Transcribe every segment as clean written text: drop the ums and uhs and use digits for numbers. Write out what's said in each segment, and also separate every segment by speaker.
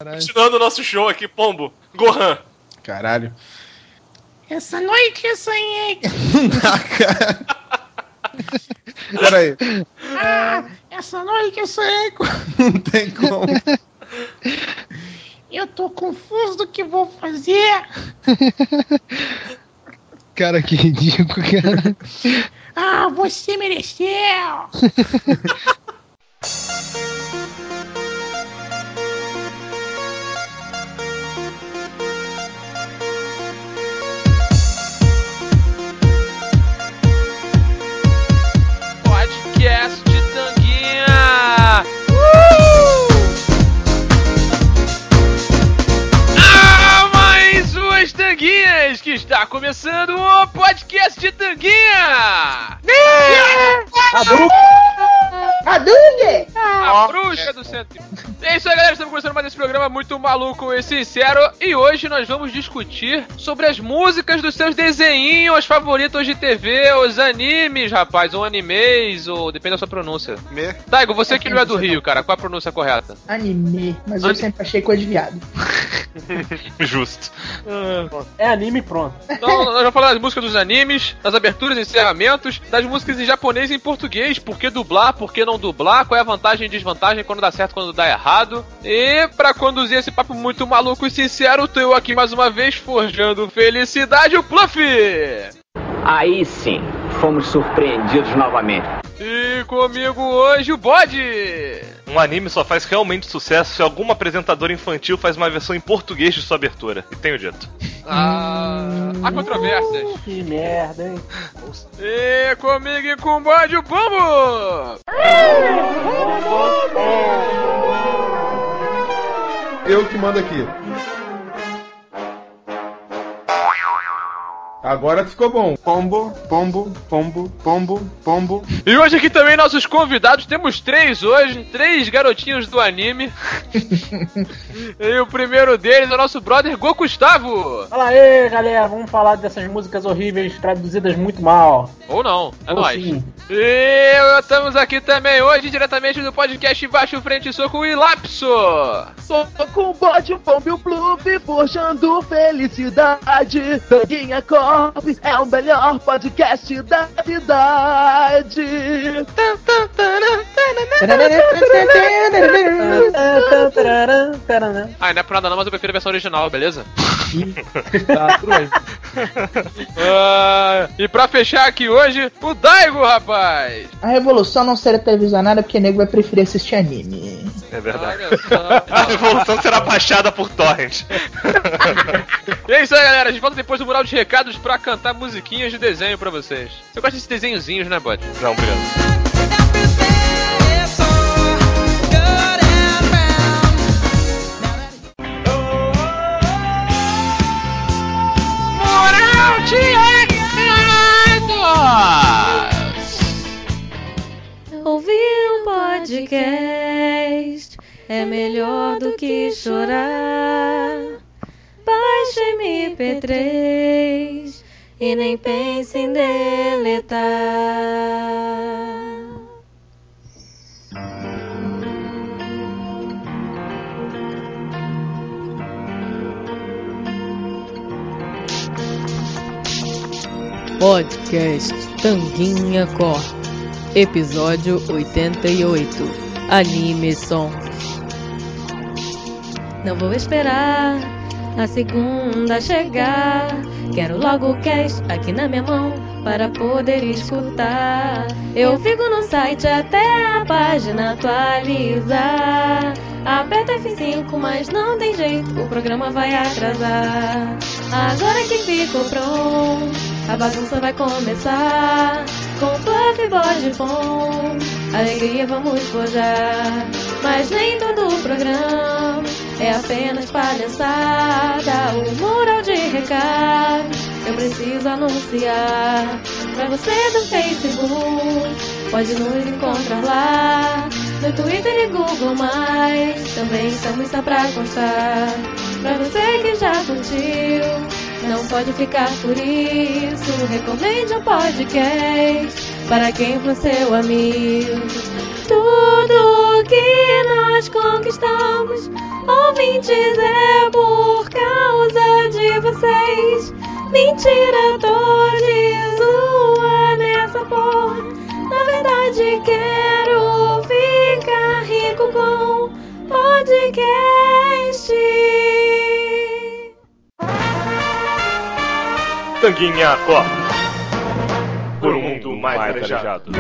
Speaker 1: Continuando o nosso show aqui, Pombo. Gohan.
Speaker 2: Caralho.
Speaker 3: Essa noite eu sonhei.
Speaker 2: Peraí.
Speaker 3: Essa noite eu sonhei.
Speaker 2: Não tem como.
Speaker 3: Eu tô confuso do que vou fazer.
Speaker 4: Cara, que ridículo, cara.
Speaker 3: Ah, você mereceu.
Speaker 5: Podcast de Tanguinha. Mais umas Tanguinhas que está começando o Podcast de Tanguinha.
Speaker 3: Hadouken!
Speaker 5: A bruxa do centro. É isso aí, galera, estamos começando mais esse programa muito maluco e sincero. E hoje nós vamos discutir sobre as músicas dos seus desenhinhos favoritos de TV, os animes, rapaz, ou animes, ou depende da sua pronúncia. Daigo, você que não é do Rio, cara, qual a pronúncia correta?
Speaker 3: Anime, mas eu sempre achei coisa de viado.
Speaker 1: Justo.
Speaker 6: É anime e pronto.
Speaker 5: Então, nós vamos falar das músicas dos animes, das aberturas e encerramentos, das músicas em japonês e em português, por que dublar, por que não dublar, qual é a vantagem e desvantagem, quando dá certo, quando dá errado. E pra conduzir esse papo muito maluco e sincero, tô eu aqui mais uma vez forjando felicidade, o Pluff!
Speaker 7: Aí sim, fomos surpreendidos novamente.
Speaker 5: E comigo hoje o Bode!
Speaker 1: Um anime só faz realmente sucesso se algum apresentador infantil faz uma versão em português de sua abertura. E tenho dito.
Speaker 5: Há controvérsias.
Speaker 6: Que merda, hein?
Speaker 5: E comigo e com o Bode, o Pombo!
Speaker 2: Eu que mando aqui. Agora ficou bom.
Speaker 6: Pombo, pombo, pombo, pombo, pombo.
Speaker 5: E hoje aqui também nossos convidados, temos três hoje, três garotinhos do anime. E o primeiro deles é o nosso brother Go Gustavo.
Speaker 6: Fala aí, galera, vamos falar dessas músicas horríveis traduzidas muito mal.
Speaker 5: Ou não, é
Speaker 6: Ou
Speaker 5: nóis.
Speaker 6: sim.
Speaker 5: E estamos aqui também hoje, diretamente do podcast Baixo Frente Soco o Ilapso.
Speaker 8: Sou com o Bode, o Pombo e o Pluff, forjando felicidade. Tanguinha Corp é o melhor podcast da cidade.
Speaker 5: Ah, não é por nada não, mas eu prefiro a versão original, beleza? E pra fechar aqui hoje, o Daigo, rapaz!
Speaker 3: A revolução não será televisionada porque nego vai preferir assistir anime.
Speaker 1: É verdade.
Speaker 5: Olha só.
Speaker 1: A revolução será baixada por torrent.
Speaker 5: E é isso aí, galera. A gente volta depois do mural de recados pra cantar musiquinhas de desenho pra vocês. Você gosta desses desenhozinhos, né, Bud?
Speaker 1: Não, obrigado.
Speaker 5: Mural de recados!
Speaker 9: Ouvir um podcast é melhor do que chorar. Baixe MP3 e nem pense em deletar. Podcast Tanguinha Corp, episódio 88, Anime Songs. Não vou esperar a segunda chegar. Quero logo o cast aqui na minha mão para poder escutar. Eu fico no site até a página atualizar. Aperta F5, mas não tem jeito, o programa vai atrasar. Agora que ficou pronto, a bagunça vai começar. Com Pluff, Bode, Pombo, alegria vamos forjar. Mas nem todo o programa é apenas palhaçada. O mural de recados eu preciso anunciar. Pra você do Facebook, pode nos encontrar lá. No Twitter e Google+, também estamos só pra constar. Pra você que já curtiu, não pode ficar por isso. Recomende o podcast para quem for seu amigo. Tudo que nós conquistamos, ouvintes, é por causa de vocês. Mentira, tô de zoa nessa porra. Na verdade, quero ficar rico com podcast.
Speaker 1: Tanguinha Corp. Por um mundo mais arejado.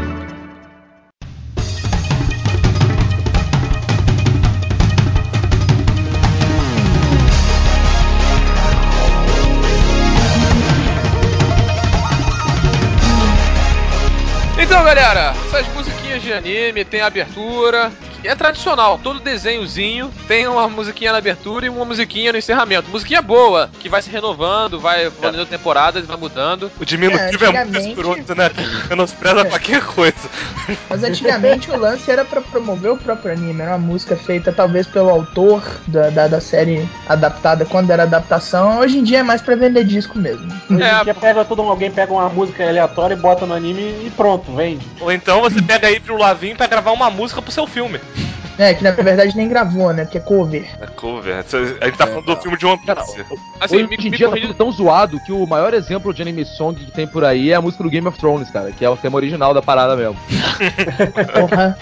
Speaker 5: Então, galera, essas musiquinhas de anime tem abertura. É tradicional, todo desenhozinho tem uma musiquinha na abertura e uma musiquinha no encerramento. Musiquinha boa, que vai se renovando, vai valendo temporadas, vai mudando.
Speaker 1: O diminutivo é muito escroto, né? Menospreza qualquer coisa.
Speaker 3: Mas antigamente o lance era pra promover o próprio anime. Era uma música feita talvez pelo autor da série adaptada, quando era adaptação. Hoje em dia é mais pra vender disco mesmo.
Speaker 6: Hoje em dia alguém pega uma música aleatória e bota no anime e pronto, vende.
Speaker 1: Ou então você pega aí pro Lavigne pra gravar uma música pro seu filme.
Speaker 3: É, que na verdade nem gravou, né? Porque é cover.
Speaker 1: É cover. A gente tá falando do filme de One Piece.
Speaker 10: Assim, hoje em dia tá tudo tão zoado que o maior exemplo de anime song que tem por aí é a música do Game of Thrones, cara, que é o tema original da parada mesmo.
Speaker 3: Porra.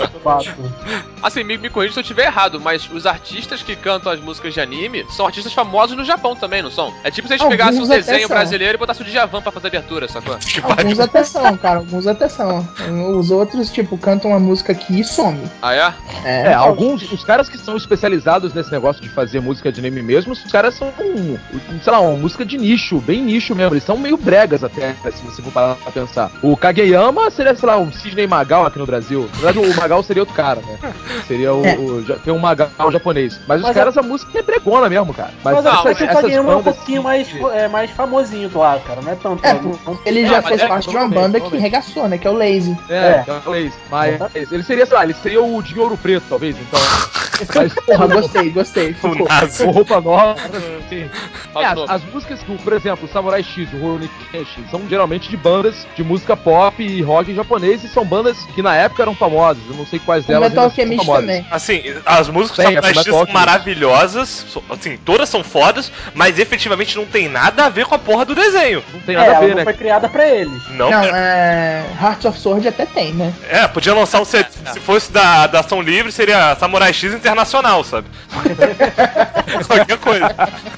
Speaker 5: Assim, me corrija se eu estiver errado, mas os artistas que cantam as músicas de anime são artistas famosos no Japão também, não são? É tipo se a gente pegasse um desenho brasileiro e botasse o Djavan pra fazer abertura, sacou?
Speaker 3: Alguns até são, cara, alguns até são. Os outros, tipo, cantam uma música aqui e some.
Speaker 5: Ah, é?
Speaker 10: Alguns, os caras que são especializados nesse negócio de fazer música de anime mesmo, os caras são, sei lá, uma música de nicho, bem nicho mesmo. Eles são meio bregas até, se você for parar pra pensar. O Kageyama seria, sei lá, um Sidney Magal aqui no Brasil. Na verdade, o Magal seria outro cara, né? Seria tem um Magal japonês. Mas os caras, a música é bregona mesmo, cara. Mas
Speaker 6: o Kageyama é um pouquinho mais famosinho lá, cara. Não é tanto.
Speaker 3: Ele já fez parte de uma banda que regaçou, né? Que é o Lazy.
Speaker 10: É o Lazy. Mas ele seria, sei lá, ele seria o de Ouro Preto, talvez, então.
Speaker 3: Mas, porra, gostei.
Speaker 10: Com roupa nova, assim. As músicas, por exemplo, o Samurai X, o Rurouni Kenshin, são geralmente de bandas de música pop e rock japonês, e são bandas que na época eram famosas. Eu não sei quais delas
Speaker 3: Metal Alchemist também.
Speaker 1: Assim, as músicas do Samurai X são maravilhosas, assim, todas são fodas, mas efetivamente não tem nada a ver com a porra do desenho.
Speaker 10: Não tem nada a ver,
Speaker 6: né? Não foi criada pra eles.
Speaker 1: Não,
Speaker 3: Hearts of Sword até tem, né?
Speaker 1: Podia lançar se fosse da ação livre, seria Samurai X Internacional, sabe? Qualquer coisa.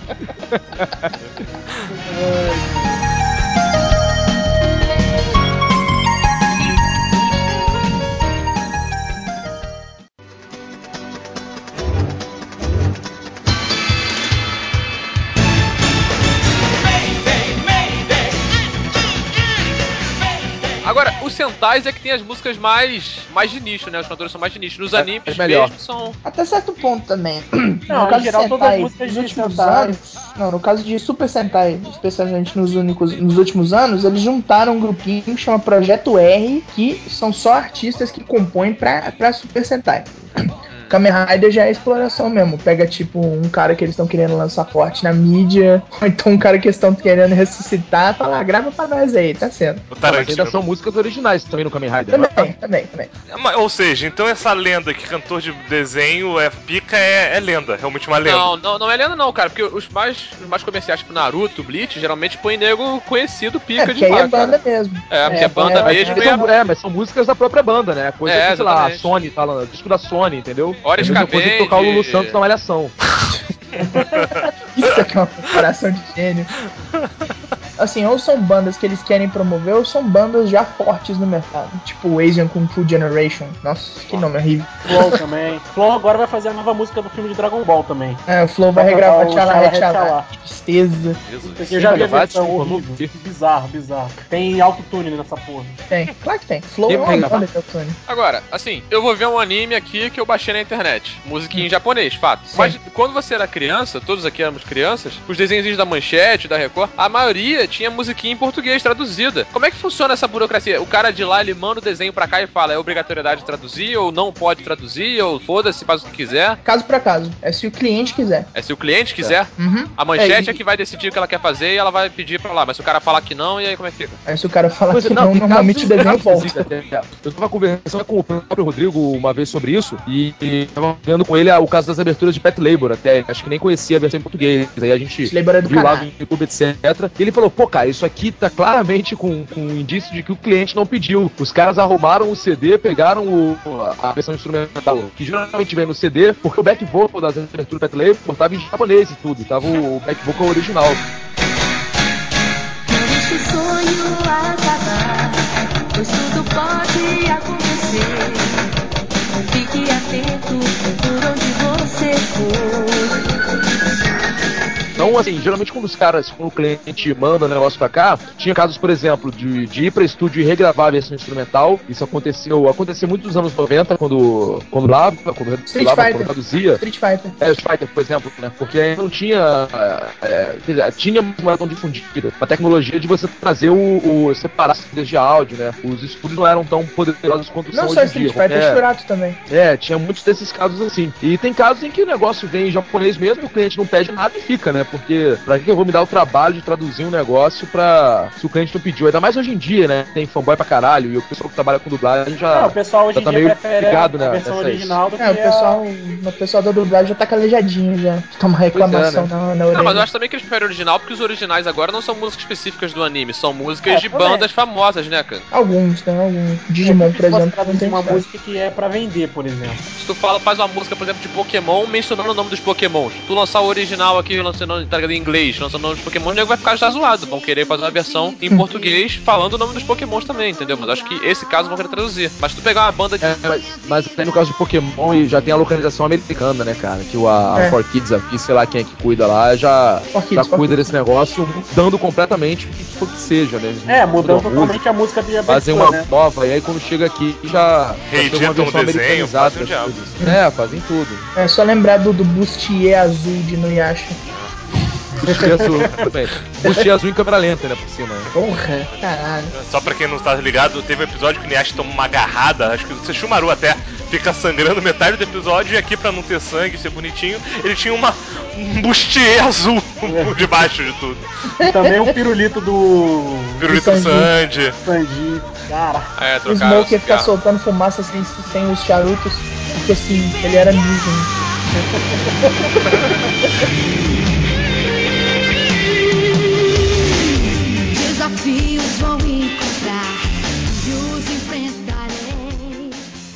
Speaker 5: Agora, os Sentais é que tem as músicas mais de nicho, né? Os cantores são mais de nicho. Nos animes mesmo são...
Speaker 3: Até certo ponto também.
Speaker 6: Não,
Speaker 3: no caso
Speaker 6: em geral,
Speaker 3: de Sentai,
Speaker 6: todas as músicas de Sentai...
Speaker 3: No caso de Super Sentai, especialmente nos últimos anos, eles juntaram um grupinho que chama Projeto R, que são só artistas que compõem pra Super Sentai. Kamen Rider já é exploração mesmo. Pega tipo um cara que eles estão querendo lançar forte na mídia, ou então um cara que eles estão querendo ressuscitar, fala, grava pra nós aí, tá sendo.
Speaker 10: Mas ainda são músicas originais também no Kamen Rider.
Speaker 3: Também.
Speaker 1: Ou seja, então essa lenda que cantor de desenho pica é lenda, realmente uma lenda.
Speaker 5: Não é lenda não, cara, porque os mais comerciais, tipo Naruto, Bleach, geralmente põe nego conhecido pica de
Speaker 3: lá, é banda mesmo.
Speaker 5: Porque é banda mesmo.
Speaker 10: Mas são músicas da própria banda, né? Coisa que, sei lá, a Sony tá lá, disco da Sony, entendeu?
Speaker 5: Horas
Speaker 10: coisa de tocar o Lulu Santos na Malhação.
Speaker 3: Isso aqui é uma comparação de gênio. Assim, ou são bandas que eles querem promover, ou são bandas já fortes no mercado. Tipo o Asian Kung Fu Generation. Nossa, que nome horrível.
Speaker 6: Flow também. Flow agora vai fazer a nova música do filme de Dragon Ball também.
Speaker 3: O Flow vai regravar Tchala. Que tristeza.
Speaker 6: Eu já vi a versão horrível. Bizarro. Tem autotune nessa porra.
Speaker 3: Tem, claro que tem. Flow é uma banda de autotune.
Speaker 5: Agora, assim, eu vou ver um anime aqui que eu baixei na internet. Musiquinha em japonês, fato. Sim. Mas quando você era criança, todos aqui éramos crianças, os desenhos da Manchete, da Record, a maioria dia tinha musiquinha em português traduzida. Como é que funciona essa burocracia? O cara de lá, ele manda o desenho pra cá e fala, é obrigatoriedade de traduzir, ou não pode traduzir, ou foda-se, faz o que quiser?
Speaker 3: Caso pra caso. É se o cliente quiser.
Speaker 5: É se o cliente quiser?
Speaker 3: Uhum.
Speaker 5: A manchete é que vai decidir o que ela quer fazer e ela vai pedir pra lá. Mas se o cara falar que não, e aí como é que fica?
Speaker 3: Aí se o cara falar
Speaker 10: Pois é,
Speaker 3: que não, normalmente o desenho volta.
Speaker 10: Eu tava conversando com o próprio Rodrigo uma vez sobre isso e tava vendo com ele o caso das aberturas de Pet Labor até. Acho que nem conhecia a versão em português. Aí a gente viu lá no YouTube, etc. E ele falou, pô, cara, isso aqui tá claramente com indício de que o cliente não pediu. Os caras arrumaram o CD, pegaram a versão instrumental, que geralmente vem no CD, porque o back vocal das aberturas do Pet Labor tava em japonês e tudo. Tava o back vocal original.
Speaker 11: Deixa o sonho acabar, pois tudo pode acontecer. Fique atento por onde você for.
Speaker 10: Então, assim, geralmente quando o cliente manda o negócio pra cá, tinha casos, por exemplo, de ir pra estúdio e regravar a versão instrumental. Isso aconteceu muito nos anos 90, quando traduzia.
Speaker 3: Street Fighter.
Speaker 10: Street Fighter, por exemplo, né? Porque aí não tinha. Não era tão difundida. A tecnologia de você trazer separar desde áudio, né? Os estúdios não eram tão poderosos quanto são hoje em dia.
Speaker 3: Não só Street Fighter, Shurato também.
Speaker 10: Tinha muitos desses casos assim. E tem casos em que o negócio vem em japonês mesmo, o cliente não pede nada e fica, né? Porque pra que eu vou me dar o trabalho de traduzir um negócio se o cliente não pediu? Ainda mais hoje em dia, né? Tem fanboy pra caralho e o pessoal que trabalha com dublagem já.
Speaker 6: O pessoal hoje em dia prefere
Speaker 10: ligado,
Speaker 6: a versão original do que
Speaker 3: o pessoal da dublagem já tá calejadinho já. Toma reclamação na orelha.
Speaker 5: Não, mas eu acho também que eles preferem original porque os originais agora não são músicas específicas do anime, são músicas de bandas famosas, né, cara?
Speaker 3: Alguns, né? Alguns. Digimon, por exemplo.
Speaker 6: Não tem uma música que é pra vender, por exemplo.
Speaker 5: Se tu faz uma música, por exemplo, de Pokémon, mencionando o nome dos Pokémons. Tu lançar o original aqui, lançando em inglês, lançando o nome dos Pokémon, o nego vai ficar já zoado. Vão querer fazer uma versão em português falando o nome dos Pokémons também, entendeu? Mas acho que esse caso vão querer traduzir. Mas se tu pegar uma banda de...
Speaker 10: mas no caso de Pokémon já tem a localização americana, né, cara? Que a 4Kids aqui, sei lá quem é que cuida lá, já cuida desse negócio, mudando completamente o que for que seja, né?
Speaker 6: Mudando totalmente a música de abertura,
Speaker 10: fazem uma nova, e aí quando chega aqui já tem uma versão americanizada. Fazem tudo.
Speaker 3: É só lembrar do bustier azul de Nuyasha.
Speaker 10: Bustier azul, também. Bustier azul em câmera lenta, né, por cima.
Speaker 3: Porra, caralho.
Speaker 1: Só pra quem não tá ligado, teve um episódio que o Nuyasha toma uma agarrada, acho que o Shumaru até fica sangrando metade do episódio, e aqui pra não ter sangue, ser bonitinho, ele tinha um bustier azul debaixo de tudo.
Speaker 6: E também o pirulito do
Speaker 1: Sanji.
Speaker 6: Cara.
Speaker 3: O Smoke ia ficar soltando fumaça sem os charutos, porque assim, ele era virgem.
Speaker 11: Desafios vou encontrar e os enfrentarei.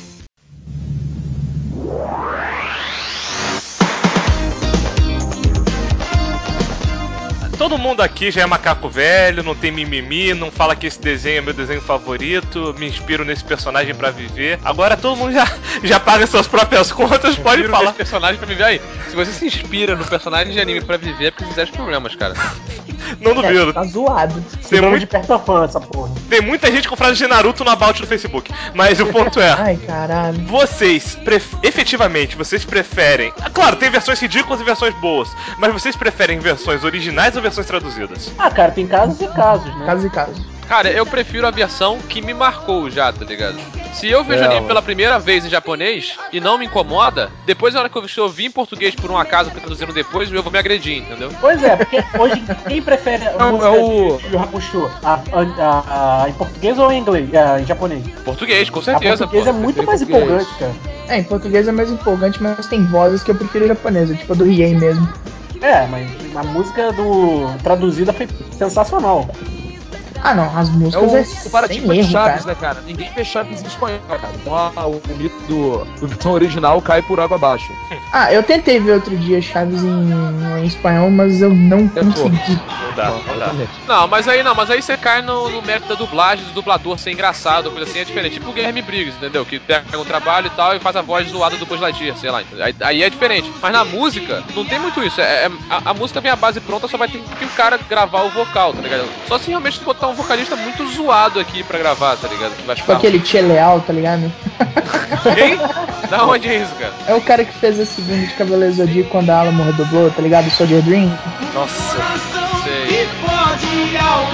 Speaker 1: Todo mundo aqui já é macaco velho, não tem mimimi, não fala que esse desenho é meu desenho favorito, me inspiro nesse personagem pra viver. Agora todo mundo já paga suas próprias contas, pode falar.
Speaker 5: Nesse personagem pra viver aí. Se você se inspira no personagem de anime pra viver, é porque você tem problemas, cara.
Speaker 1: Não duvido.
Speaker 3: Tá zoado.
Speaker 6: Tem muito de perto fã essa porra.
Speaker 1: Tem muita gente com frase de Naruto no About no Facebook. Mas o ponto é...
Speaker 3: Ai, caralho.
Speaker 1: Vocês, efetivamente, vocês preferem... Claro, tem versões ridículas e versões boas. Mas vocês preferem versões originais ou versões traduzidas?
Speaker 6: Cara, tem casos e casos, né?
Speaker 3: Casos e casos.
Speaker 5: Cara, eu prefiro a versão que me marcou já, tá ligado? Se eu vejo anime pela primeira vez em japonês e não me incomoda, depois na hora que eu vi em português por um acaso, que traduzindo depois, eu vou me agredir, entendeu?
Speaker 6: Pois é, porque hoje quem prefere a música de Yu Hakusho? Em português ou em inglês? Em japonês?
Speaker 5: Português, com certeza.
Speaker 6: Em português é muito mais empolgante, cara.
Speaker 3: Em português é mais empolgante, mas tem vozes que eu prefiro japonesa, tipo a do Riei mesmo.
Speaker 6: Mas a música traduzida foi sensacional.
Speaker 3: Ah, não, as músicas
Speaker 10: o paradigma de Chaves, né, cara? Ninguém vê Chaves em espanhol, cara. Então o mito do versão original cai por água abaixo.
Speaker 3: Eu tentei ver outro dia Chaves em espanhol, mas eu não consegui.
Speaker 5: Não, mas aí você cai no mérito da dublagem, do dublador ser engraçado, coisa assim, é diferente. Tipo o Guilherme Briggs, entendeu? Que pega um trabalho e tal e faz a voz zoada do Buzz Lightyear, sei lá. Aí é diferente. Mas na música, não tem muito isso. A música vem a base pronta, só vai ter que o cara gravar o vocal, tá ligado? Só se realmente botar um vocalista muito zoado aqui pra gravar, tá ligado? Que vai
Speaker 3: tipo aquele Tchê Leal, tá ligado?
Speaker 5: Quem? Da onde é isso, cara?
Speaker 3: É o cara que fez a segunda de Cavaleiro Zodíaco quando a Alamo redoblou, tá ligado? Soldier Dream.
Speaker 5: Nossa, sei.
Speaker 11: Pode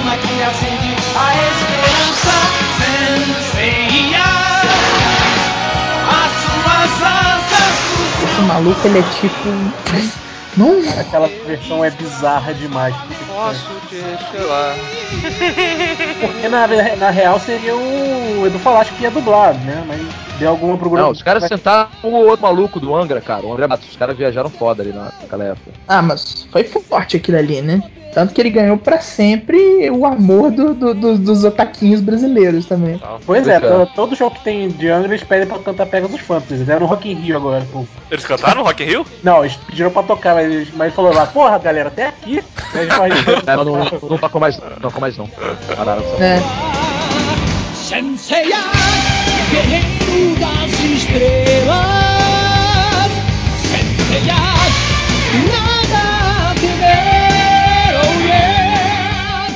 Speaker 11: chama que acende a esperança. Senseiya, as suas asas.
Speaker 3: Esse maluco, ele é tipo... Não.
Speaker 6: Aquela versão é bizarra demais.
Speaker 5: Posso te, sei lá.
Speaker 6: Porque na real seria o Edu Falaschi que ia dublar, né? Mas deu alguma procura.
Speaker 10: Não, os caras sentaram o outro maluco do Angra, cara. O André Matos. Os caras viajaram foda ali naquela época.
Speaker 3: Ah, mas foi forte aquilo ali, né? Tanto que ele ganhou pra sempre o amor dos otaquinhos brasileiros também.
Speaker 6: Pois é, todo show que tem de Angra eles pedem pra cantar Pegasus Fantasy. Eles eram no Rock in Rio agora, pô.
Speaker 1: Eles cantaram no Rock in Rio?
Speaker 6: Não, eles pediram pra tocar, mas falou lá, porra, galera, até aqui.
Speaker 10: Não tocou mais, não. Pararam só.
Speaker 3: É.
Speaker 11: Senseiya, guerreiro das estrelas. Senseiya, nada a temer, oh yeah.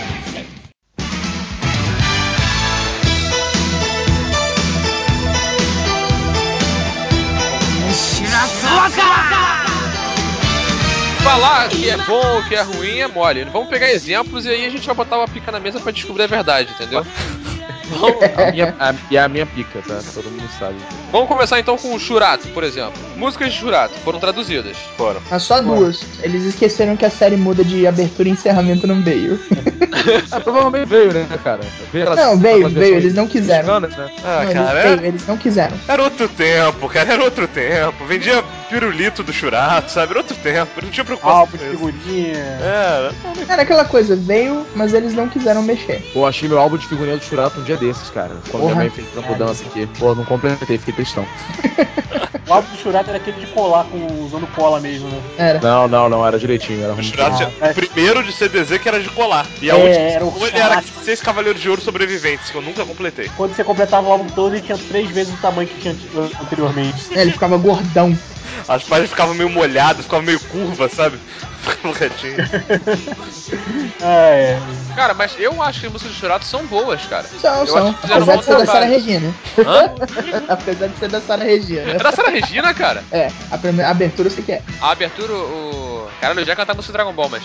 Speaker 5: Falar que é bom ou que é ruim é mole. Vamos pegar exemplos e aí a gente vai botar uma pica na mesa pra descobrir a verdade, entendeu?
Speaker 10: E a minha pica, tá? Todo mundo sabe.
Speaker 5: Vamos começar então com o Shurato, por exemplo. Músicas de Shurato foram traduzidas.
Speaker 1: Foram.
Speaker 3: Mas só duas. Eles esqueceram que a série muda de abertura e encerramento não veio.
Speaker 10: Provavelmente veio, né, cara?
Speaker 3: Veio. Eles não quiseram.
Speaker 10: Né?
Speaker 1: Ah,
Speaker 3: Não,
Speaker 1: cara,
Speaker 3: eles não quiseram.
Speaker 1: era outro tempo, cara, era outro tempo. Vendia pirulito do Churato, sabe? Era outro tempo, não tinha preocupação
Speaker 6: Álbum
Speaker 1: com
Speaker 6: de
Speaker 1: isso.
Speaker 6: figurinha.
Speaker 3: Era aquela coisa, veio, mas eles não quiseram mexer.
Speaker 10: Pô, achei meu álbum de figurinha do Churato um dia desses, cara. Quando minha mãe fez uma mudança aqui. Pô, não completei, fiquei tristão.
Speaker 6: O álbum do Churato era aquele de colar, usando cola mesmo, né?
Speaker 3: Era.
Speaker 10: Não, era direitinho. Era
Speaker 1: O Churato tinha o primeiro de CDZ que era de colar. E a
Speaker 6: era o
Speaker 1: última ele era 6 Cavaleiros de Ouro Sobreviventes, que eu nunca completei.
Speaker 6: Quando você completava o álbum todo, ele tinha 3 vezes o tamanho que tinha anteriormente.
Speaker 3: Ele ficava gordão.
Speaker 1: As páginas ficavam meio molhadas, ficavam meio curvas, sabe? Ficavam retinho.
Speaker 5: Cara, mas eu acho que as músicas do Churato são boas, cara.
Speaker 3: São. Apesar de ser da Sarah Regina.
Speaker 5: Hã?
Speaker 3: Apesar de ser da Sarah Regina.
Speaker 5: É da Sarah Regina, cara?
Speaker 3: É, a abertura você quer.
Speaker 5: A abertura, o... Caralho, eu já cantava música do Dragon Ball, mas...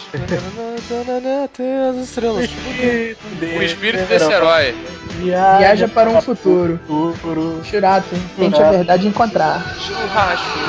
Speaker 5: O espírito desse herói.
Speaker 3: Viaja para um futuro. Churato, tente a verdade encontrar.
Speaker 5: Churrasco.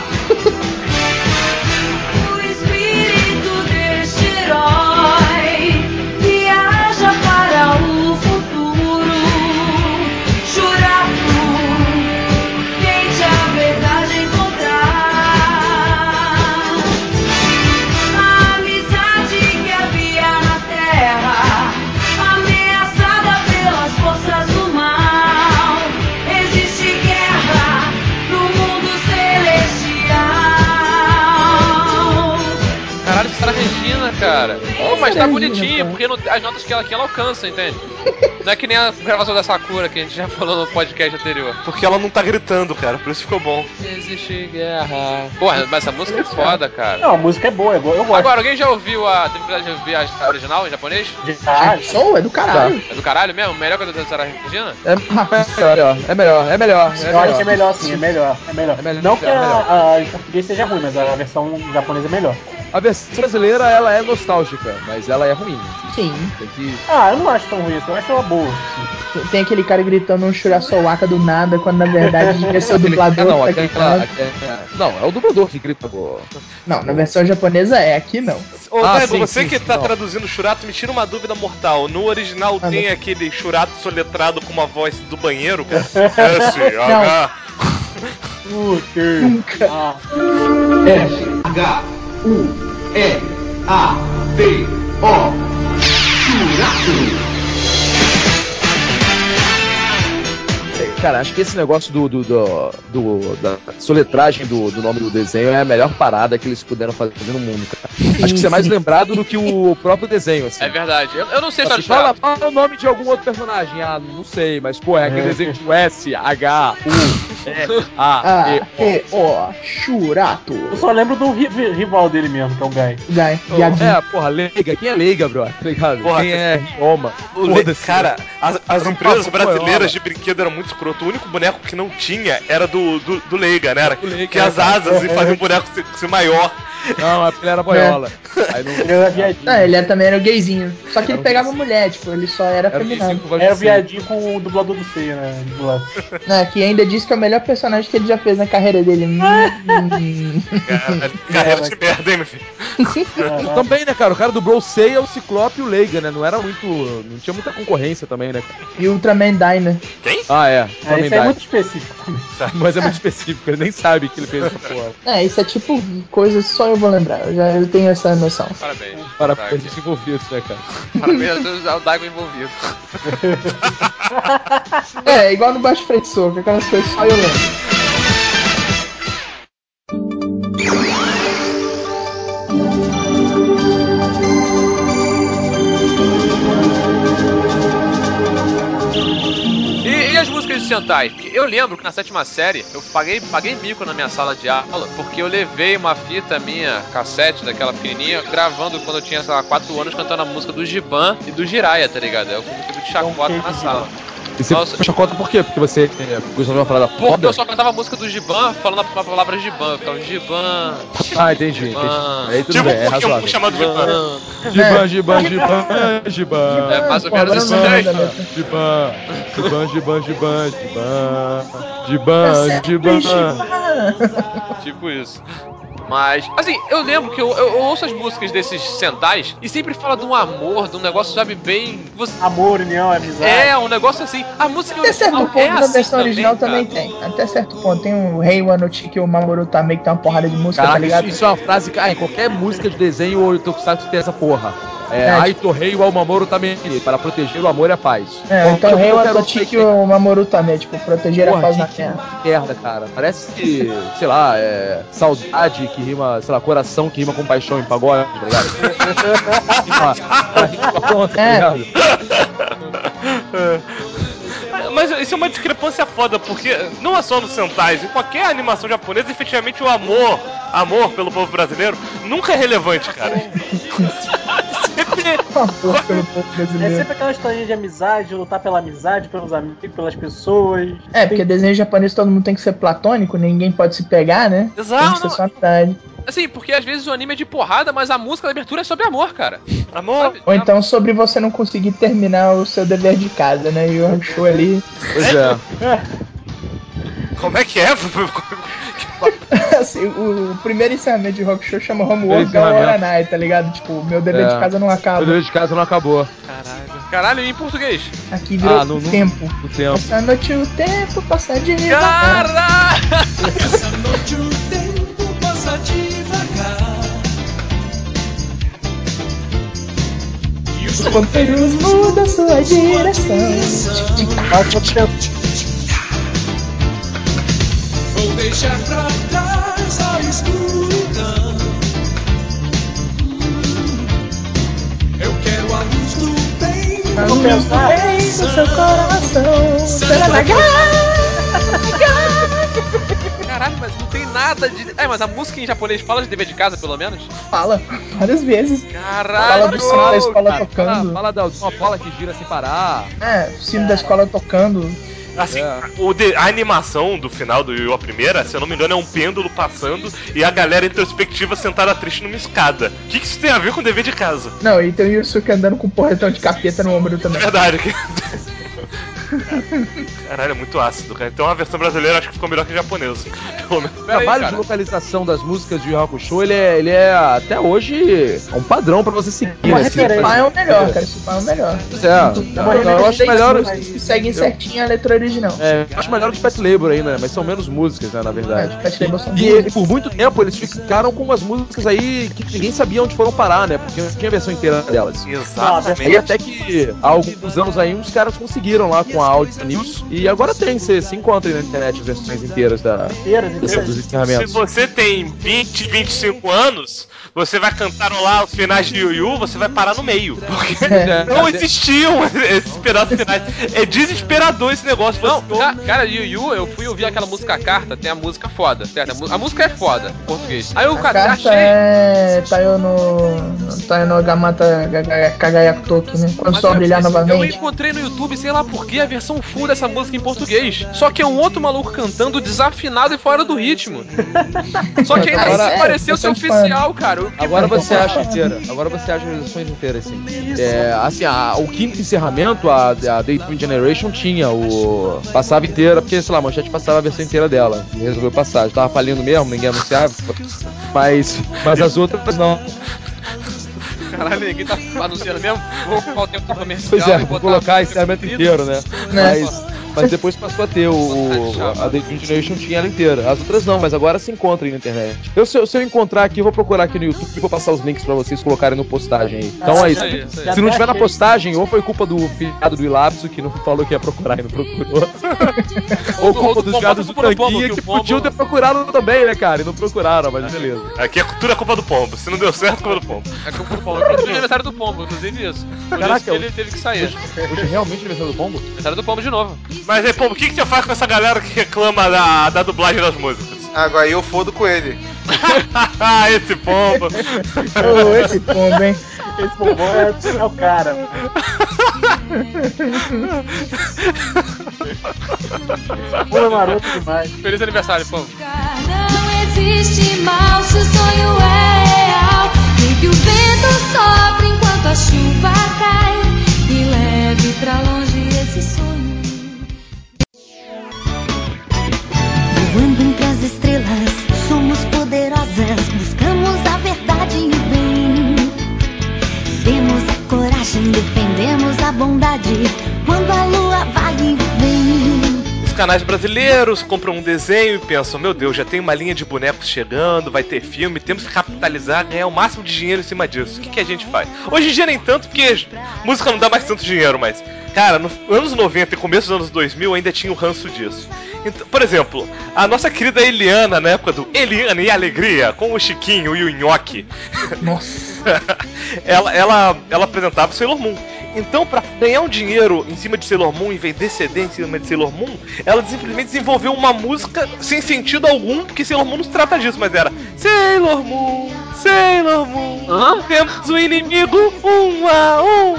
Speaker 11: O espírito deste herói viaja para o futuro. Churato, tente a verdade encontrar. A amizade que havia na terra, ameaçada pelas forças do mal. Existe guerra no mundo celestial.
Speaker 5: Caralho, Sarah Regina, cara. Pô, mas tá bonitinho, porque as notas que ela alcança, entende? Não é que nem a gravação da Sakura que a gente já falou no podcast anterior.
Speaker 1: Porque ela não tá gritando, cara, por isso ficou bom.
Speaker 5: Existe guerra. Porra, mas essa música é foda, cara.
Speaker 6: Não, a música é boa, eu gosto.
Speaker 5: Agora, alguém já ouviu teve oportunidade de ouvir a original em japonês?
Speaker 3: Som é do caralho.
Speaker 5: É do caralho mesmo? Melhor que a da Sarah Regina?
Speaker 10: É melhor.
Speaker 6: Eu acho que é melhor sim, é melhor. Não que a em português seja ruim, mas a versão japonesa é melhor.
Speaker 10: A versão brasileira, ela é nostálgica, mas ela é ruim.
Speaker 3: Sim.
Speaker 10: Tem que...
Speaker 6: Eu não acho tão ruim assim, eu acho ela boa.
Speaker 3: Tem aquele cara gritando um Shurasoaka do nada, quando na verdade devia ser o dublador
Speaker 10: Não,
Speaker 3: que tá gritando.
Speaker 10: não, é o dublador que grita, pô.
Speaker 3: Não, na versão japonesa aqui não.
Speaker 1: Ô, Nego,
Speaker 10: sim,
Speaker 1: você
Speaker 10: sim,
Speaker 1: que tá
Speaker 10: não.
Speaker 1: traduzindo o Churato, me tira uma dúvida mortal. No original tem aquele Churato soletrado com uma voz do banheiro, cara? S-H.
Speaker 3: Nunca.
Speaker 11: F-H-U-R-A-T-O. Churato.
Speaker 10: Cara, acho que esse negócio da soletragem do nome do desenho é a melhor parada que eles puderam fazer no mundo, cara. Acho que isso é mais lembrado do que o próprio desenho, assim.
Speaker 5: É verdade. Eu não sei a
Speaker 10: Assim,
Speaker 5: história do
Speaker 10: fala o nome de algum outro personagem. Não sei, mas, pô, é aquele desenho de S, H, U.
Speaker 3: Churato.
Speaker 6: Eu só lembro do rival dele mesmo, que é o Guy.
Speaker 10: Porra, Leiga. Quem é Leiga, bro? Tá ligado?
Speaker 1: Porra,
Speaker 10: quem é Rioma?
Speaker 1: Cara, as empresas brasileiras de brinquedo eram muito escroto. O único boneco que não tinha era do Leiga, né? Que as asas e fazia o boneco ser maior.
Speaker 10: Não, porque ele era boiola. Aí não...
Speaker 6: Ele era viadinho.
Speaker 3: Ele também era o gayzinho. Só que ele pegava mulher, tipo, ele só era feminado.
Speaker 6: Era o viadinho com o dublador do Seiya, né? Do lado.
Speaker 3: Que ainda disse que é o melhor personagem que ele já fez na carreira dele.
Speaker 1: Carreira de merda, hein, meu filho?
Speaker 10: Também, né, cara? O cara do Bro Seiya é o Ciclope e o Leiga, né? Não tinha muita concorrência também, né, cara?
Speaker 3: E o Ultraman Dyna.
Speaker 1: Quem?
Speaker 6: Isso é muito específico também.
Speaker 10: Mas é muito específico, ele nem sabe que ele fez essa porra.
Speaker 3: Isso é tipo coisa que só eu vou lembrar. Eu tenho essa noção.
Speaker 5: Parabéns.
Speaker 10: Parabéns aos envolvidos, né, cara?
Speaker 5: Parabéns ao Daigo envolvido.
Speaker 3: Igual no Baixo Frente Soco, aquelas coisas só eu lembro.
Speaker 5: E as músicas de Sentai? Eu lembro que na 7ª série eu paguei mico na minha sala de aula porque eu levei uma fita minha, cassete daquela pequenininha, gravando quando eu tinha, sei lá, 4 anos, cantando a música do Giban e do Jiraiya, tá ligado? Eu fui motivo de chacota na sala.
Speaker 10: E você chacota por quê? Porque você gostou de uma parada foda?
Speaker 5: Porque eu só cantava a música do Giban falando a palavra Giban. Ficava Giban.
Speaker 10: Entendi. Aí tudo bem, é razoável.
Speaker 1: Chamado Giban.
Speaker 10: Giban.
Speaker 5: É mais ou menos isso aí.
Speaker 10: Giban.
Speaker 5: Tipo isso. Mas, assim, eu lembro que eu ouço as músicas desses Sentais e sempre fala de um amor, de um negócio, sabe, bem...
Speaker 6: Amor, união, amizade.
Speaker 5: É, um negócio assim. A música
Speaker 3: Até certo ponto, na
Speaker 5: assim
Speaker 3: versão original
Speaker 5: também
Speaker 3: tem. Até certo ponto. Tem o Rei Wanochiki e o Mamoru Tamei, que tem uma porrada de música,
Speaker 10: Caraca,
Speaker 3: tá ligado?
Speaker 10: isso é uma frase que, em qualquer música de desenho ou Tokusatsu tem essa porra. Aito Rei o Mamoru Tamei, para proteger o amor e a paz.
Speaker 3: Então o Rei Wanochiki e o Mamoru Tamei, tipo, proteger a paz na terra.
Speaker 10: Que merda, cara. Parece que, sei lá, saudade que rima, sei lá, coração que rima com paixão em pagode, tá ligado?
Speaker 1: Mas isso é uma discrepância foda, porque não é só no Sentais, em qualquer animação japonesa, efetivamente o amor pelo povo brasileiro nunca é relevante, cara.
Speaker 6: É sempre aquela historinha de amizade, lutar pela amizade, pelos amigos, pelas pessoas.
Speaker 3: Porque desenho japonês todo mundo tem que ser platônico, ninguém pode se pegar, né?
Speaker 5: Exato.
Speaker 3: Tem que ser só amizade.
Speaker 5: Assim, porque às vezes o anime é de porrada, mas a música da abertura é sobre amor, cara.
Speaker 1: Amor.
Speaker 5: Sabe?
Speaker 3: Ou então sobre você não conseguir terminar o seu dever de casa, né? E o show ali.
Speaker 10: Pois é.
Speaker 1: Como é que é?
Speaker 3: Assim, o primeiro encerramento de Rock Show chama Homework Oranai, tá ligado? Tipo, meu dever de casa não acaba.
Speaker 10: Meu dever de casa não acabou.
Speaker 5: Caralho, e em português?
Speaker 3: Aqui virou
Speaker 10: no
Speaker 3: tempo.
Speaker 10: No tempo.
Speaker 3: Essa noite o tempo passa devagar.
Speaker 5: Caralho!
Speaker 11: Essa noite o tempo passa devagar. E os
Speaker 3: ponteiros mudam sua direção.
Speaker 11: Vou deixar pra trás a escuridão. Eu quero a luz do bem.
Speaker 3: A luz do bem no seu coração.
Speaker 5: Caralho, mas não tem nada de... mas a música em japonês fala de dever de casa, pelo menos?
Speaker 3: Fala, várias vezes.
Speaker 5: Caralho!
Speaker 3: Fala do sino da escola tocando.
Speaker 10: Fala de uma bola que gira sem parar.
Speaker 3: O sino da escola tocando.
Speaker 1: Assim, a animação do final do Yu a primeira, se eu não me engano, é um pêndulo passando e a galera introspectiva sentada triste numa escada. O que isso tem a ver com o dever de casa?
Speaker 3: Não, e tem o Yusuke andando com um porretão de capeta no ombro também.
Speaker 1: Verdade. Caralho, é muito ácido, cara. Então a versão brasileira acho que ficou melhor que a japonesa.
Speaker 10: O trabalho de localização das músicas de Yu Hakusho, ele é até hoje um padrão pra você seguir.
Speaker 3: Esse pai é o melhor, cara. Esse pai é o melhor.
Speaker 10: Eu acho melhor.
Speaker 3: Que seguem certinho a letra original.
Speaker 10: Eu acho melhor que Pet Labor ainda, mas são menos músicas, né, na verdade.
Speaker 3: Pet Labor são
Speaker 10: e por muito tempo eles ficaram com umas músicas aí que ninguém sabia onde foram parar, né? Porque não tinha a versão inteira delas.
Speaker 1: Exatamente.
Speaker 10: E até que há alguns anos aí uns caras conseguiram lá com a Audio News. E agora você se encontra aí na internet as versões inteiras dos encerramentos.
Speaker 1: Se você tem 20, 25 anos, você vai cantarolar os finais de Yu Yu, você vai parar no meio. Porque não existiam esses pedaços finais. É desesperador esse negócio.
Speaker 5: Não, cara, Yu Yu, eu fui ouvir aquela música Carta, tem a música foda, certo? A música é foda, em português. Aí eu achei...
Speaker 3: Tayo no Gamata Kagayakutoki, né? Quando só brilhar novamente.
Speaker 5: Eu encontrei no YouTube, sei lá por que, a versão full dessa música em português. Só que é um outro maluco cantando desafinado e fora do ritmo. Só que ainda assim pareceu ser oficial, cara.
Speaker 10: Agora você acha inteira. Agora você acha as versões inteiras, sim. Assim, o quinto encerramento, a Day Twin Generation tinha passava inteira, porque, sei lá, a Manchete passava a versão inteira dela. E resolveu passar. Já tava falindo mesmo, ninguém anunciava. Mas as outras não.
Speaker 5: Caralho, ninguém tá anunciando mesmo? Vou ocupar o tempo do comercial.
Speaker 10: Pois é, vou colocar o encerramento inteiro, né? Mas depois passou a ter a The Generation tinha ela inteira. As outras não, mas agora se encontra aí na internet. Se eu encontrar aqui, eu vou procurar aqui no YouTube e vou passar os links pra vocês colocarem no postagem aí. Então é isso. Se não tiver na postagem, ou foi culpa do filhado do Ilapso, que não falou que ia procurar e não procurou. Ou culpa dos gados do Tanguinha, que podiam ter procurado também, né, cara? E não procuraram, mas beleza.
Speaker 1: Aqui é tudo a culpa do pombo. Se não deu certo, é culpa do pombo.
Speaker 5: É culpa do pombo. Eu produzi o aniversário do pombo, inclusive isso.
Speaker 10: Caraca,
Speaker 5: ele teve que sair.
Speaker 10: Hoje é realmente aniversário do pombo?
Speaker 5: Aniversário do pombo de novo.
Speaker 1: Mas aí, pombo, o que você faz com essa galera que reclama da dublagem das músicas?
Speaker 12: Agora eu fodo com ele.
Speaker 1: Esse pombo.
Speaker 3: Esse pombo, hein?
Speaker 6: Esse pombo é o cara. Pô, é maroto demais.
Speaker 5: Feliz aniversário, pombo.
Speaker 9: Não existe mal se o sonho é real. Nem que o vento sopre enquanto a chuva cai e leve pra longe esse sonho. Voando entre as estrelas, somos poderosas, buscamos a verdade e o bem. Temos a coragem, defendemos a bondade, quando a lua vai e vem.
Speaker 1: Os canais brasileiros compram um desenho e pensam, meu Deus, já tem uma linha de bonecos chegando, vai ter filme, temos que capitalizar, ganhar o máximo de dinheiro em cima disso. O que a gente faz? Hoje em dia nem tanto, porque música não dá mais tanto dinheiro, mas... Cara, nos anos 90 e começo dos anos 2000 ainda tinha o ranço disso. Então, por exemplo, a nossa querida Eliana, na época do Eliana e Alegria, com o Chiquinho e o Nhoque.
Speaker 3: Nossa.
Speaker 1: ela apresentava o Sailor Moon. Então, pra ganhar um dinheiro em cima de Sailor Moon e vender CD em cima de Sailor Moon, ela simplesmente desenvolveu uma música sem sentido algum, porque Sailor Moon não se trata disso, mas era Sailor Moon, Sailor Moon, temos o inimigo 1 a 1.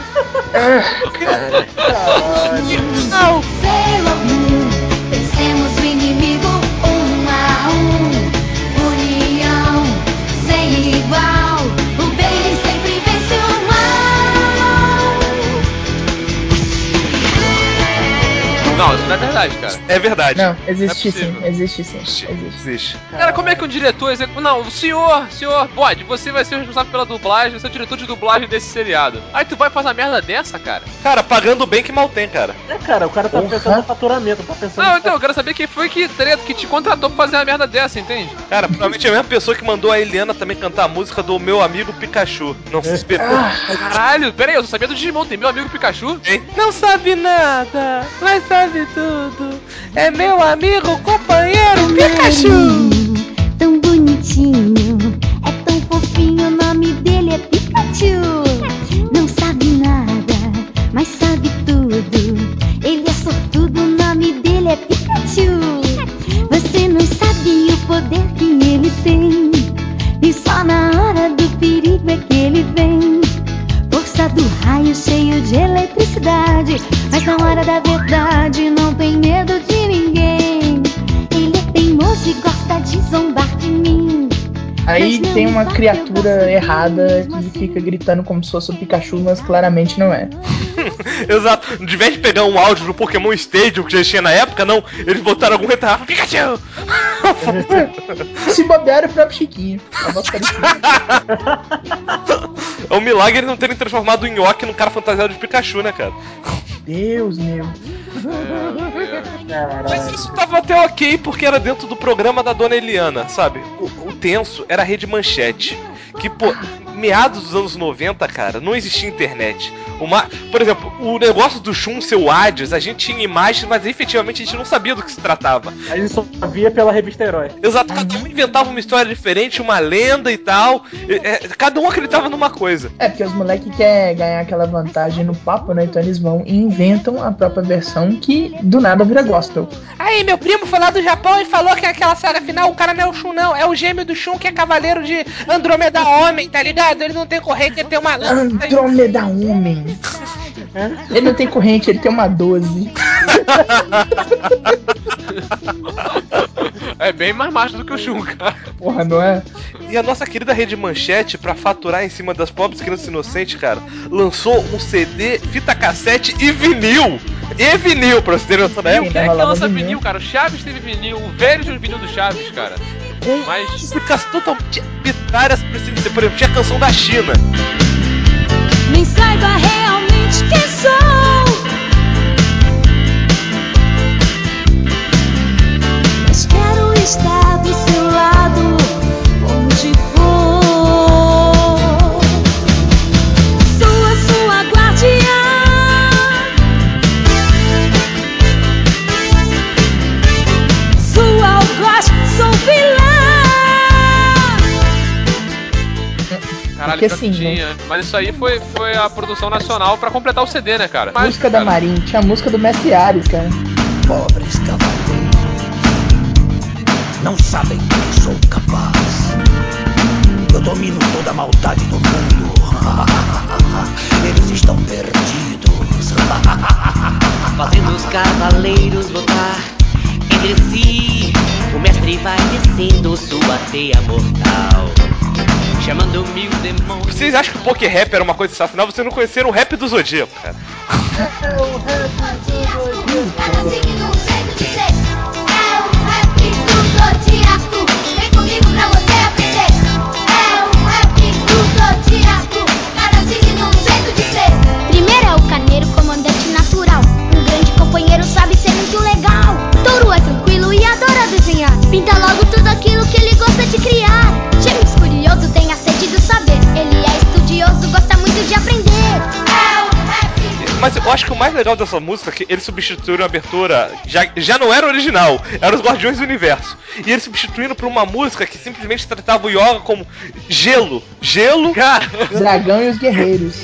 Speaker 9: Sailor Moon, vencemos o inimigo 1 a 1. União sem igual, o bem sempre vence o mal.
Speaker 5: Não, isso não é verdade, cara.
Speaker 1: É verdade.
Speaker 3: Não, existe
Speaker 5: Não é
Speaker 3: sim, existe sim.
Speaker 1: Existe.
Speaker 5: Cara, como é que um diretor executivo... Não, o senhor, pode, você vai ser o responsável pela dublagem, você é o diretor de dublagem desse seriado. Aí tu vai fazer uma merda dessa, cara?
Speaker 1: Cara, pagando bem que mal tem, cara.
Speaker 6: Cara, o cara tá pensando no faturamento, tá pensando...
Speaker 5: Não, então, eu quero saber quem foi que te contratou pra fazer uma merda dessa, entende?
Speaker 1: Cara, provavelmente é a mesma pessoa que mandou a Eliana também cantar a música do Meu Amigo Pikachu. Não se esperou.
Speaker 5: Caralho, pera aí, eu só sabia do Digimon, tem Meu Amigo Pikachu?
Speaker 1: Hein? Não sabe nada, mas sabe tudo. É meu amigo, companheiro Pikachu.
Speaker 9: Tão bonitinho, é tão fofinho, o nome dele é Pikachu. Não sabe nada, mas sabe tudo. Ele é sortudo, o nome dele é Pikachu. Você não sabe o poder que ele tem, e só na hora do perigo é que ele vem. Força do raio cheio de eletricidade, mas na hora da verdade não tem medo de ninguém. Ele é teimoso e gosta de zombar de mim.
Speaker 3: Aí tem uma criatura errada que fica gritando como se fosse o Pikachu, mas claramente não é.
Speaker 1: Exato. De vez de pegar um áudio do Pokémon Stadium que já tinha na época, não. Eles botaram algum retardo. Pikachu!
Speaker 3: Se bobear, o próprio Chiquinho.
Speaker 1: É um milagre eles não terem transformado o Nhoque num cara fantasiado de Pikachu, né, cara?
Speaker 3: Deus meu.
Speaker 1: Mas isso tava até ok, porque era dentro do programa da Dona Eliana, sabe? O tenso era a Rede Manchete. Que, pô, meados dos anos 90, cara, não existia internet. Por exemplo, o negócio do Shun ser o Hades, a gente tinha imagens, mas efetivamente a gente não sabia do que se tratava.
Speaker 6: A gente só via pela revista Herói.
Speaker 1: Exato, cada um inventava uma história diferente, uma lenda e tal. Cada um acreditava numa coisa.
Speaker 3: Porque os moleques querem ganhar aquela vantagem no papo, né? Então eles vão e inventam a própria versão que do nada vira gospel.
Speaker 5: Aí, meu primo foi lá do Japão e falou que aquela saga final, o cara não é o Shun, não. É o gêmeo do Shun, que é cavaleiro de Andrômeda Homem, tá ligado? Ele não tem corrente, ele tem uma lança.
Speaker 3: Andrômeda Homem. Ele não tem corrente, ele tem uma 12.
Speaker 5: É bem mais macho do que o Shun, cara.
Speaker 3: Porra, não é?
Speaker 1: E a nossa querida Rede Manchete, pra faturar em cima das pobres crianças inocentes, cara, lançou um CD, fita cassete e vinil. E vinil, pra você ter noção da época.
Speaker 5: Quem é que lança vinil, cara? O Chaves teve vinil, o velho de vinil do Chaves, cara.
Speaker 1: Mas músicas totalmente arbitrárias, por exemplo, tinha a canção da China.
Speaker 9: Nem saiba realmente quem sou. Mas quero estar do seu lado, onde for. Sua guardiã. Sua algoz, sou vilã.
Speaker 5: Caralho,
Speaker 3: Porque sim,
Speaker 5: tinha.
Speaker 3: né?
Speaker 5: Mas isso aí foi a produção nacional pra completar o CD, né, cara? Mas,
Speaker 3: Música da Marinha, tinha a música do Mestre Ares, cara.
Speaker 12: Pobres cavaleiros não sabem do que sou capaz. Eu domino toda a maldade do mundo. Eles estão perdidos.
Speaker 13: Fazendo os cavaleiros lutar entre si. O mestre vai descendo sua teia mortal, chamando mil demônios.
Speaker 1: Vocês acham que o poker rap era uma coisa sensacional? Vocês não conheceram o rap do Zodíaco, cara.
Speaker 11: É o rap do Zodíaco. Cada signo um jeito de ser. É o rap do Zodíaco. Vem comigo pra você aprender. É o rap do Zodíaco. Cada signo um jeito de ser.
Speaker 14: Primeiro é o carneiro, comandante natural. Um grande companheiro, sabe ser muito legal. Touro é tranquilo e adora desenhar. Pinta logo tudo aquilo que ele gosta de criar. Gêmeos curioso, tem a sede do saber. Ele é estudioso, gosta muito de aprender.
Speaker 1: Mas eu acho que o mais legal dessa música é que eles substituíram a abertura, já não era original, eram os Guardiões do Universo. E eles substituíram por uma música que simplesmente tratava o Yoga como gelo. Gelo, cara.
Speaker 3: Dragão e os Guerreiros.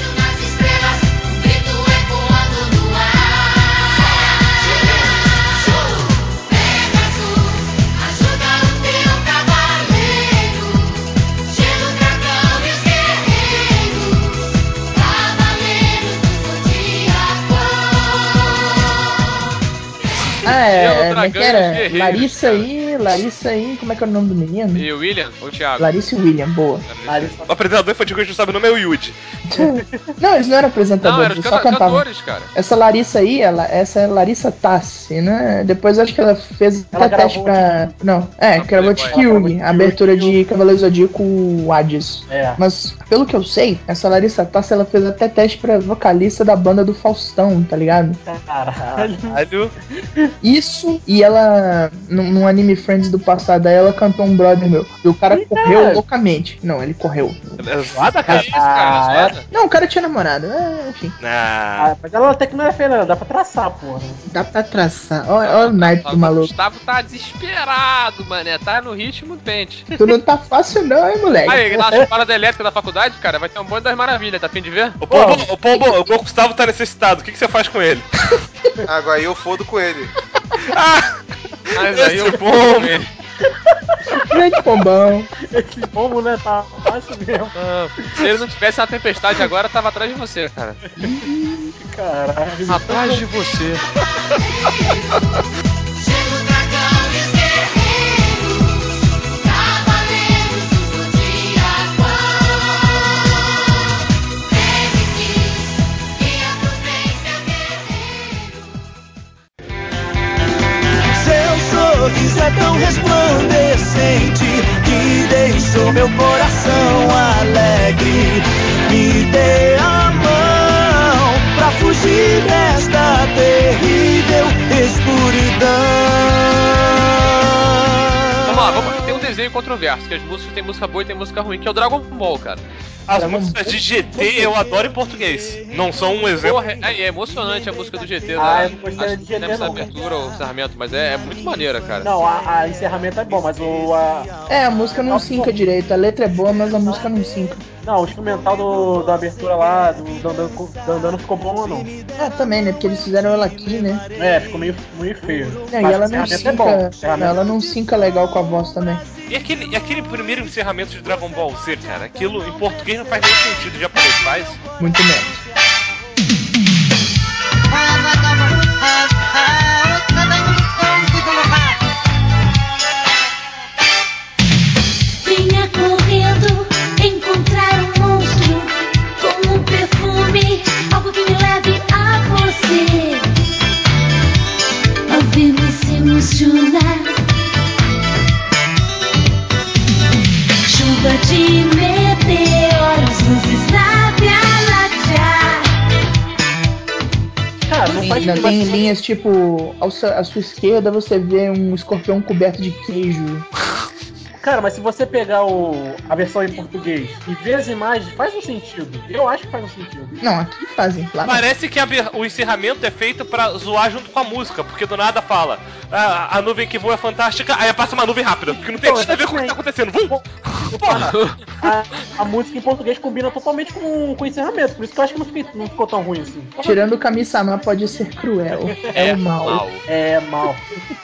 Speaker 3: Como é que era? Larissa aí, como é que é o nome do menino?
Speaker 5: E o William ou o Thiago?
Speaker 3: Larissa e William, boa.
Speaker 1: O apresentador infantil que a gente não sabe o nome é o Yudi.
Speaker 3: Não, eles não eram apresentadores,
Speaker 5: não, eram
Speaker 3: eles só cantavam.
Speaker 5: cantores, cara.
Speaker 3: Essa Larissa aí, essa é Larissa Tassi, né? Depois eu acho que ela fez até teste pra... Não, gravou de Kyugi, a abertura de Cavaleiro Zodíaco Hades. Mas, pelo que eu sei, essa Larissa Tassi, ela fez até teste pra vocalista da banda do Faustão, tá ligado?
Speaker 1: Caralho.
Speaker 3: Isso, e ela, num anime Friends do passado, aí ela cantou um brother meu. E o cara correu loucamente. Não, ele correu.
Speaker 1: É zoada, cara?
Speaker 3: Não, o cara tinha namorado. Enfim.
Speaker 6: Mas ela até que não é feia, não. Dá pra traçar, porra.
Speaker 3: Dá pra traçar. Olha o naipe do maluco.
Speaker 5: O Gustavo tá desesperado, mané. Tá no ritmo pente.
Speaker 3: Tu não tá fácil não, hein, moleque?
Speaker 5: Aí, na chupada elétrica da faculdade, cara, vai ter um bonde das maravilhas. Tá a fim de ver?
Speaker 1: O Pombo, o Gustavo tá necessitado. O que você faz com ele?
Speaker 2: Agora eu fodo com ele.
Speaker 5: Mas aí eu vou com ele.
Speaker 3: Grande pombão.
Speaker 6: Esse pombo, né, tá fácil mesmo.
Speaker 5: Se ele não tivesse uma tempestade agora, tava atrás de você, cara.
Speaker 6: Caralho.
Speaker 5: Atrás de você.
Speaker 12: Sorriso é tão resplandecente que deixou meu coração alegre. Me dê a mão pra fugir desta terrível escuridão.
Speaker 5: controverso, que as músicas tem música boa e tem música ruim, que é o Dragon Ball, cara.
Speaker 1: As músicas de GT eu adoro em português. Não são um exemplo.
Speaker 5: Porra, é emocionante a música do GT,
Speaker 6: Eu não gostei de GT,
Speaker 5: não.
Speaker 6: não.
Speaker 5: Abertura ou encerramento, mas é muito maneira, cara.
Speaker 6: Não, a encerramento é bom, mas
Speaker 3: a música não sinca direito. A letra é boa, mas a música não sinca.
Speaker 6: Não, o instrumental da abertura lá, do Dandano ficou bom ou não?
Speaker 3: Também, né? Porque eles fizeram ela aqui, né?
Speaker 6: Ficou meio feio.
Speaker 3: E ela não sinca, ela não sinca legal com a voz também.
Speaker 1: E aquele primeiro encerramento de Dragon Ball Z, cara, aquilo em português não faz nem sentido, em japonês faz?
Speaker 3: Muito menos.
Speaker 11: Venha correndo encontrar um monstro com um perfume, algo que me leve a você. Ao ver-me se emocionar, chuva de meteoros, luzes na Via Láctea.
Speaker 6: Cara, não faz
Speaker 3: Ainda tem linhas tipo, à sua esquerda você vê um escorpião coberto de queijo.
Speaker 6: Cara, mas se você pegar a versão em português e ver as imagens, faz um sentido. Eu acho que faz um sentido.
Speaker 3: Não, aqui fazem. Lá
Speaker 1: parece que o encerramento é feito pra zoar junto com a música, porque do nada fala a nuvem que voa é fantástica, aí passa uma nuvem rápida, porque não tem nada a ver com o que tá acontecendo. Vum! Porra!
Speaker 6: A música em português combina totalmente com o encerramento, por isso que eu acho que não ficou tão ruim assim.
Speaker 3: Tirando o Kami-sama pode ser cruel. É o mal.
Speaker 6: É mal.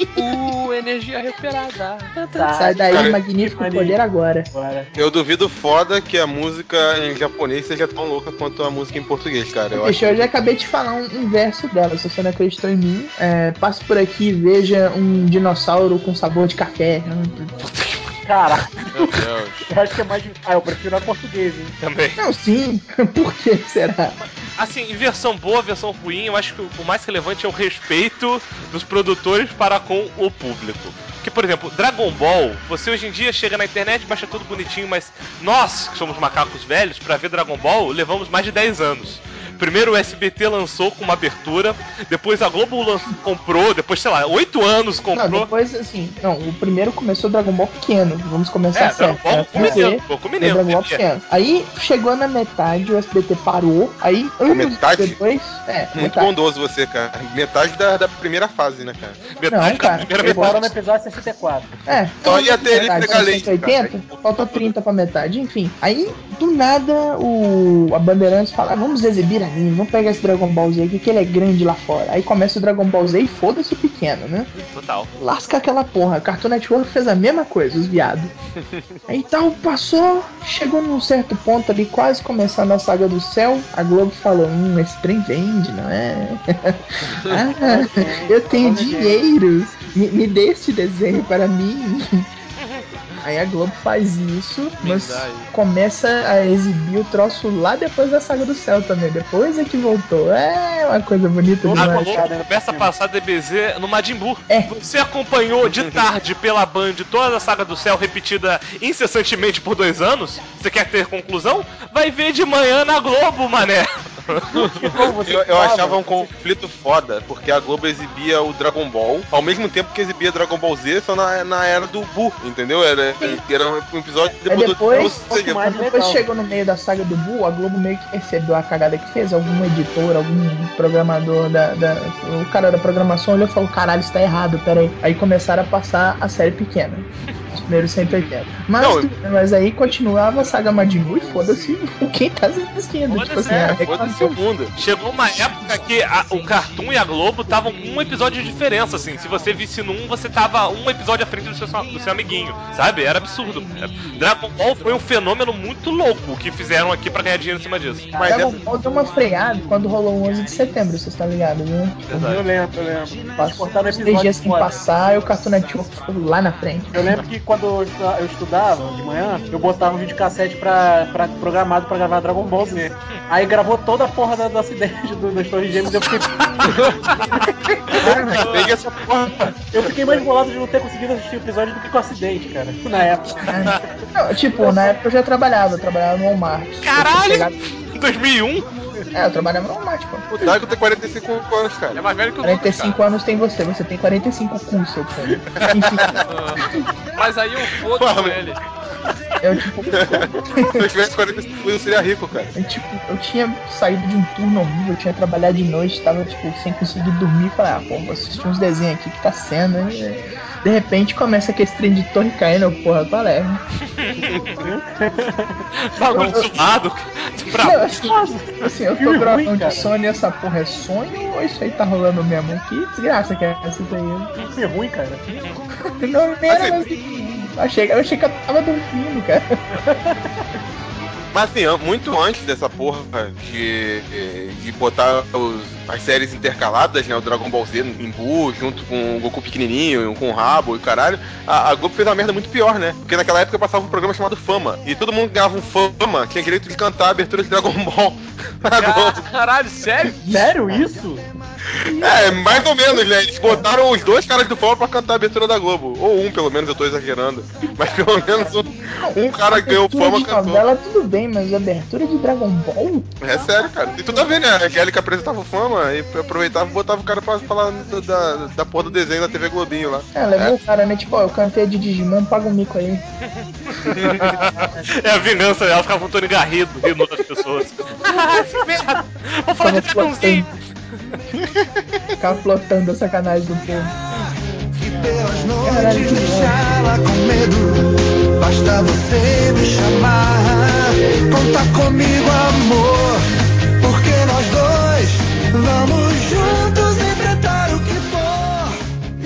Speaker 5: Energia recuperada.
Speaker 3: Sai daí,
Speaker 2: Cara,
Speaker 3: magnífico poder agora.
Speaker 2: Eu duvido foda que a música em japonês seja tão louca quanto a música em português, cara. Eu
Speaker 3: já acabei de falar um verso dela, se você não acreditou em mim. Passe por aqui e veja um dinossauro com sabor de café.
Speaker 6: Caraca.
Speaker 5: Meu Deus.
Speaker 6: Eu acho que é mais. Eu prefiro a português, hein?
Speaker 1: Também.
Speaker 3: Não, sim. Por que será?
Speaker 1: Assim, em versão boa, versão ruim, eu acho que o mais relevante é o respeito dos produtores para com o público. Porque, por exemplo, Dragon Ball, você hoje em dia chega na internet, baixa tudo bonitinho, mas nós, que somos macacos velhos, pra ver Dragon Ball, levamos mais de 10 anos. Primeiro o SBT lançou com uma abertura, depois a Globo comprou, depois, sei lá, 8 anos comprou.
Speaker 3: Não, depois, assim, o primeiro começou Dragon Ball pequeno, vamos começar certo. Dragon Ball pequeno. Aí chegou na metade, o SBT parou, aí
Speaker 2: metade?
Speaker 3: Depois,
Speaker 2: muito
Speaker 3: metade.
Speaker 2: bondoso você, cara. Metade da primeira fase, né, cara?
Speaker 3: Não, cara.
Speaker 6: Ele parou no episódio 64.
Speaker 2: Só ia ter ele pegar leite,
Speaker 3: 180, faltou 30 pra metade, enfim. Aí, do nada, a Bandeirantes fala, vamos exibir anime, vamos pegar esse Dragon Ball Z aqui, que ele é grande lá fora. Aí começa o Dragon Ball Z e foda-se o pequeno, né?
Speaker 1: Total.
Speaker 3: Lasca aquela porra. A Cartoon Network fez a mesma coisa, os viados. Aí tal, passou, chegou num certo ponto ali, quase começando a Saga do Céu, a Globo falou, esse trem vende, não é? Eu tenho dinheiro, me dê esse desenho para mim. Aí a Globo faz isso, mas começa a exibir o troço lá depois da Saga do Céu também. Depois é que voltou. É uma coisa bonita demais.
Speaker 1: A Globo começa a passar DBZ no Majin Buu. Você acompanhou de tarde pela Band toda a Saga do Céu repetida incessantemente por 2 anos? Você quer ter conclusão? Vai ver de manhã na Globo, mané.
Speaker 2: Eu achava um conflito foda, porque a Globo exibia o Dragon Ball ao mesmo tempo que exibia Dragon Ball Z, só na era do Buu, entendeu? Era um episódio
Speaker 3: depois chegou no meio da saga do Buu, a Globo meio que percebeu a cagada que fez. Algum editor, algum programador o cara da programação olhou e falou, caralho, isso tá errado, peraí. Aí começaram a passar a série pequena. Os primeiros 180. Mas aí continuava a saga Majin Buu e foda-se quem tá assistindo. Tipo assim,
Speaker 1: foda-se o mundo. Chegou uma época que o Cartoon e a Globo estavam com um episódio de diferença, assim. Se você visse num, você tava um episódio à frente do seu amiguinho, sabe? Era absurdo. Dragon Ball foi um fenômeno muito louco que fizeram aqui pra ganhar dinheiro em cima disso.
Speaker 3: Mas Dragon Ball deu uma freada quando rolou o 11 de setembro, vocês estão ligados, né?
Speaker 6: Eu lembro.
Speaker 3: Passou 3 dias sem passar e o Cartoon Network ficou lá na frente.
Speaker 6: Eu lembro que quando eu estudava de manhã, eu botava um videocassete programado pra gravar Dragon Ball Z. Aí gravou toda a porra do acidente das Torres Gêmeas e eu fiquei... Eu fiquei mais bolado de não ter conseguido assistir o episódio do que com o acidente, cara. Na época.
Speaker 3: Não, na época eu já trabalhava no Walmart.
Speaker 1: Caralho! 2001?
Speaker 3: É, eu trabalhava no Walmart, pô.
Speaker 2: O Daigo tem 45 anos, cara.
Speaker 5: É mais velho que o
Speaker 3: 45 anos tem você tem 45 cu, seu pô. Enfim.
Speaker 5: Mas aí eu fodo com ele.
Speaker 3: Eu, tipo...
Speaker 2: Se eu tivesse 45 eu seria rico, cara.
Speaker 3: Eu tinha saído de um turno horrível, eu tinha trabalhado de noite, tava, tipo, sem conseguir dormir. Falei, pô, vou assistir uns desenhos aqui que tá sendo, hein? De repente começa aquele trem de torre caindo, porra, qual é?
Speaker 1: Bagulho zoado.
Speaker 3: Assim, eu tô gravando de sonho e essa porra é sonho ou isso aí tá rolando mesmo? Que desgraça que é essa daí?
Speaker 6: Isso é ruim, cara.
Speaker 3: Não era, mas eu achei que eu tava dormindo, cara.
Speaker 2: Mas assim, muito antes dessa porra de botar as séries intercaladas, né? O Dragon Ball Z em Buu, junto com o Goku pequenininho, com o Rabo e caralho, a Globo fez uma merda muito pior, né? Porque naquela época passava um programa chamado Fama, e todo mundo ganhava um Fama, tinha direito de cantar a abertura de Dragon Ball na Globo.
Speaker 5: Caralho, sério?
Speaker 6: Sério isso?
Speaker 2: É, mais ou menos, né? Eles botaram os dois caras do Fama pra cantar a abertura da Globo. Ou um, pelo menos, eu tô exagerando. Mas pelo menos um cara ganhou Fama
Speaker 3: de
Speaker 2: cantou.
Speaker 3: Novela, tudo bem, mas a abertura de Dragon Ball?
Speaker 2: É sério, cara. Tem tudo a ver, né? A Angélica apresentava o Fama e aproveitava e botava o cara pra falar da porra do desenho da TV Globinho lá.
Speaker 3: Levou o cara, né? Tipo, ó, eu cantei de Digimon, paga um mico aí.
Speaker 1: É a vingança, ela ficava com o Tony Garrido rindo das pessoas. Que merda! Vou falar de Dragãozinho!
Speaker 3: Ficava flotando a sacanagem do povo.
Speaker 12: Pelas noites deixá-la com medo. Basta você me chamar. Conta comigo, amor. Porque nós dois vamos juntos enfrentar o que for. E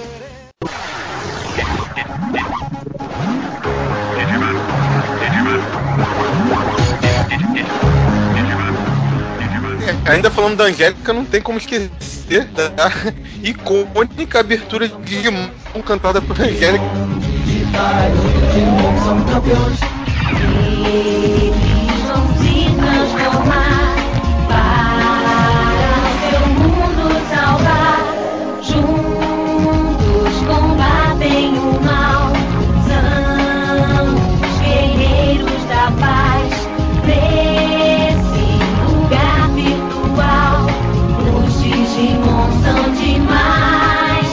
Speaker 2: Ainda falando da Angélica, não tem como esquecer da icônica abertura de Digimon cantada por Angélica.
Speaker 11: São campeões. Eles vão se transformar para o seu mundo salvar. Juntos combatem o mal. São os guerreiros da paz. Nesse lugar virtual, os Digimon são demais.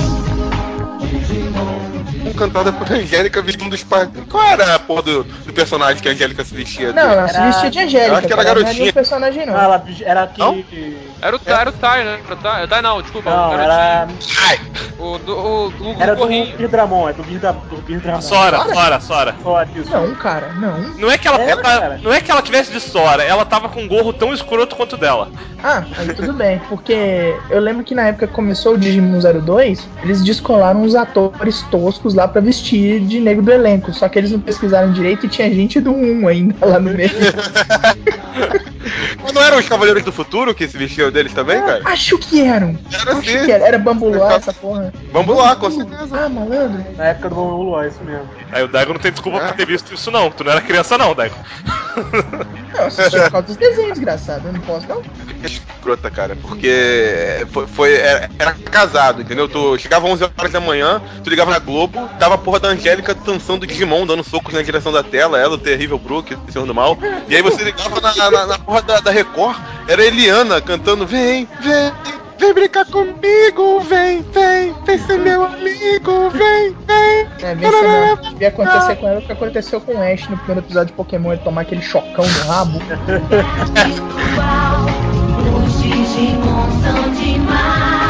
Speaker 2: Cantada por Angélica vestindo dos pais. Qual era a porra do personagem que a Angélica se vestia?
Speaker 3: Não, ela se vestia de Angélica.
Speaker 2: Eu acho que era garotinha.
Speaker 3: Não era personagem, não.
Speaker 6: Ela era que.
Speaker 5: Não? Era o Tai, né? Era o Tai não, desculpa.
Speaker 6: Não, era.
Speaker 5: O
Speaker 6: era do
Speaker 5: Gorrinho.
Speaker 6: Birdramon, é do Birdramon.
Speaker 1: Sora.
Speaker 3: Não, cara, não.
Speaker 1: Não é que ela tivesse de Sora, ela tava com um gorro tão escroto quanto o dela.
Speaker 3: Ah, aí tudo bem, porque eu lembro que na época que começou o Digimon 02, eles descolaram uns atores toscos lá pra vestir de negro do elenco, só que eles não pesquisaram direito e tinha gente do 1 ainda lá no meio.
Speaker 2: Mas não eram os Cavaleiros do Futuro que se vestiam deles também, cara?
Speaker 3: Acho que eram.
Speaker 2: Era
Speaker 3: Bambuló essa porra.
Speaker 2: Bambuló, com certeza.
Speaker 3: Ah, malandro.
Speaker 6: Na época do Bambuló, é isso mesmo.
Speaker 1: Aí o Daigo não tem desculpa por ter visto isso não, tu não era criança não, Daigo.
Speaker 3: Não, assisti por causa dos desenhos, desgraçado, eu não posso não.
Speaker 2: Escrota, cara, porque era casado, entendeu? Tu chegava 11 horas da manhã, tu ligava na Globo, tava a porra da Angélica dançando Digimon, dando socos na direção da tela, ela, o terrível Brook, o Senhor do Mal, e aí você ligava na porra da Record, era a Eliana cantando vem brincar comigo, vem ser meu amigo, vem.
Speaker 3: Ia acontecer com ela o que aconteceu com o Ash no primeiro episódio de Pokémon, ele tomar aquele chocão no rabo.
Speaker 11: Os Digimon são demais.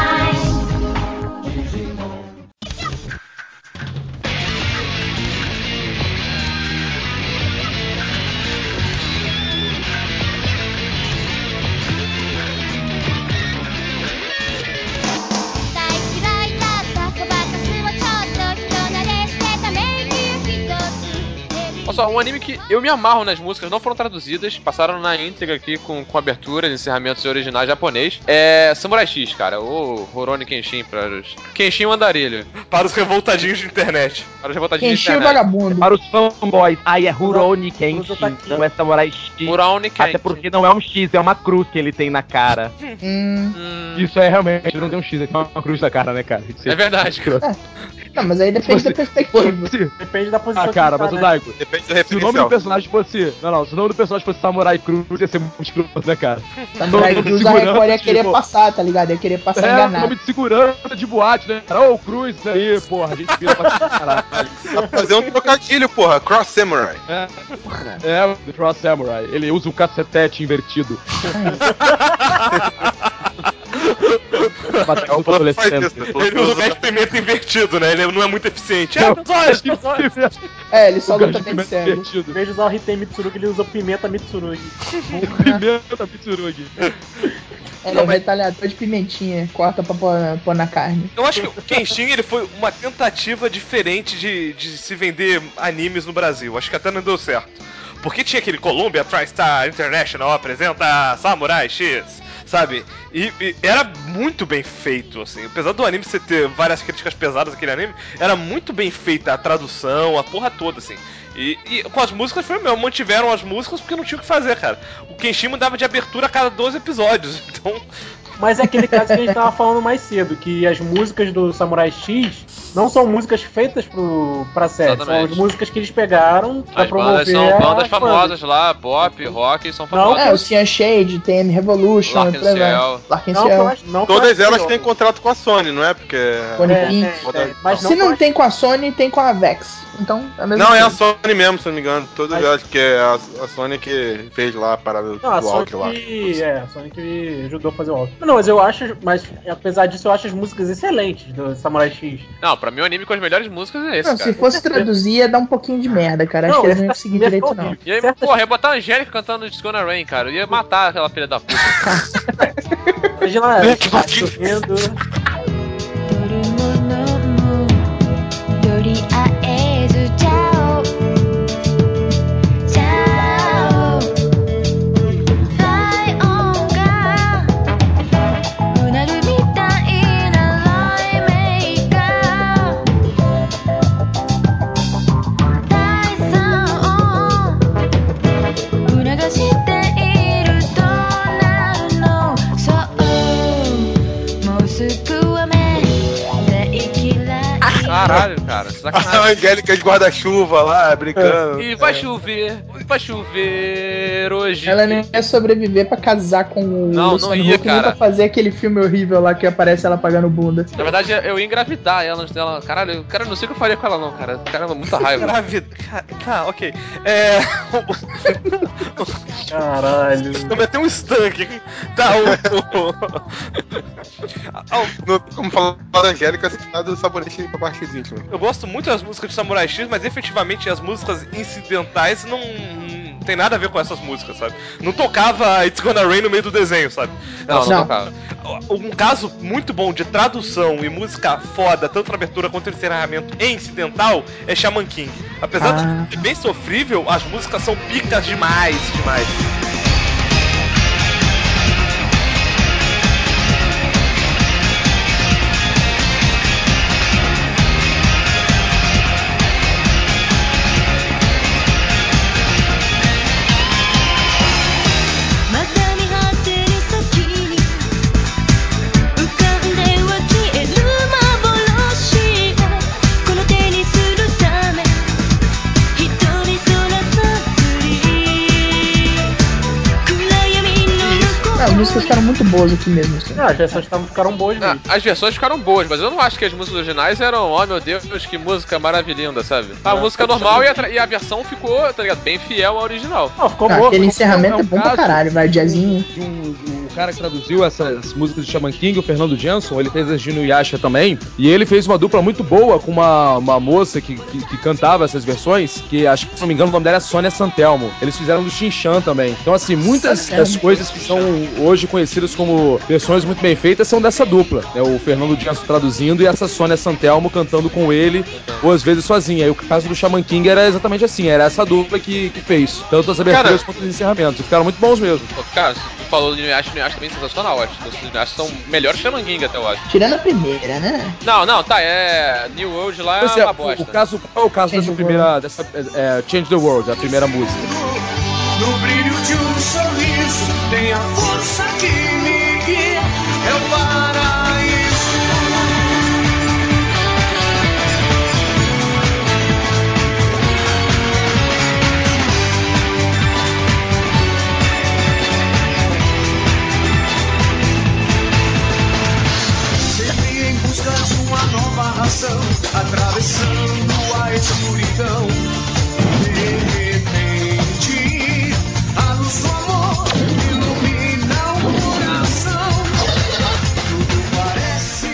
Speaker 5: Olha só, um anime que eu me amarro nas músicas, não foram traduzidas, passaram na íntegra aqui com aberturas, encerramentos originais japonês. É Samurai X, cara, ou Rurouni Kenshin para os... Kenshin o Andarilho.
Speaker 1: Para os revoltadinhos de internet.
Speaker 5: Para os revoltadinhos
Speaker 3: Kenshin
Speaker 5: de
Speaker 3: o
Speaker 5: internet.
Speaker 3: vagabundo.
Speaker 10: Para os fanboys, aí é Rurouni Kenshin, não é Samurai X.
Speaker 5: Rurouni Kenshin.
Speaker 10: Até porque não é um X, é uma cruz que ele tem na cara. Isso é realmente, não tem um X, é uma cruz na cara, né, cara?
Speaker 5: É verdade.
Speaker 3: Não, mas aí depende da perspectiva.
Speaker 6: Depende da posição.
Speaker 10: Ah, cara, mas o Daigo.
Speaker 2: Depende
Speaker 10: Se o nome do personagem fosse. Não, se o nome do personagem fosse Samurai Cruz, ia ser muito escroto, né, cara?
Speaker 3: Samurai Cruz, a Record ia querer passar, tá ligado? Ia querer passar enganado.
Speaker 10: Nome de segurança de boate, né? Ô, Cruz, isso aí, porra, a gente vira pra caralho.
Speaker 2: Dá pra fazer um trocadilho, porra. Cross Samurai.
Speaker 10: The Cross Samurai. Ele usa o cacetete invertido.
Speaker 1: Ele usa o gás de pimenta invertido, né? Ele não é muito eficiente.
Speaker 3: Ele só luta bem cego.
Speaker 6: Em vez de usar o Hitei Mitsurugi, ele usa pimenta Mitsurugi.
Speaker 10: Pimenta Mitsurugi.
Speaker 3: Ele é um retalhador de pimentinha, corta pra pôr na carne.
Speaker 1: Eu acho que o Kenshin ele foi uma tentativa diferente de se vender animes no Brasil. Acho que até não deu certo. Porque tinha aquele Columbia TriStar International apresenta Samurai X, sabe? E era muito bem feito, assim. Apesar do anime você ter várias críticas pesadas aquele anime, era muito bem feita a tradução, a porra toda, assim. E com as músicas foi mesmo, mantiveram as músicas porque não tinha o que fazer, cara. O Kenshin mudava de abertura a cada 12 episódios, então...
Speaker 6: Mas é aquele caso que a gente tava falando mais cedo, que as músicas do Samurai X não são músicas feitas pra série, são as músicas que eles pegaram pra promover.
Speaker 5: São bandas famosas lá, pop, rock, são famosas.
Speaker 3: O Cyan Shade, TM Revolution,
Speaker 2: Larkin Ciel. Todas elas têm contrato com a Sony, não é? Porque...
Speaker 3: Mas se não tem com a Sony, tem com a Avex. Então, é a mesma
Speaker 2: coisa.
Speaker 3: É
Speaker 2: a Sony mesmo, se não me engano. Todas elas, que é a Sony que fez lá a parada do Walker lá.
Speaker 6: A Sony que ajudou a fazer o Walker. Não, mas eu acho, apesar disso, eu acho as músicas excelentes do Samurai X.
Speaker 5: Não, pra mim o anime com as melhores músicas é esse,
Speaker 3: não,
Speaker 5: cara.
Speaker 3: Se fosse traduzir, ia dar um pouquinho de merda, cara. Acho que eles não iam conseguir direito, não.
Speaker 5: E aí, porra, ia botar a Angélica cantando It's Gonna Rain, cara. Eu ia matar aquela filha da puta.
Speaker 6: Imagina, tá chovendo.
Speaker 5: Caralho, cara.
Speaker 2: A Angélica de guarda-chuva lá, brincando.
Speaker 5: E vai chover hoje.
Speaker 3: Ela não ia sobreviver pra casar com o
Speaker 5: não ia,
Speaker 3: Huck, nem pra fazer aquele filme horrível lá que aparece ela pagando bunda.
Speaker 5: Na verdade, eu ia engravidar ela antes dela. Caralho, cara, não sei o que eu faria com ela não, cara. Caramba, muita raiva.
Speaker 1: Tá, ok.
Speaker 6: Caralho.
Speaker 1: Cometeu um estanque. Tá,
Speaker 2: como falar da Angélica, se do sabonete pra parte de íntima.
Speaker 1: Eu gosto muito das músicas de Samurai X, mas efetivamente as músicas incidentais não tem nada a ver com essas músicas, sabe? Não tocava It's Gonna Rain no meio do desenho, sabe?
Speaker 5: Não tocava.
Speaker 1: Um caso muito bom de tradução e música foda, tanto na abertura quanto no encerramento e incidental, é Shaman King. Apesar de ser bem sofrível, as músicas são picas demais.
Speaker 3: As músicas ficaram muito boas aqui mesmo, assim.
Speaker 6: As versões ficaram boas mesmo.
Speaker 5: As versões ficaram boas, mas eu não acho que as músicas originais eram, oh meu Deus, que música maravilhosa, sabe? A música normal e a versão ficou, tá ligado, bem fiel à original.
Speaker 6: Ficou boa.
Speaker 3: Aquele encerramento é bom pra caralho, vai, jazzinho.
Speaker 10: O cara que traduziu essas músicas de Shaman King, o Fernando Jansson, ele fez as de Inuyasha também, e ele fez uma dupla muito boa com uma moça que cantava essas versões, que acho que, se não me engano, o nome dela é Sônia Santelmo. Eles fizeram do Shin-Chan também. Então, assim, muitas das coisas que são hoje conhecidas como versões muito bem feitas são dessa dupla, né? O Fernando Jansson traduzindo e essa Sônia Santelmo cantando com ele, ou às vezes sozinha. E o caso do Shaman King era exatamente assim, era essa dupla que fez. Tanto as aberturas quanto os encerramentos. E ficaram muito bons mesmo.
Speaker 5: Cara, tu falou do Inuyasha também é sensacional, acho. Os Inuyasha são melhores que Shaman King até, eu acho.
Speaker 3: Tirando a primeira, né?
Speaker 5: Não, tá, New World lá é uma bosta.
Speaker 10: Qual é o caso dessa primeira, Change the World, a primeira música?
Speaker 12: No brilho de um sorriso tem a força que me guia, é o paraíso.
Speaker 11: 「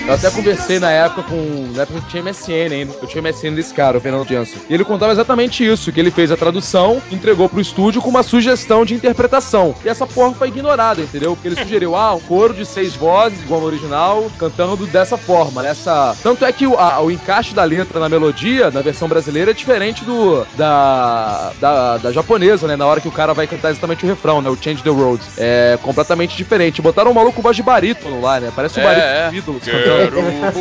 Speaker 10: Eu até conversei na época que tinha MSN ainda. Eu tinha MSN desse cara, o Fernando Jensen. E ele contava exatamente isso, que ele fez a tradução, entregou pro estúdio com uma sugestão de interpretação. E essa porra foi ignorada, entendeu? Porque ele sugeriu, um coro de 6 vozes, igual no original, cantando dessa forma, nessa... Tanto é que o encaixe da letra na melodia, na versão brasileira, é diferente da japonesa, né? Na hora que o cara vai cantar exatamente o refrão, né? O Change the Road. É completamente diferente. Botaram um maluco com voz de barítono lá, né? Parece um barítono de ídolos.
Speaker 5: Quero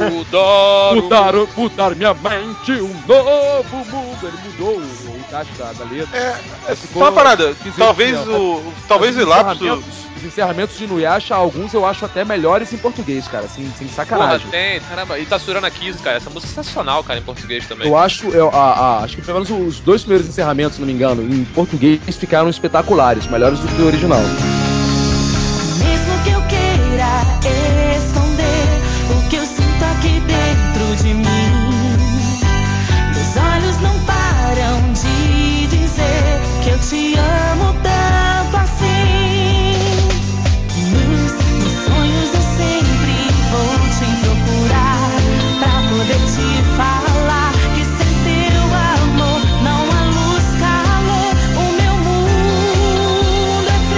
Speaker 10: mudar minha mente, um novo mundo. Ele mudou o encaixe da letra.
Speaker 2: Só uma parada. Talvez o Ilapso...
Speaker 10: Os encerramentos de Inuyasha, alguns eu acho até melhores em português, cara, sem sacanagem.
Speaker 5: Porra, tem, caramba. E Tatsurana Kiss, cara, essa música é sensacional, cara, em português também.
Speaker 10: Eu acho que pelo menos os 2 primeiros encerramentos, se não me engano, em português ficaram espetaculares, melhores do que o original.
Speaker 11: Mesmo que eu queira esconder o que eu sinto aqui dentro de mim, meus olhos não param de dizer que eu te amo tanto assim. Nos sonhos eu sempre vou te procurar pra poder te falar que sem teu amor não há luz, calor, o meu mundo é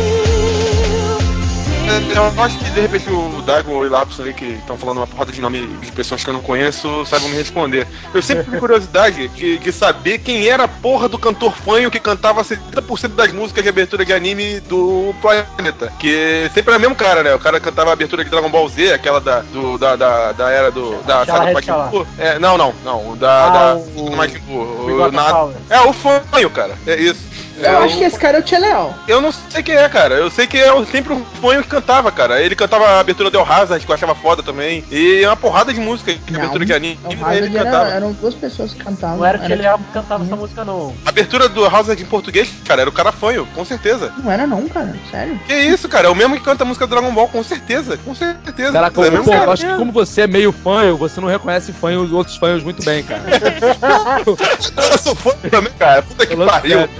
Speaker 11: frio.
Speaker 2: Eu acho que de repente o Dago ou o Ilapso aí, que estão falando uma porrada de nome de pessoas que eu não conheço, saibam me responder. Eu sempre tive curiosidade de saber quem era a porra do cantor fanho que cantava 70% das músicas de abertura de anime do planeta. Que sempre era o mesmo cara, né? O cara cantava a abertura de Dragon Ball Z, aquela da era da saga Majin Buu. Da Majin Buu. O fanho, cara. É isso.
Speaker 3: Eu acho que esse cara é o Tchê Leão.
Speaker 2: Eu não sei quem é, cara. Eu sei que é sempre o fanho que cantava, cara. Ele cantava a abertura do El Hazard, que eu achava foda também. E uma porrada de música de abertura de anime. Ele cantava.
Speaker 3: Eram 2 pessoas que cantavam.
Speaker 6: Não era o Tchê Leão que cantava essa música, não.
Speaker 2: A abertura do El Hazard em português, cara, era o cara fanho, com certeza.
Speaker 3: Não era não, cara. Sério.
Speaker 2: Que isso, cara? É o mesmo que canta a música do Dragon Ball, com certeza. Com certeza.
Speaker 10: Caraca, eu acho que como você é meio fanho, você não reconhece fanho os outros fanhos muito bem, cara.
Speaker 2: Eu sou fã também, cara. Puta que pariu.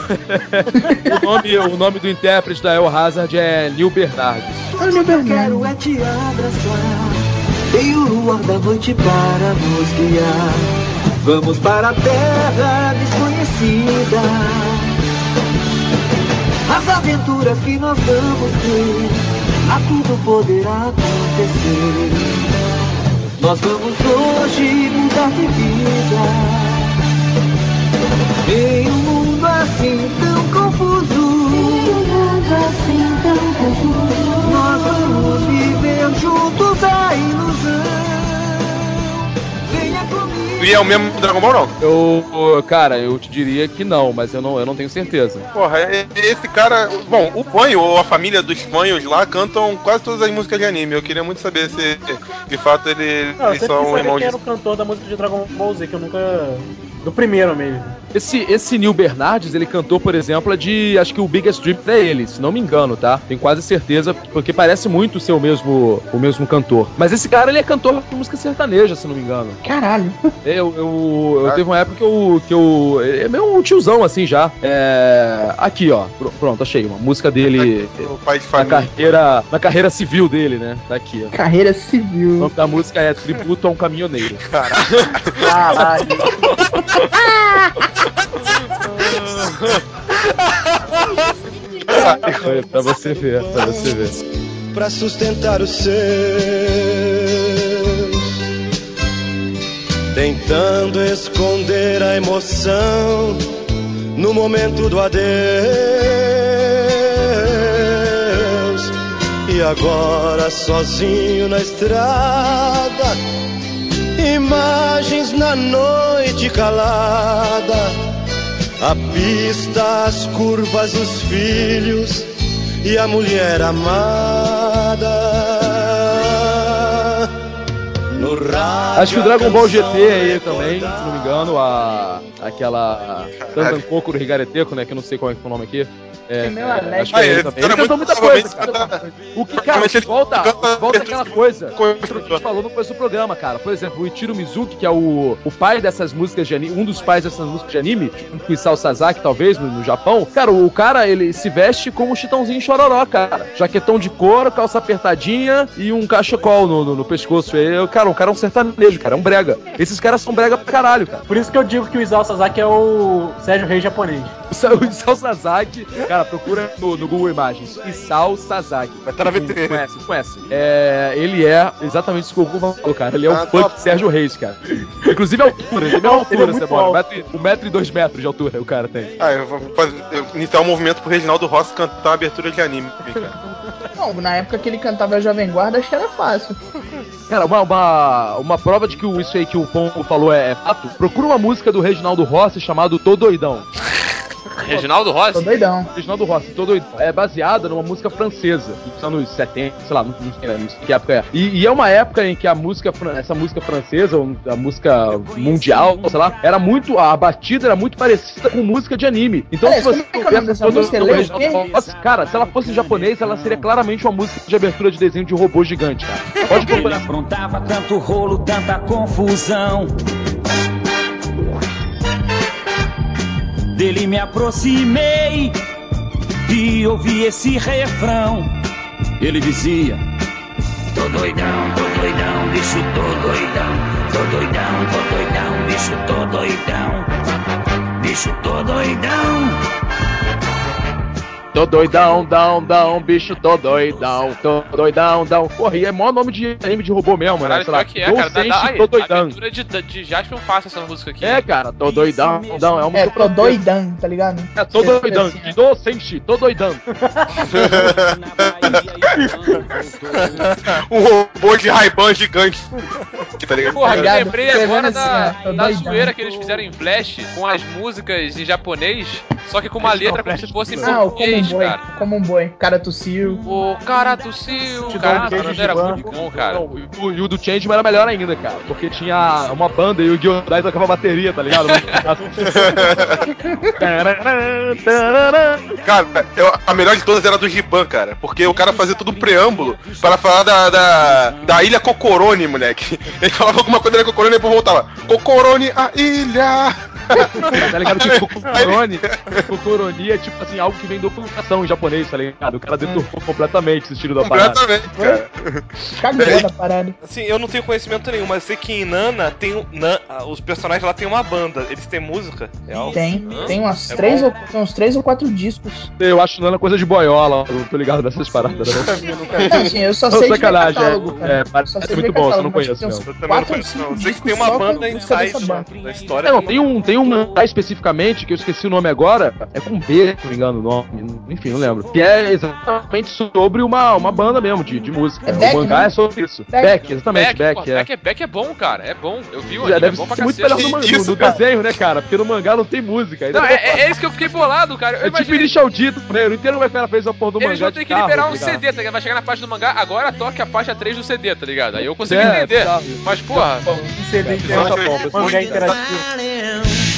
Speaker 10: O nome do intérprete da El Hazard é Neil Bernardes.
Speaker 11: Eu quero é te abraçar. Tem o luar da noite para nos guiar. Vamos para a terra desconhecida. As aventuras que nós vamos ter, a tudo poderá acontecer. Nós vamos hoje mudar de vida. Em um mundo assim tão confuso, nós vamos viver juntos a ilusão. Venha comigo.
Speaker 2: E é o mesmo Dragon Ball, não?
Speaker 10: Cara, eu te diria que não, mas eu não tenho certeza.
Speaker 2: Porra, esse cara... Bom, o fanho, ou a família dos fanhos lá, cantam quase todas as músicas de anime. Eu queria muito saber se, de fato, eles são irmãos...
Speaker 6: Quem era o cantor da música de Dragon Ball Z, que eu nunca... Do primeiro mesmo.
Speaker 10: Esse Neil Bernardes, ele cantou, por exemplo, acho que o Biggest Dream é ele, se não me engano, tá? Tenho quase certeza, porque parece muito ser o mesmo cantor. Mas esse cara, ele é cantor de música sertaneja, se não me engano.
Speaker 3: Caralho.
Speaker 10: Eu teve uma época que eu é meio um tiozão, assim, já. Aqui, ó. Pronto, achei. Uma música dele na carreira civil dele, né? Tá aqui, ó.
Speaker 3: Carreira civil.
Speaker 10: O nome da música é Tributo a um Caminhoneiro.
Speaker 6: Caralho.
Speaker 10: Pra você ver.
Speaker 15: Pra sustentar os seus, tentando esconder a emoção no momento do adeus. E agora sozinho na estrada, imagens na noite calada, a pista, as curvas, os filhos e a mulher amada.
Speaker 10: Acho que o Dragon Ball GT é ele também, se não me engano. Aquela Tandancoco do Rigareteco, né? Que eu não sei qual é o nome aqui. Acho que é ele também. Ele cantou muita coisa, cara. O que, cara, volta aquela coisa que a gente falou no começo do programa, cara. Por exemplo, o Ichiro Mizuki, que é o pai dessas músicas de anime, um dos pais dessas músicas de anime, junto com o Isao Sasaki, talvez, no Japão. Cara, o cara, ele se veste como um Chitãozinho Chororó, cara. Jaquetão de couro, calça apertadinha e um cachecol no pescoço. O cara é um sertanejo, cara, é um brega. Esses caras são brega pra caralho, cara.
Speaker 6: Por isso que eu digo que o Isao Sasaki é o Sérgio Reis japonês.
Speaker 10: O Isao Sasaki, cara, procura no Google Imagens. Isao Sasaki.
Speaker 2: Vai estar na vitrine.
Speaker 10: Conhece. Ele é exatamente isso que o Google falou, cara. Ele é o fã de Sérgio Reis, cara. Inclusive a altura, ele é a altura, você mora. 1 metro e 2 metros de altura o cara tem.
Speaker 2: Eu vou iniciar um movimento pro Reginaldo Rossi cantar uma abertura de anime, cara.
Speaker 3: Não, na época que ele cantava Jovem Guarda, acho que era fácil.
Speaker 10: Cara, uma prova de que isso aí que o Pombo falou é fato. Procura uma música do Reginaldo Rossi chamado Tô Doidão.
Speaker 5: Reginaldo Rossi?
Speaker 3: Tô doidão.
Speaker 10: Reginaldo Rossi, Tô Doidão. É baseada numa música francesa, dos anos 70, sei lá, não sei que época é. E é uma época em que essa música francesa, a música mundial, sei lá, era muito, a batida era muito parecida com música de anime. Então, se você cara, se ela fosse em japonês, ela seria claramente uma música de abertura de desenho de robô gigante, cara. Pode procurar.
Speaker 12: Ele aprontava tanto rolo, tanta confusão. Dele me aproximei e ouvi esse refrão. Ele dizia: tô doidão, bicho, tô doidão. Tô doidão, bicho, tô doidão. Bicho, tô doidão.
Speaker 10: Tô doidão, bicho, tô doidão. Porra, e é maior nome de anime de robô mesmo,
Speaker 5: caralho,
Speaker 10: né? Sei lá,
Speaker 5: tô doidão. A abertura de Jasper não faça essa música aqui.
Speaker 10: É, cara, tô doidão, é uma música
Speaker 3: tô doidão, tá ligado?
Speaker 10: Tô doidão, Kido Senshi, tô doidão.
Speaker 2: Um robô de Ray-Ban gigante. Tá ligado?
Speaker 5: Porra, me lembrei agora da zoeira que eles fizeram em Flash com as músicas em japonês, só que com uma letra como se fosse em português, cara.
Speaker 3: Como um boi. Cara tossiu.
Speaker 5: O cara tossiu. Cara, era muito bom, cara.
Speaker 10: E o do Changeman era melhor ainda, cara. Porque tinha uma banda e o Gyodai tocava bateria, tá ligado?
Speaker 2: Cara, a melhor de todas era do Giban, cara. Porque o cara fazia todo um preâmbulo para falar da ilha Kokorone, moleque. Ele falava alguma coisa da Kokorone e depois voltava: Kokorone, a ilha!
Speaker 10: Tá ligado? Que Kokoroni é tipo assim, algo que vem do ocultação em japonês, tá ligado? O cara deturpou completamente esse estilo da parada.
Speaker 2: Completamente, cara.
Speaker 3: Cagou da parada.
Speaker 1: Assim, eu não tenho conhecimento nenhum, mas eu sei que em Nana tem os personagens lá tem uma banda. Eles têm música?
Speaker 3: Tem uns 3 ou 4 discos.
Speaker 10: Eu acho Nana coisa de boiola, eu tô ligado dessas paradas.
Speaker 3: Não, assim, eu só sei de catálogo, cara.
Speaker 10: Parece muito bom, eu não conheço.
Speaker 1: Eu sei que tem uma banda inside da história.
Speaker 10: Não, tem um mangá especificamente, que eu esqueci o nome agora, é com B, se não me engano o nome, enfim, não lembro. Que é exatamente sobre uma banda mesmo, de música.
Speaker 3: Beck,
Speaker 10: o mangá
Speaker 3: né?
Speaker 10: é sobre isso. Beck, exatamente, Beck.
Speaker 5: Beck é bom, cara, é bom. Eu vi o anime,
Speaker 10: deve
Speaker 5: é bom pra
Speaker 10: ser muito
Speaker 5: cacete.
Speaker 10: melhor no desenho, né, cara? Porque no mangá não tem música.
Speaker 5: Não, é isso que eu fiquei bolado, cara.
Speaker 10: É tipo Initial D, né? Eu não entendo como é que o cara fez a porra do mangá.
Speaker 5: Eles vão ter que liberar um CD, tá ligado? Vai chegar na parte do mangá, agora toque a faixa 3 do CD, tá ligado? Aí eu consigo entender. Mas, porra...
Speaker 6: Um CD interativo. Mangá interativo.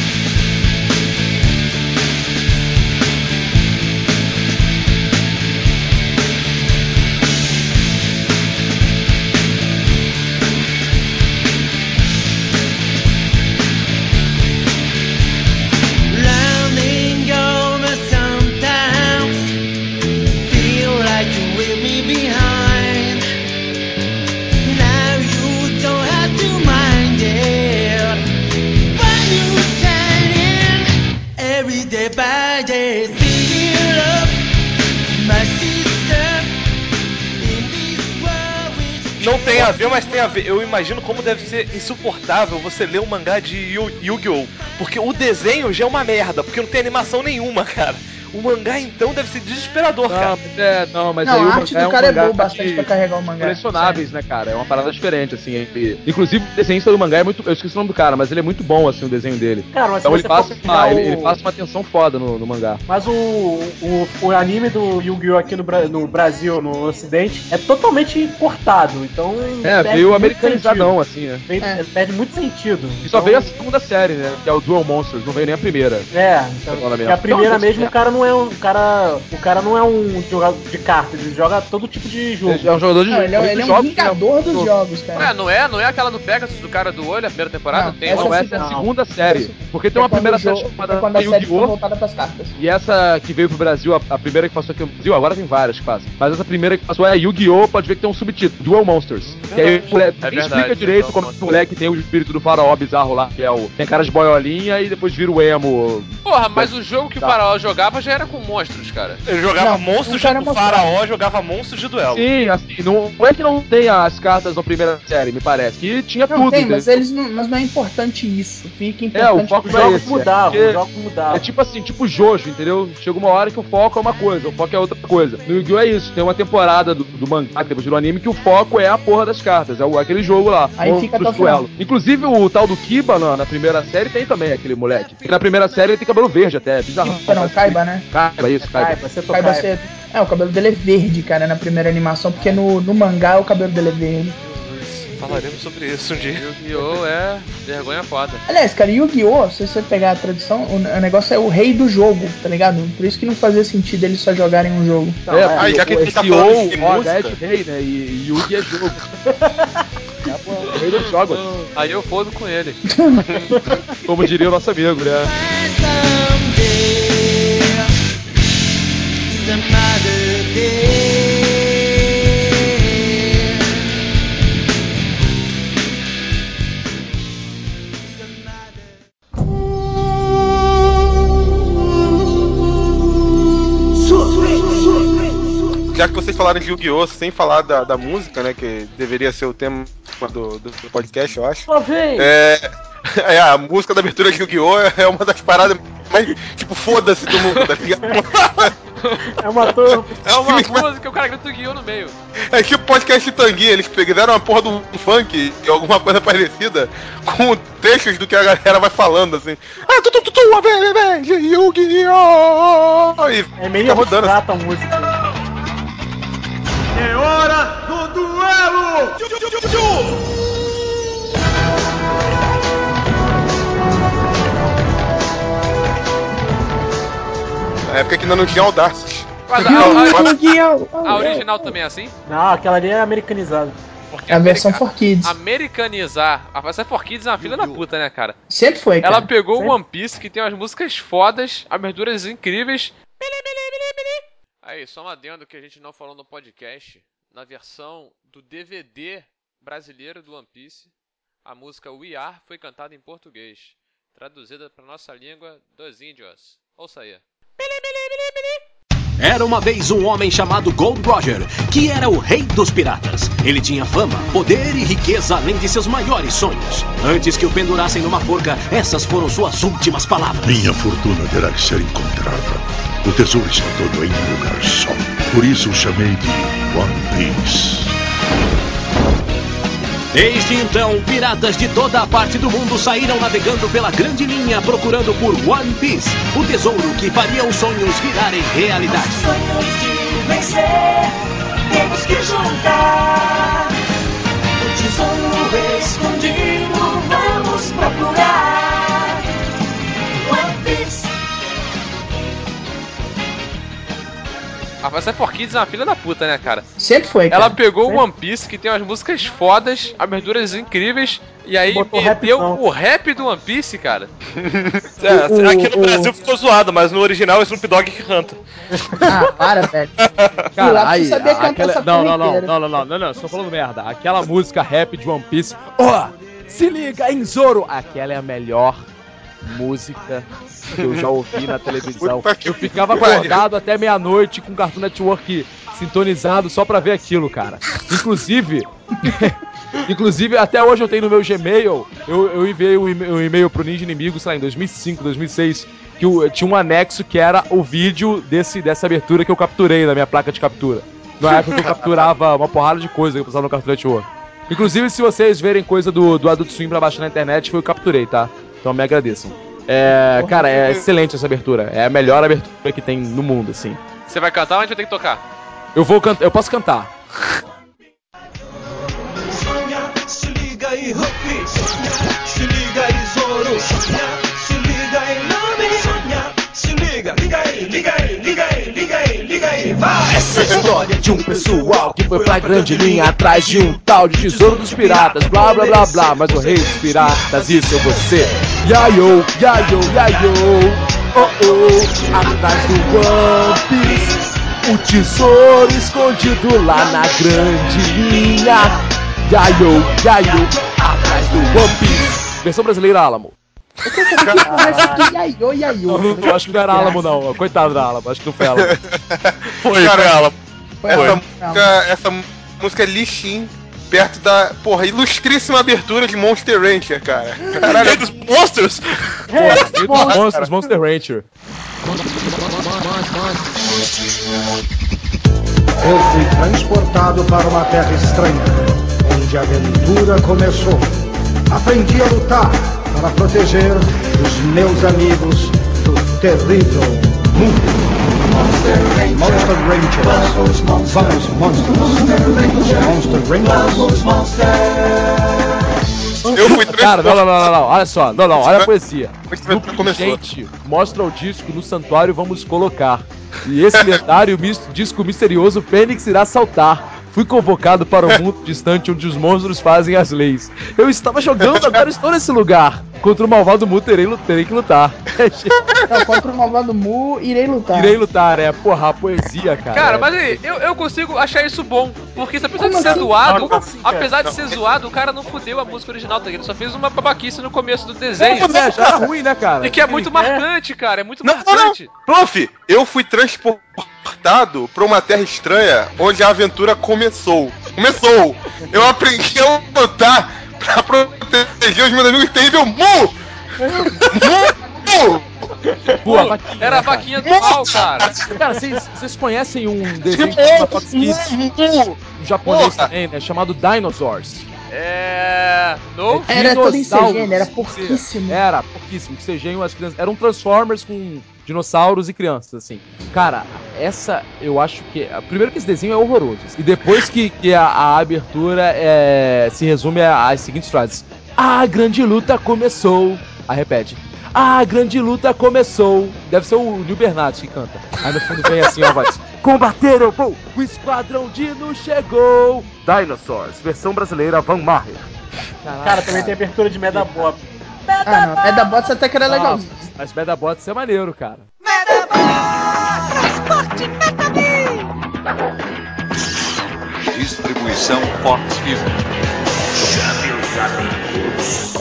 Speaker 1: Não tem a ver, mas tem a ver. Eu imagino como deve ser insuportável você ler um mangá de Yu-Gi-Oh! Porque o desenho já é uma merda, porque não tem animação nenhuma, cara. O mangá, então, deve ser desesperador, cara.
Speaker 10: Mas
Speaker 3: Não,
Speaker 10: aí
Speaker 3: a
Speaker 10: o
Speaker 3: arte
Speaker 10: mangá
Speaker 3: do cara é
Speaker 10: mangá
Speaker 3: boa bastante
Speaker 10: de
Speaker 3: pra carregar o mangá.
Speaker 10: colecionáveis, né, cara? É uma parada diferente, assim. Inclusive, o desenhista do mangá é muito... Eu esqueci o nome do cara, mas ele é muito bom, assim, o desenho dele.
Speaker 6: Cara, mas
Speaker 10: então
Speaker 6: se
Speaker 10: ele
Speaker 6: você
Speaker 10: passa,
Speaker 6: for pegar
Speaker 10: ele passa uma atenção foda no mangá.
Speaker 6: Mas o anime do Yu-Gi-Oh! Aqui no Brasil, no Ocidente, é totalmente importado. Então.
Speaker 10: Veio americanizadão, assim, né?
Speaker 6: Perde muito sentido.
Speaker 10: E só veio a segunda série, né? Que é o Duel Monsters, não veio nem a primeira.
Speaker 6: Então, a primeira mesmo, o cara não é um. O cara não é um jogador de cartas, ele joga todo tipo de jogo.
Speaker 10: Ele é um jogador de jogo.
Speaker 3: Ele é um vingador dos jogos, cara.
Speaker 5: Não é aquela do Pegasus, do cara do olho, a primeira temporada? Tem
Speaker 10: essa é a segunda série. Porque tem uma primeira série chamada
Speaker 3: quando a série foi
Speaker 10: Yu-Gi-Oh!
Speaker 3: voltada pras cartas.
Speaker 10: E essa que veio pro Brasil, a primeira que passou aqui no Brasil, agora tem várias que passam. Mas essa primeira que passou é Yu-Gi-Oh! Pode ver que tem um subtítulo, Duel Monsters. Que aí o moleque explica direito como o moleque tem o espírito do faraó bizarro lá, que é tem cara de boiolinha e depois vira o emo.
Speaker 5: Porra, mas o jogo que o faraó jogava já era com monstros, cara.
Speaker 1: Ele jogava monstros do faraó, jogava monstros de duelo.
Speaker 10: Sim, assim, não é que não tem as cartas da primeira série, me parece. Que tinha tudo.
Speaker 3: Tem, mas mas não é importante isso. Fica importante.
Speaker 10: O foco
Speaker 6: os jogos mudavam.
Speaker 10: É tipo assim, tipo Jojo, entendeu? Chega uma hora que o foco é uma coisa, o foco é outra coisa. No Yu-Gi-Oh! É isso, tem uma temporada do mangá, que depois virou anime, que o foco é a porra das cartas, é aquele jogo lá.
Speaker 3: Aí fica até o final.
Speaker 10: Inclusive o tal do Kiba na primeira série tem também aquele moleque. Na primeira série ele tem cabelo verde até, é bizarro.
Speaker 3: Não, Kaiba, né?
Speaker 10: Kaiba, isso, Kaiba.
Speaker 3: Kaiba. O cabelo dele é verde, cara, na primeira animação, porque no mangá o cabelo dele é verde.
Speaker 1: Falaremos sobre isso um dia.
Speaker 5: Yu-Gi-Oh! É vergonha foda.
Speaker 3: Aliás, cara, Yu-Gi-Oh! Se você pegar a tradução, o negócio é o rei do jogo, tá ligado? Por isso que não fazia sentido eles só jogarem um jogo.
Speaker 2: Já que a gente tá falando de música...
Speaker 10: é de rei, né? E Yu-Gi é jogo. É o rei dos jogos.
Speaker 5: Aí eu fodo com ele.
Speaker 10: Como diria o nosso amigo, né?
Speaker 2: Já que vocês falaram de Yu-Gi-Oh! Sem falar da música, né? Que deveria ser o tema do podcast, eu acho. A música da abertura de Yu-Gi-Oh! É uma das paradas mais, tipo, foda-se do mundo, tá ligado?
Speaker 6: É uma
Speaker 5: música que o cara grita Yu-Gi-Oh! No meio.
Speaker 2: É tipo podcast Tanguinha, eles pegaram uma porra do funk e alguma coisa parecida com trechos do que a galera vai falando, assim. Yu-Gi-Oh!
Speaker 6: É meio rodando a música.
Speaker 11: É hora do duelo!
Speaker 2: Na época que ainda não tinha Audaces.
Speaker 5: A original também é assim?
Speaker 6: Não, aquela ali é americanizada.
Speaker 3: É a versão for Kids.
Speaker 5: Americanizar. A versão for Kids é uma filha da puta, né, cara?
Speaker 3: Sempre foi, cara.
Speaker 5: Ela pegou o One Piece, que tem umas músicas fodas, aberturas incríveis. Aí, só um adendo que a gente não falou no podcast. Na versão do DVD brasileiro do One Piece, a música We Are foi cantada em português, traduzida para nossa língua dos índios. Ouça aí.
Speaker 16: Era uma vez um homem chamado Gold Roger, que era o rei dos piratas. Ele tinha fama, poder e riqueza além de seus maiores sonhos. Antes que o pendurassem numa forca, essas foram suas últimas palavras.
Speaker 17: Minha fortuna terá que ser encontrada. O tesouro está todo em um lugar só. Por isso o chamei de One Piece.
Speaker 16: Desde então, piratas de toda a parte do mundo saíram navegando pela grande linha procurando por One Piece, o tesouro que faria os sonhos virarem realidade.
Speaker 11: Os sonhos de vencer, temos que juntar. O tesouro escondido, vamos procurar. One Piece.
Speaker 5: A versão for Kids é uma filha da puta, né, cara?
Speaker 3: Sempre foi, cara.
Speaker 5: Ela pegou o One Piece, que tem umas músicas fodas, aberturas incríveis, e aí meteu o rap do One Piece, cara.
Speaker 1: Aqui no Brasil ficou zoado, mas no original é Snoop Dogg que canta.
Speaker 3: Ah, para, velho.
Speaker 10: Cara, aí,
Speaker 3: sabia cantar essa
Speaker 10: não, estou falando merda. Aquela música rap de One Piece. Se liga em Zoro. Aquela é a melhor música que eu já ouvi na televisão. Eu ficava acordado até meia-noite com o Cartoon Network sintonizado só pra ver aquilo, cara. Inclusive, Inclusive, até hoje eu tenho no meu Gmail, eu enviei um e-mail pro Ninja Inimigo, sei lá, em 2005, 2006, que tinha um anexo que era o vídeo dessa abertura que eu capturei na minha placa de captura. Na época que eu capturava uma porrada de coisa que eu precisava no Cartoon Network. Inclusive, se vocês verem coisa do Adult Swim pra baixar na internet, foi eu que capturei, tá? Então me agradeçam. Cara, é excelente essa abertura. É a melhor abertura que tem no mundo, assim.
Speaker 5: Você vai cantar ou a gente vai ter que tocar?
Speaker 10: Eu posso cantar.
Speaker 15: Sonha, se liga aí, Rupi. Sonha, se liga aí, Zoro. Sonha, se liga aí, Nami. Sonha, se liga, liga aí, liga aí, liga aí, liga aí, liga aí, vai.
Speaker 10: Essa é a história de um pessoal que foi pra grande linha atrás de um tal de tesouro dos piratas. Blá blá blá blá, mas o rei dos piratas, isso é você. Yayo, yayo, yayo. Oh oh, atrás do One Piece. O tesouro escondido lá na grande linha. Yayo, yayo, atrás do One Piece. Versão brasileira, Alamo.
Speaker 3: Eu quero saber que porra é essa do Yayo, Yayo.
Speaker 10: Não, acho que não era Alamo, não. Coitado da Alamo, acho que não foi Alamo.
Speaker 2: Foi Alamo.
Speaker 3: Foi.
Speaker 2: Essa música é lixinho, perto da, ilustríssima abertura de Monster Rancher, cara. Caralho, é dos monstros?
Speaker 10: Monstros, Monster Rancher.
Speaker 18: Eu fui transportado para uma terra estranha, onde a aventura começou. Aprendi a lutar para proteger os meus amigos do terrível mundo. Monster Ranger. Vamos, monstros. Monster Ranger.
Speaker 2: Eu fui
Speaker 10: Cara, não, olha só, olha a poesia. Grupo de gente mostra o disco no santuário, vamos colocar. E esse lendário disco misterioso Fênix irá saltar. Fui convocado para um mundo distante onde os monstros fazem as leis. Eu estava jogando, agora estou nesse lugar. Contra o malvado Mu terei que lutar.
Speaker 3: Não, contra o malvado Mu irei lutar.
Speaker 10: Irei lutar, porra, a poesia, cara.
Speaker 5: Cara, mas aí, eu consigo achar isso bom. Porque se apesar de ser zoado, apesar de ser zoado, o cara não fudeu a música original, tá? Ele só fez uma babaquice no começo do desenho.
Speaker 10: Já era ruim, né, cara?
Speaker 5: E que é muito marcante, cara. É muito marcante.
Speaker 2: Prof, eu fui transportado pra uma terra estranha onde a aventura começou. Eu aprendi a lutar pra proteger os meus amigos terrível Mu!
Speaker 10: Pô,
Speaker 5: era a vaquinha do mal, cara.
Speaker 10: Cara, vocês conhecem um desenho chamado Fox Kids? Um japonês também, né? Chamado Dinosaurs.
Speaker 5: Não?
Speaker 3: Era todo em CG, era pouquíssimo.
Speaker 10: Era pouquíssimo. CG e umas crianças. Eram Transformers com dinossauros e crianças, assim. Cara, essa eu acho que. Primeiro que esse desenho é horroroso. E depois que a abertura se resume às seguintes frases: a grande luta começou. Aí repete: a grande luta começou. Deve ser o Neil Bernard que canta. Aí no fundo vem assim, ó, a voz: combateram, o esquadrão Dino chegou. Dinosaurs, versão brasileira, Van Maher.
Speaker 6: Cara, também tem abertura de Medabot.
Speaker 3: Não, Medabots até que era legalzinho.
Speaker 10: Mas Medabots é maneiro, cara.
Speaker 19: Distribuição Fox Film. Chame os amigos.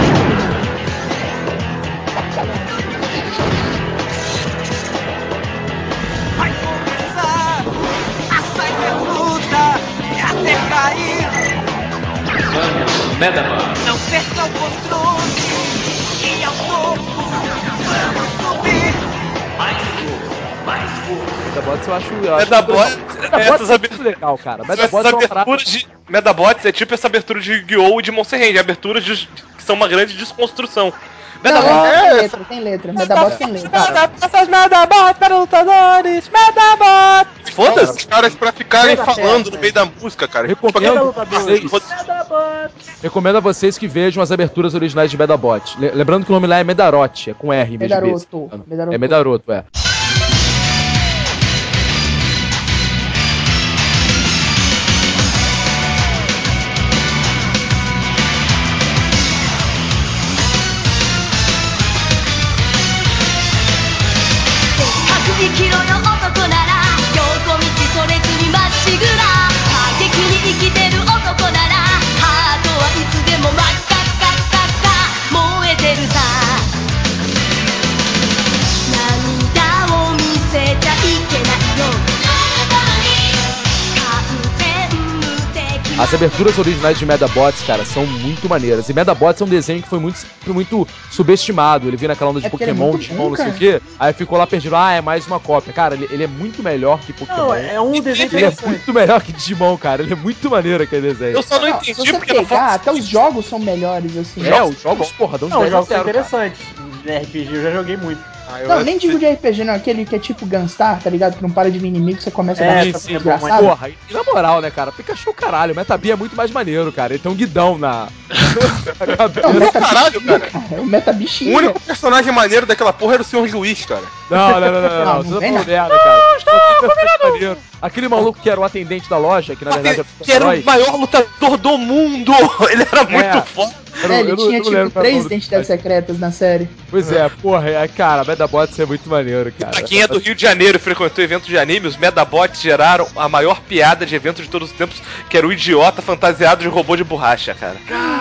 Speaker 15: Vai começar a sair luta e até cair.
Speaker 19: Vamos, Medabot.
Speaker 15: Não perca o controle e ao topo vamos subir.
Speaker 19: Mais força.
Speaker 10: Medabots eu acho.
Speaker 1: Medabots
Speaker 10: Medabots é muito legal, cara.
Speaker 1: Medabots é tipo essa abertura de Yu-Gi-Oh! E de Monster Range, aberturas que são uma grande desconstrução.
Speaker 3: Tem letra. Medabots tem letra.
Speaker 1: Medabots para lutadores, Medabots!
Speaker 2: Foda-se os caras pra ficarem falando no meio da música, cara.
Speaker 10: Recomendo a vocês que vejam as aberturas originais de Medabot. Lembrando que o nome lá é Medarote, é com R em vez de B. É Medaroto, é. As aberturas originais de Medabots, cara, são muito maneiras. E Medabots é um desenho que foi muito subestimado. Ele vinha naquela onda de Pokémon, Digimon, não sei o quê. Aí ficou lá perdido, é mais uma cópia. Cara, ele é muito melhor que Pokémon.
Speaker 6: Não, é um desenho
Speaker 10: Ele é muito melhor que Digimon, cara. Ele é muito maneiro aquele desenho.
Speaker 1: Eu só não entendi
Speaker 3: se você
Speaker 1: porque
Speaker 3: pegar, até os jogos são melhores, assim.
Speaker 10: Os jogos, porra, dão uns
Speaker 6: Não, os
Speaker 10: 10
Speaker 6: jogos
Speaker 10: a
Speaker 6: são
Speaker 10: 0,
Speaker 6: interessantes. De RPG eu já joguei muito.
Speaker 3: Não, nem digo de RPG, não. Aquele que é tipo Gunstar, tá ligado? Que não para de vir inimigo, você começa a dar desgraçado.
Speaker 10: Porra, e na moral, né, cara? Pikachu, caralho, o Metabee é muito mais maneiro, cara. Ele tem um guidão na
Speaker 2: Caralho, cara.
Speaker 3: É o Metabee.
Speaker 2: O único personagem maneiro daquela porra era o Sr. Luiz, cara.
Speaker 10: Não. Você tá falando merda, cara. Aquele maluco que era o atendente da loja, que na verdade
Speaker 1: que era o maior lutador do mundo. Ele era muito foda.
Speaker 3: Ele tinha tipo 3 identidades secretas na série.
Speaker 10: Pois é, porra, cara, Medabots é muito maneiro, cara.
Speaker 1: Pra quem é do Rio de Janeiro e frequentou eventos de anime, os Medabots geraram a maior piada de evento de todos os tempos, que era o idiota fantasiado de robô de borracha, cara.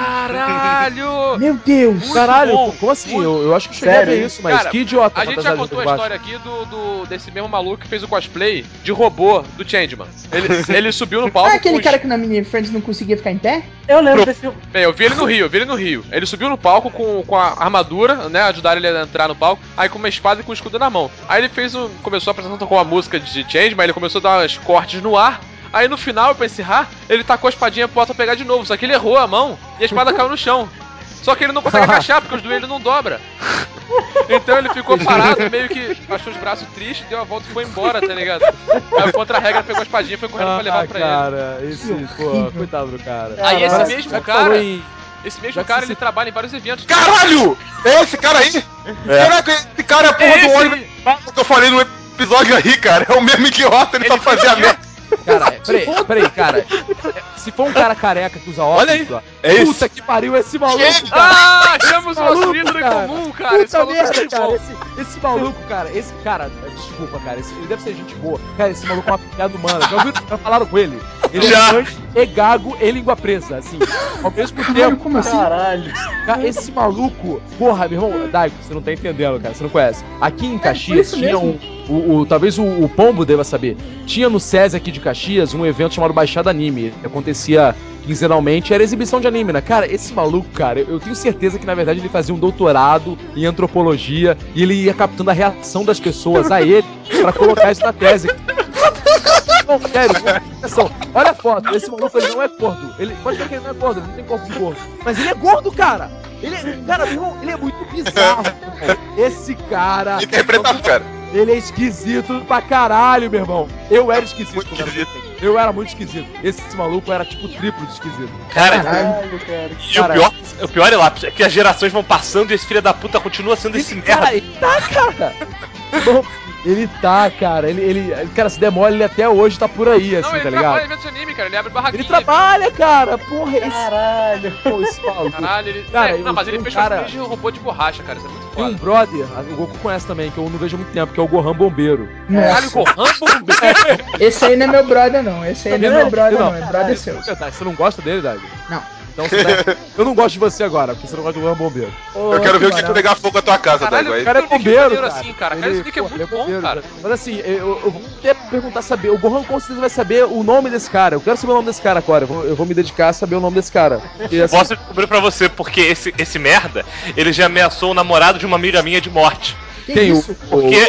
Speaker 5: Caralho!
Speaker 3: Meu Deus!
Speaker 5: Muito
Speaker 10: Caralho,
Speaker 5: bom.
Speaker 10: Como assim? Eu acho que cheguei a ver isso, mas
Speaker 5: cara,
Speaker 10: que idiota.
Speaker 5: A gente já contou a história aqui desse mesmo maluco que fez o cosplay de robô do Changeman. Ele subiu no palco.
Speaker 3: Ah, aquele cara que na Mini Friends não conseguia ficar em pé?
Speaker 6: Eu lembro desse.
Speaker 5: Bem, eu vi ele no Rio. Ele subiu no palco com a armadura, né? Ajudaram ele a entrar no palco. Aí com uma espada e com o escudo na mão. Aí ele começou a apresentar com a música de Changeman, ele começou a dar uns cortes no ar. Aí no final, pra encerrar, ele tacou a espadinha pro Otto pegar de novo. Só que ele errou a mão e a espada caiu no chão. Só que ele não consegue agachar, porque os joelhos não dobram. Então ele ficou parado, meio que baixou os braços tristes, deu a volta e foi embora, tá ligado? Aí o contra-regra pegou a espadinha e foi correndo pra levar pra
Speaker 10: cara, pô, coitado do cara.
Speaker 5: Aí esse
Speaker 10: Caralho,
Speaker 5: mesmo cara,
Speaker 10: em-
Speaker 5: ele trabalha em vários eventos.
Speaker 2: Caralho! É esse cara aí? Será que esse cara é a porra do ônibus que eu falei no episódio aí, cara? É o mesmo idiota, ele só fazia a merda.
Speaker 10: Cara, peraí, cara. Se for um cara careca que usa óculos,
Speaker 1: Olha aí,
Speaker 10: ó,
Speaker 1: é isso.
Speaker 10: puta que pariu esse maluco, cara.
Speaker 5: Ah, achamos o nosso
Speaker 10: Maluco,
Speaker 5: ídolo em
Speaker 10: cara.
Speaker 5: comum, cara. Esse
Speaker 10: Puta
Speaker 5: maluco é
Speaker 10: merda,
Speaker 5: muito
Speaker 10: cara.
Speaker 5: bom.
Speaker 10: Esse maluco, cara, desculpa, cara, ele deve ser gente boa. Cara, esse maluco é uma piada humana. Já falaram com ele? Ele
Speaker 1: Já.
Speaker 10: é gigante, é gago e língua presa, assim. Ao mesmo tempo.
Speaker 3: Como assim?
Speaker 6: Caralho.
Speaker 10: Cara, esse maluco, porra, meu irmão, Daigo, você não tá entendendo, cara, você não conhece. Aqui em Caxias
Speaker 3: isso
Speaker 10: tinha
Speaker 3: mesmo.
Speaker 10: talvez o Pombo deva saber. Tinha no SESI aqui de Caxias um evento chamado Baixada Anime. Acontecia quinzenalmente, era exibição de anime, né? Cara, esse maluco, cara, eu tenho certeza que na verdade ele fazia um doutorado em antropologia e ele ia captando a reação das pessoas a ele pra colocar isso na tese. Não, sério, atenção. Olha a foto, esse maluco ele não é gordo. Ele pode ver que ele não é gordo, ele não tem corpo de gordo. Mas ele é gordo, cara! Cara, meu irmão, ele é muito bizarro. Esse cara.
Speaker 2: Interpretado, cara.
Speaker 10: Ele é esquisito pra caralho, meu irmão. Eu era esquisito. Eu era muito esquisito. Esse maluco era tipo triplo de esquisito.
Speaker 1: Cara,
Speaker 6: Caralho, cara.
Speaker 1: e o pior é lá, é que as gerações vão passando e esse filho da puta continua sendo esse merda.
Speaker 10: Ele tá, cara. Bom, ele tá, cara. Cara, se der mole, ele até hoje tá por aí, assim,
Speaker 5: Não, ele
Speaker 10: tá
Speaker 5: trabalha em
Speaker 10: ligado?
Speaker 5: eventos de anime, cara. Ele abre barraquinha.
Speaker 10: Ele trabalha, cara. Porra,
Speaker 6: Caralho.
Speaker 10: Pô, esse maluco.
Speaker 5: Caralho, ele.
Speaker 10: Cara,
Speaker 5: não, mas ele fez
Speaker 10: cara...
Speaker 5: cosplay de robô de borracha, cara. Isso é muito
Speaker 10: Tem um
Speaker 5: foda.
Speaker 10: brother, o Goku conhece também, que eu não vejo há muito tempo, que é o Gohan Bombeiro.
Speaker 5: Caralho, Gohan Bombeiro.
Speaker 3: Esse aí não é meu brother, não. Esse aí não é meu brother, não. É brother seu.
Speaker 10: Você não gosta dele, Dag?
Speaker 3: Não.
Speaker 10: Então você tá... Eu não gosto de você agora, porque você não gosta do Gohan Bombeiro.
Speaker 2: Eu quero ver o dia que tu pegar fogo na tua casa,
Speaker 5: Caralho,
Speaker 2: Daigo.
Speaker 10: O cara é bombeiro, cara.
Speaker 5: assim, cara. Cara, esse nick é muito bom, cara.
Speaker 10: Mas assim, eu vou até perguntar, saber, o Gohan com certeza vai saber o nome desse cara. Eu quero saber o nome desse cara agora. Eu vou me dedicar a saber o nome desse cara. Porque, assim,
Speaker 1: Posso descobrir pra você, porque esse merda, ele já ameaçou o namorado de uma amiga minha de morte.
Speaker 10: tem
Speaker 3: isso?
Speaker 1: Porque...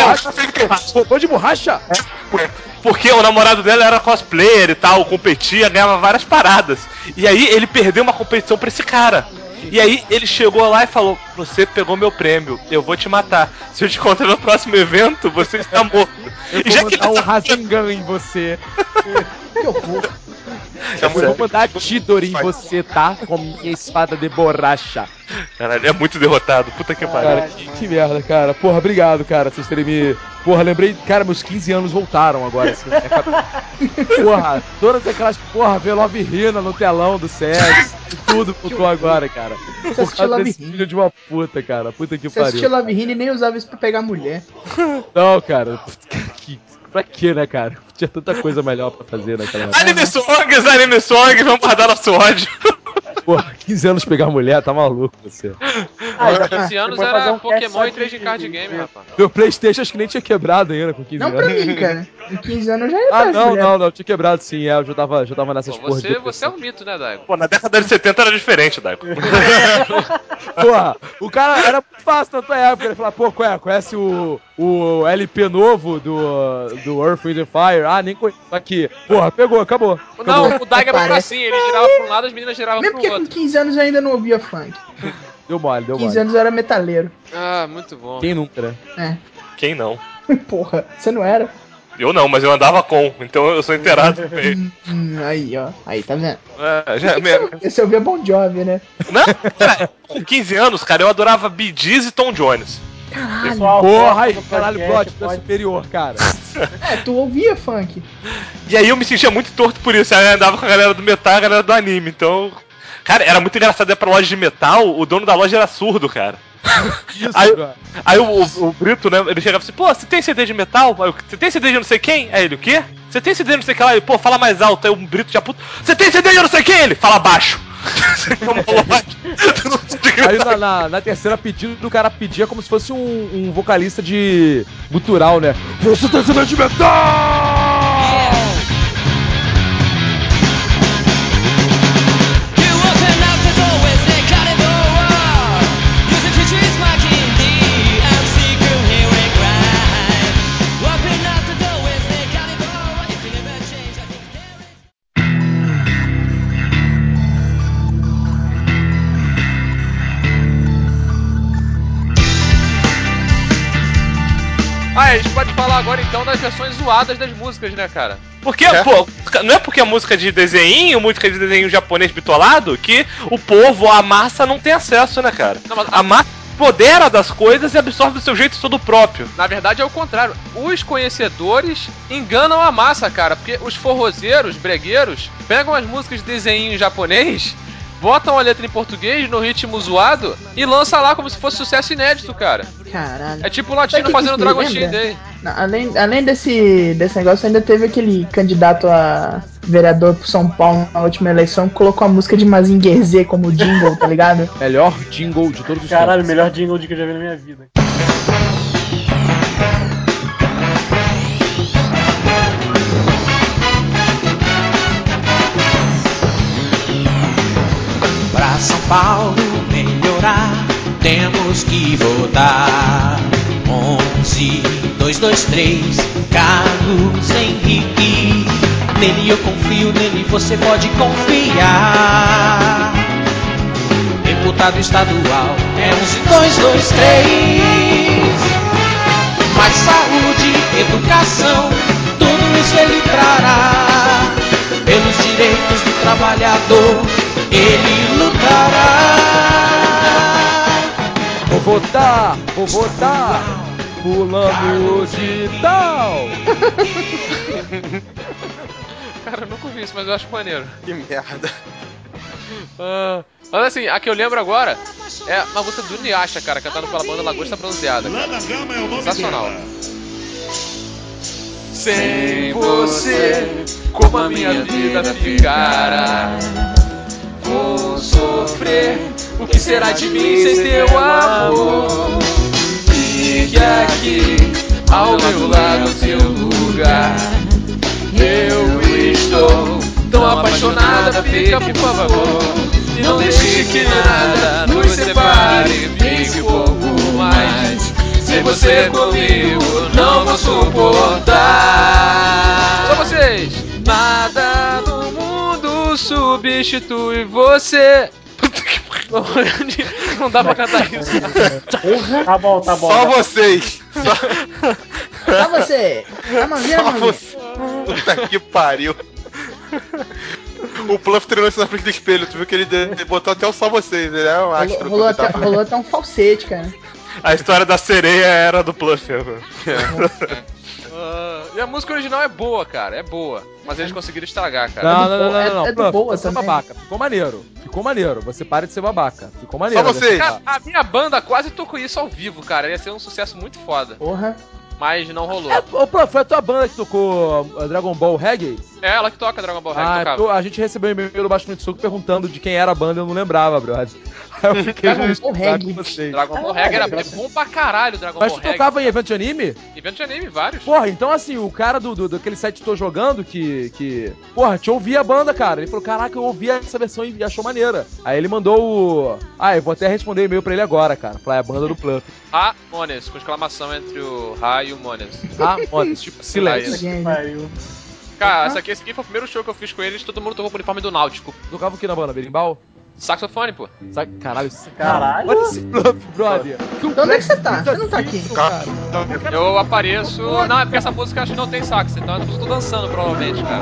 Speaker 10: Robô de borracha?
Speaker 1: Porque o namorado dela era cosplayer e tal, competia, ganhava várias paradas. E aí ele perdeu uma competição pra esse cara. E aí ele chegou lá e falou: você pegou meu prêmio, eu vou te matar. Se eu te encontrar no próximo evento, você está morto.
Speaker 10: Eu
Speaker 1: E
Speaker 10: vou
Speaker 1: já que
Speaker 10: mandar um Rasengan em você.
Speaker 3: Que horror.
Speaker 10: Eu vou mandar Tidori em você, tá? Com minha espada de borracha.
Speaker 1: Caralho, é muito derrotado, puta que pariu.
Speaker 10: Cara, que merda, cara. Porra, obrigado, cara, vocês terem me... Porra, lembrei... Cara, meus 15 anos voltaram agora, assim. Porra, todas aquelas... Porra, ver Love Hina no telão do SES. Tudo voltou agora, cara.
Speaker 3: Você assistiu Love Hina?
Speaker 10: Filho de uma puta, cara. Puta que
Speaker 3: Você
Speaker 10: pariu.
Speaker 3: assistiu Love Hina e nem usava isso pra pegar mulher.
Speaker 10: Não, cara. Pra quê, né, cara? Tinha tanta coisa melhor pra fazer naquela época.
Speaker 1: Anime songs, vamos guardar nosso ódio.
Speaker 10: Porra, 15 anos pegar mulher, tá maluco você.
Speaker 5: 15 anos
Speaker 6: Depois fazer
Speaker 5: era
Speaker 6: um cast
Speaker 5: Pokémon
Speaker 6: só
Speaker 5: e 3 de card
Speaker 6: de-
Speaker 5: game, rapaz.
Speaker 10: Meu Playstation acho que nem tinha quebrado ainda com 15
Speaker 3: Não
Speaker 10: anos.
Speaker 3: pra mim, cara. Com 15 anos eu já ia
Speaker 10: Ah,
Speaker 3: pra
Speaker 10: não, tinha quebrado sim, eu já tava nessas porra de
Speaker 5: Você é um mito, né, Daigo?
Speaker 1: Pô, na década de 70 era diferente, Daigo.
Speaker 10: Porra, o cara era muito fácil na tua época, ele falava, pô, conhece o LP novo do Earth, Wind and Fire? Ah, nem conheço. Aqui, porra, pegou, acabou.
Speaker 5: Não, o Daigo era assim, ele girava pra um lado, as meninas giravam
Speaker 3: Mesmo
Speaker 5: pro
Speaker 3: porque com
Speaker 5: outro.
Speaker 3: 15 anos eu ainda não ouvia funk.
Speaker 10: Deu mole.
Speaker 3: 15 anos eu era metaleiro.
Speaker 5: Ah, muito bom.
Speaker 10: Quem nunca, né?
Speaker 3: É.
Speaker 1: Quem não?
Speaker 3: Porra, você não era?
Speaker 1: Eu não, mas eu andava com, então eu sou inteirado.
Speaker 3: Aí, ó. Aí, tá vendo?
Speaker 1: Você
Speaker 3: ouvia Bon Jovi, né?
Speaker 1: Não, cara, com 15 anos, cara, eu adorava Bee Gees e Tom Jones.
Speaker 3: Caralho.
Speaker 10: Porra, aí, caralho, God, tu é superior, cara.
Speaker 3: É, tu ouvia funk.
Speaker 1: E aí eu me sentia muito torto por isso. Aí eu andava com a galera do metal e a galera do anime. Então. Cara, era muito engraçado ir pra loja de metal, o dono da loja era surdo, cara.
Speaker 10: Isso,
Speaker 1: aí o Brito, né, ele chegava assim, pô, você tem CD de metal? Aí você tem CD de não sei quem? Aí ele, o quê? Você tem CD de não sei quem lá? Ele, pô, fala mais alto. Aí o Brito já puto, você tem CD de não sei quem? Ele, fala baixo.
Speaker 10: Aí na terceira pedida, o cara pedia como se fosse um vocalista de gutural, né? Você tem CD de metal!
Speaker 5: Ah, a gente pode falar agora então das versões zoadas das músicas, né, cara?
Speaker 1: Porque, pô, não é porque a música de desenho, música de desenho japonês bitolado, que o povo, a massa, não tem acesso, né, cara?
Speaker 5: Não, mas
Speaker 1: a massa apodera das coisas e absorve do seu jeito todo próprio.
Speaker 5: Na verdade é o contrário. Os conhecedores enganam a massa, cara. Porque os forrozeiros, bregueiros, pegam as músicas de desenho em japonês, botam a letra em português no ritmo zoado e lança lá como se fosse sucesso inédito, cara.
Speaker 3: Caralho.
Speaker 5: É tipo o latino fazendo Dragon Shin Day.
Speaker 3: Além desse negócio, ainda teve aquele candidato a vereador pro São Paulo na última eleição que colocou a música de Mazinger Z como jingle, tá ligado?
Speaker 10: Melhor jingle de todos os
Speaker 6: Caralho,
Speaker 10: tempos.
Speaker 6: melhor jingle que eu já vi na minha vida.
Speaker 20: Pra São Paulo melhorar, temos que votar. 11-223, Carlos Henrique. Nele eu confio, nele você pode confiar. Deputado estadual é 11-223. Mais saúde, educação, tudo isso ele trará. Pelos direitos do trabalhador ele lutará.
Speaker 10: Vou votar, fulano de tal.
Speaker 5: Cara, eu nunca ouvi isso, mas eu acho maneiro.
Speaker 2: Que merda.
Speaker 5: Mas assim, a que eu lembro agora é uma música do Inuyasha, cara, cantada pela banda Lagosta Bronzeada. Sensacional. Sem você, como a minha vida ficará? Vou sofrer, o que será de mim sem teu amor? Fique aqui, ao meu lado, teu lugar. Eu estou tão apaixonada, fica por favor. Não deixe que nada nos separe, fique um pouco mais. Sem você comigo, não vou suportar. Só vocês! Nada no mundo substitui você. Não dá pra cantar isso.
Speaker 6: Tá bom, tá bom.
Speaker 2: Só vocês.
Speaker 3: Só você. Tá mangueira,
Speaker 2: Só
Speaker 3: mangueira.
Speaker 2: você. Puta que pariu. O Pluff treinou isso na frente do espelho. Tu viu que ele botou até o só vocês. Ele é um astro.
Speaker 3: Rolou até um falsete, cara.
Speaker 1: A história da sereia era do Pluff.
Speaker 5: E a música original é boa, cara, é boa. Mas eles conseguiram estragar, cara.
Speaker 10: Não.
Speaker 3: É do
Speaker 10: Pluff,
Speaker 3: boa
Speaker 10: você é
Speaker 3: também.
Speaker 10: babaca. Ficou maneiro. Você para de ser babaca. Ficou maneiro.
Speaker 2: Só vocês.
Speaker 5: Cara, a minha banda quase tocou isso ao vivo, cara. Ia ser um sucesso muito foda.
Speaker 3: Porra.
Speaker 5: Mas não rolou.
Speaker 10: Ô, Pluff, foi a tua banda que tocou Dragon Ball Reggae?
Speaker 5: É ela que toca Dragon Ball Reg, tocava.
Speaker 10: A gente recebeu um e-mail do Baixo Frente Soco perguntando de quem era a banda, eu não lembrava, brother. Aí eu fiquei
Speaker 3: Dragon Ball Reg.
Speaker 10: com vocês.
Speaker 5: Dragon Ball Reg era bom pra caralho, Dragon
Speaker 10: Mas
Speaker 5: Ball
Speaker 10: tu
Speaker 5: Reg.
Speaker 10: tocava em evento de anime?
Speaker 5: Evento de anime, vários.
Speaker 10: Porra, então assim, o cara daquele site que tô jogando, porra, te ouvia a banda, cara. Ele falou, caraca, eu ouvi essa versão e achou maneira. Aí ele mandou o... eu vou até responder o e-mail pra ele agora, cara. Falar, é a banda do Pluff.
Speaker 5: Ramones, com exclamação entre o Ra e o Mones.
Speaker 10: Ramones, tipo, silêncio.
Speaker 5: Cara, esse aqui foi o primeiro show que eu fiz com eles, todo mundo tocou com o uniforme do Náutico.
Speaker 10: Tocava o que na banda? Berimbau?
Speaker 5: Saxofone, pô.
Speaker 10: Caralho.
Speaker 6: Caralho.
Speaker 10: Olha esse Pluff, brother.
Speaker 3: Onde é que você tá? Você não tá aqui.
Speaker 5: Eu apareço... Não, é porque essa música acho que não tem sax, então eu tô dançando, provavelmente, cara.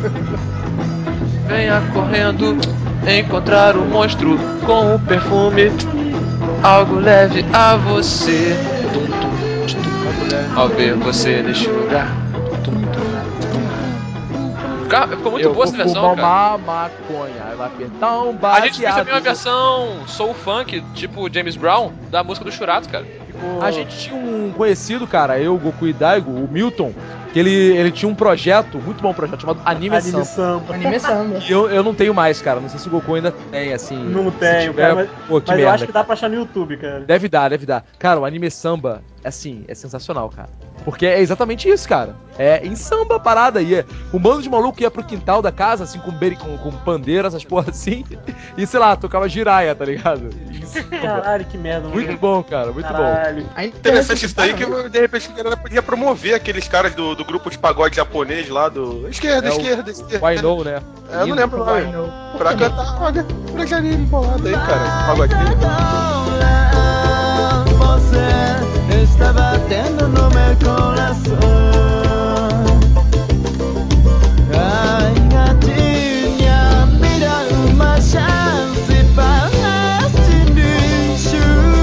Speaker 5: Venha correndo encontrar o monstro com o perfume, algo leve a você. Ao ver você neste lugar. Ficou muito boa essa versão, cara.
Speaker 10: Fumar maconha, vai apertar um baseado.
Speaker 5: A gente fez também uma versão soul funk, tipo James Brown, da música do Churato, cara.
Speaker 10: A gente tinha um conhecido, cara, eu, Goku e Daigo, o Milton, que ele tinha um projeto, muito bom projeto, chamado Anime Samba.
Speaker 3: Anime Samba.
Speaker 10: E eu não tenho mais, cara, não sei se o Goku ainda tem, assim.
Speaker 6: Não tenho,
Speaker 10: tiver,
Speaker 6: cara, mas eu acho que dá pra achar no YouTube, cara.
Speaker 10: Deve dar. Cara, o Anime Samba, assim, é sensacional, cara. Porque é exatamente isso, cara. É em samba a parada. E um bando de maluco ia pro quintal da casa, assim, com pandeira, essas porra assim. E, sei lá, tocava giraia, tá ligado?
Speaker 6: Caralho, que merda.
Speaker 10: Muito bom, cara, muito
Speaker 6: Caralho.
Speaker 10: bom.
Speaker 2: Interessante isso aí, que de repente a galera podia promover aqueles caras do grupo de pagode japonês lá do... Esquerda.
Speaker 10: Why No, né?
Speaker 2: Eu não lembro o nome. Pra cantar, olha, pra Janine bolado aí, cara. Pagodinho.
Speaker 15: Você está batendo no meu coração. Ai, gatinha, me dá uma chance para este bicho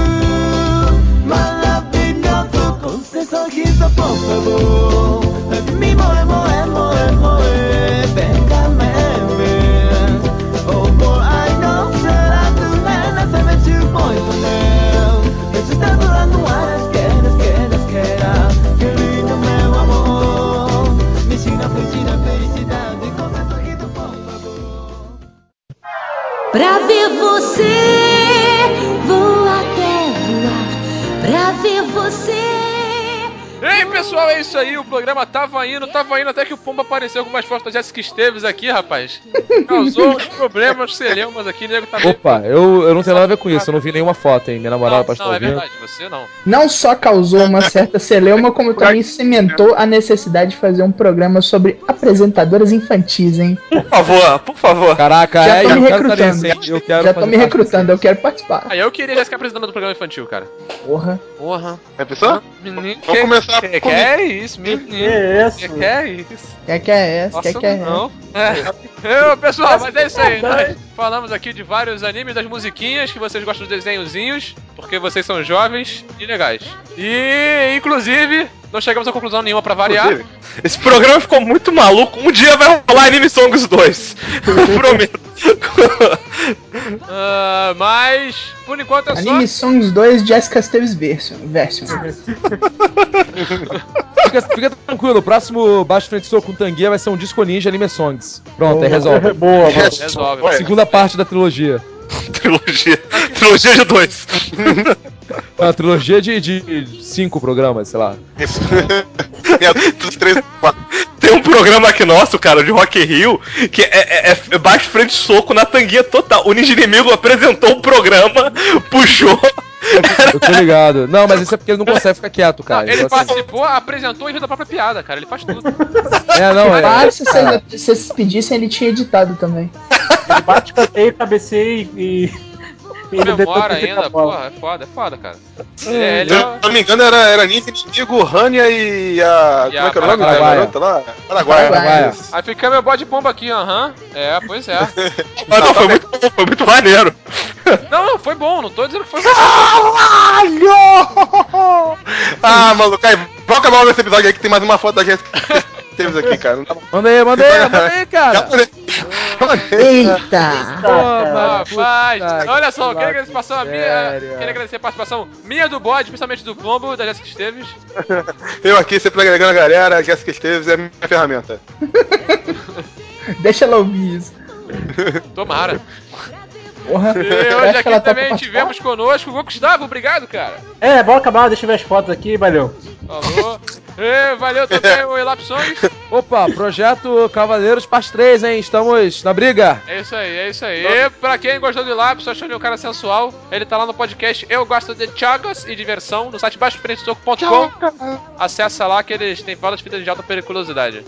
Speaker 15: maravilhoso com seu sorriso, por favor. Me moe, venga me ver. Oh boy, I know será tu nena, se me too boy to know. Isso está durando horas, queira, querido meu amor. Me ensina a fugir da felicidade com seu sorriso, por favor.
Speaker 14: Pra ver você, vou até voar. Pra ver você.
Speaker 5: Ei, pessoal, é isso aí. O programa tava indo até que o Pomba apareceu com mais fotos da Jéssica Esteves aqui, rapaz. Causou uns problemas, celeumas aqui, nego tá
Speaker 10: Opa, eu não tenho nada a ver com isso, eu não vi nenhuma foto, hein? Minha namorada pode estar ouvindo.
Speaker 5: Não, é verdade, você não.
Speaker 3: Não só causou uma certa celeuma, como também cimentou a necessidade de fazer um programa sobre apresentadoras infantis, hein?
Speaker 2: Por favor.
Speaker 10: Caraca,
Speaker 3: Já tô me
Speaker 10: eu quero
Speaker 3: recrutando.
Speaker 10: estar nesse, eu quero
Speaker 3: Já tô
Speaker 10: fazer
Speaker 3: me
Speaker 10: parte
Speaker 3: recrutando, eu quero participar.
Speaker 5: Aí eu queria Jéssica apresentando do programa infantil, cara.
Speaker 3: Porra.
Speaker 2: É pessoa?
Speaker 5: Menino,
Speaker 2: Vamos começar
Speaker 5: que é isso, menino? Que é isso?
Speaker 3: Que é essa?
Speaker 5: Nossa,
Speaker 3: Que é
Speaker 5: não. Pessoal, mas é isso aí. Nós falamos aqui de vários animes, das musiquinhas, que vocês gostam dos desenhozinhos, porque vocês são jovens e legais. E, inclusive, não chegamos a conclusão nenhuma pra variar.
Speaker 1: Esse programa ficou muito maluco. Um dia vai rolar Anime Songs 2. Prometo.
Speaker 5: Mas, por enquanto é só...
Speaker 3: Anime Songs 2 Jessica Esteves version.
Speaker 10: Fica tranquilo, o próximo Baixo Frente Soco com Tanguia vai ser um Disco Ninja Anime Songs. Pronto, aí resolve.
Speaker 6: Boa.
Speaker 5: Resolve.
Speaker 10: Segunda parte da trilogia.
Speaker 1: Trilogia de 2.
Speaker 10: A trilogia de 5 programas, sei lá.
Speaker 1: Tem um programa aqui nosso, cara, de Rock in Rio, que é Baixo Frente Soco na Tanguia total. O Ninja Inimigo apresentou o programa, puxou...
Speaker 10: Eu tô ligado. Não, mas isso é porque ele não consegue ficar quieto, cara.
Speaker 5: Não, ele
Speaker 10: então,
Speaker 5: participou, apresentou e fez a própria piada, cara. Ele faz tudo.
Speaker 3: Se vocês pedissem, ele tinha editado também.
Speaker 6: Ele bate, canteio, cabeceia e
Speaker 5: memória ainda, porra, é foda, cara.
Speaker 2: Se eu não me engano, era Ninja Inimigo, Rania e a... Como é que é o nome da garota lá? Paraguaia.
Speaker 5: Aí fica meu bode pomba aqui, pois é.
Speaker 1: Mas não, foi muito maneiro.
Speaker 5: Não, foi bom, não tô dizendo que foi
Speaker 2: Caralho! Maluco, aí, vamos acabar logo esse episódio aí que tem mais uma foto da Jéssica Esteves aqui, cara.
Speaker 10: Manda aí, cara.
Speaker 3: Eita!
Speaker 5: Rapaz, olha só, quero agradecer a participação minha do bode, principalmente do Pombo, da Jéssica Esteves.
Speaker 2: Eu aqui sempre agregando a galera, a Jéssica Esteves é a minha ferramenta.
Speaker 3: Deixa ela ouvir isso.
Speaker 5: Tomara.
Speaker 3: Porra.
Speaker 5: E hoje aqui também tivemos conosco o Gustavo, obrigado, cara.
Speaker 6: Bora acabar, deixa eu ver as fotos aqui, valeu.
Speaker 5: Falou. Valeu também o Elap Songs.
Speaker 10: Opa, projeto Cavaleiros parte 3, hein? Estamos na briga.
Speaker 5: É isso aí. E pra quem gostou do Elap, só achou ele um cara sensual, ele tá lá no podcast Eu Gosto de Chagas e Diversão, no site baixofrentesoco.com. Acessa lá que eles têm várias fitas de alta periculosidade.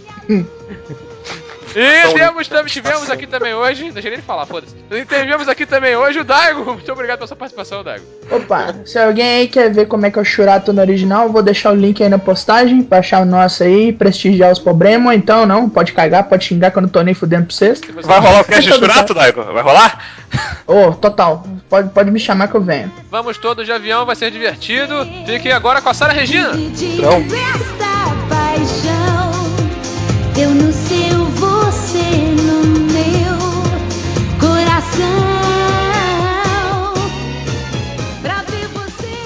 Speaker 5: E tivemos aqui também hoje, deixa ele falar, foda-se. Tivemos aqui também hoje o Daigo. Muito obrigado pela sua participação, Daigo.
Speaker 3: Opa, se alguém aí quer ver como é que é o Churato no original, eu vou deixar o link aí na postagem pra achar o nosso aí, prestigiar os problemas. Então, não, pode cagar, pode xingar que eu não tô nem fudendo pra vocês.
Speaker 1: Vai rolar o cast de Churato, Daigo? Vai rolar?
Speaker 3: Total. Pode me chamar que eu venho.
Speaker 5: Vamos todos de avião, vai ser divertido. Fiquem agora com a Sara Regina.
Speaker 11: Não. Paixão, eu no seu, você no meu coração. Pra ver você.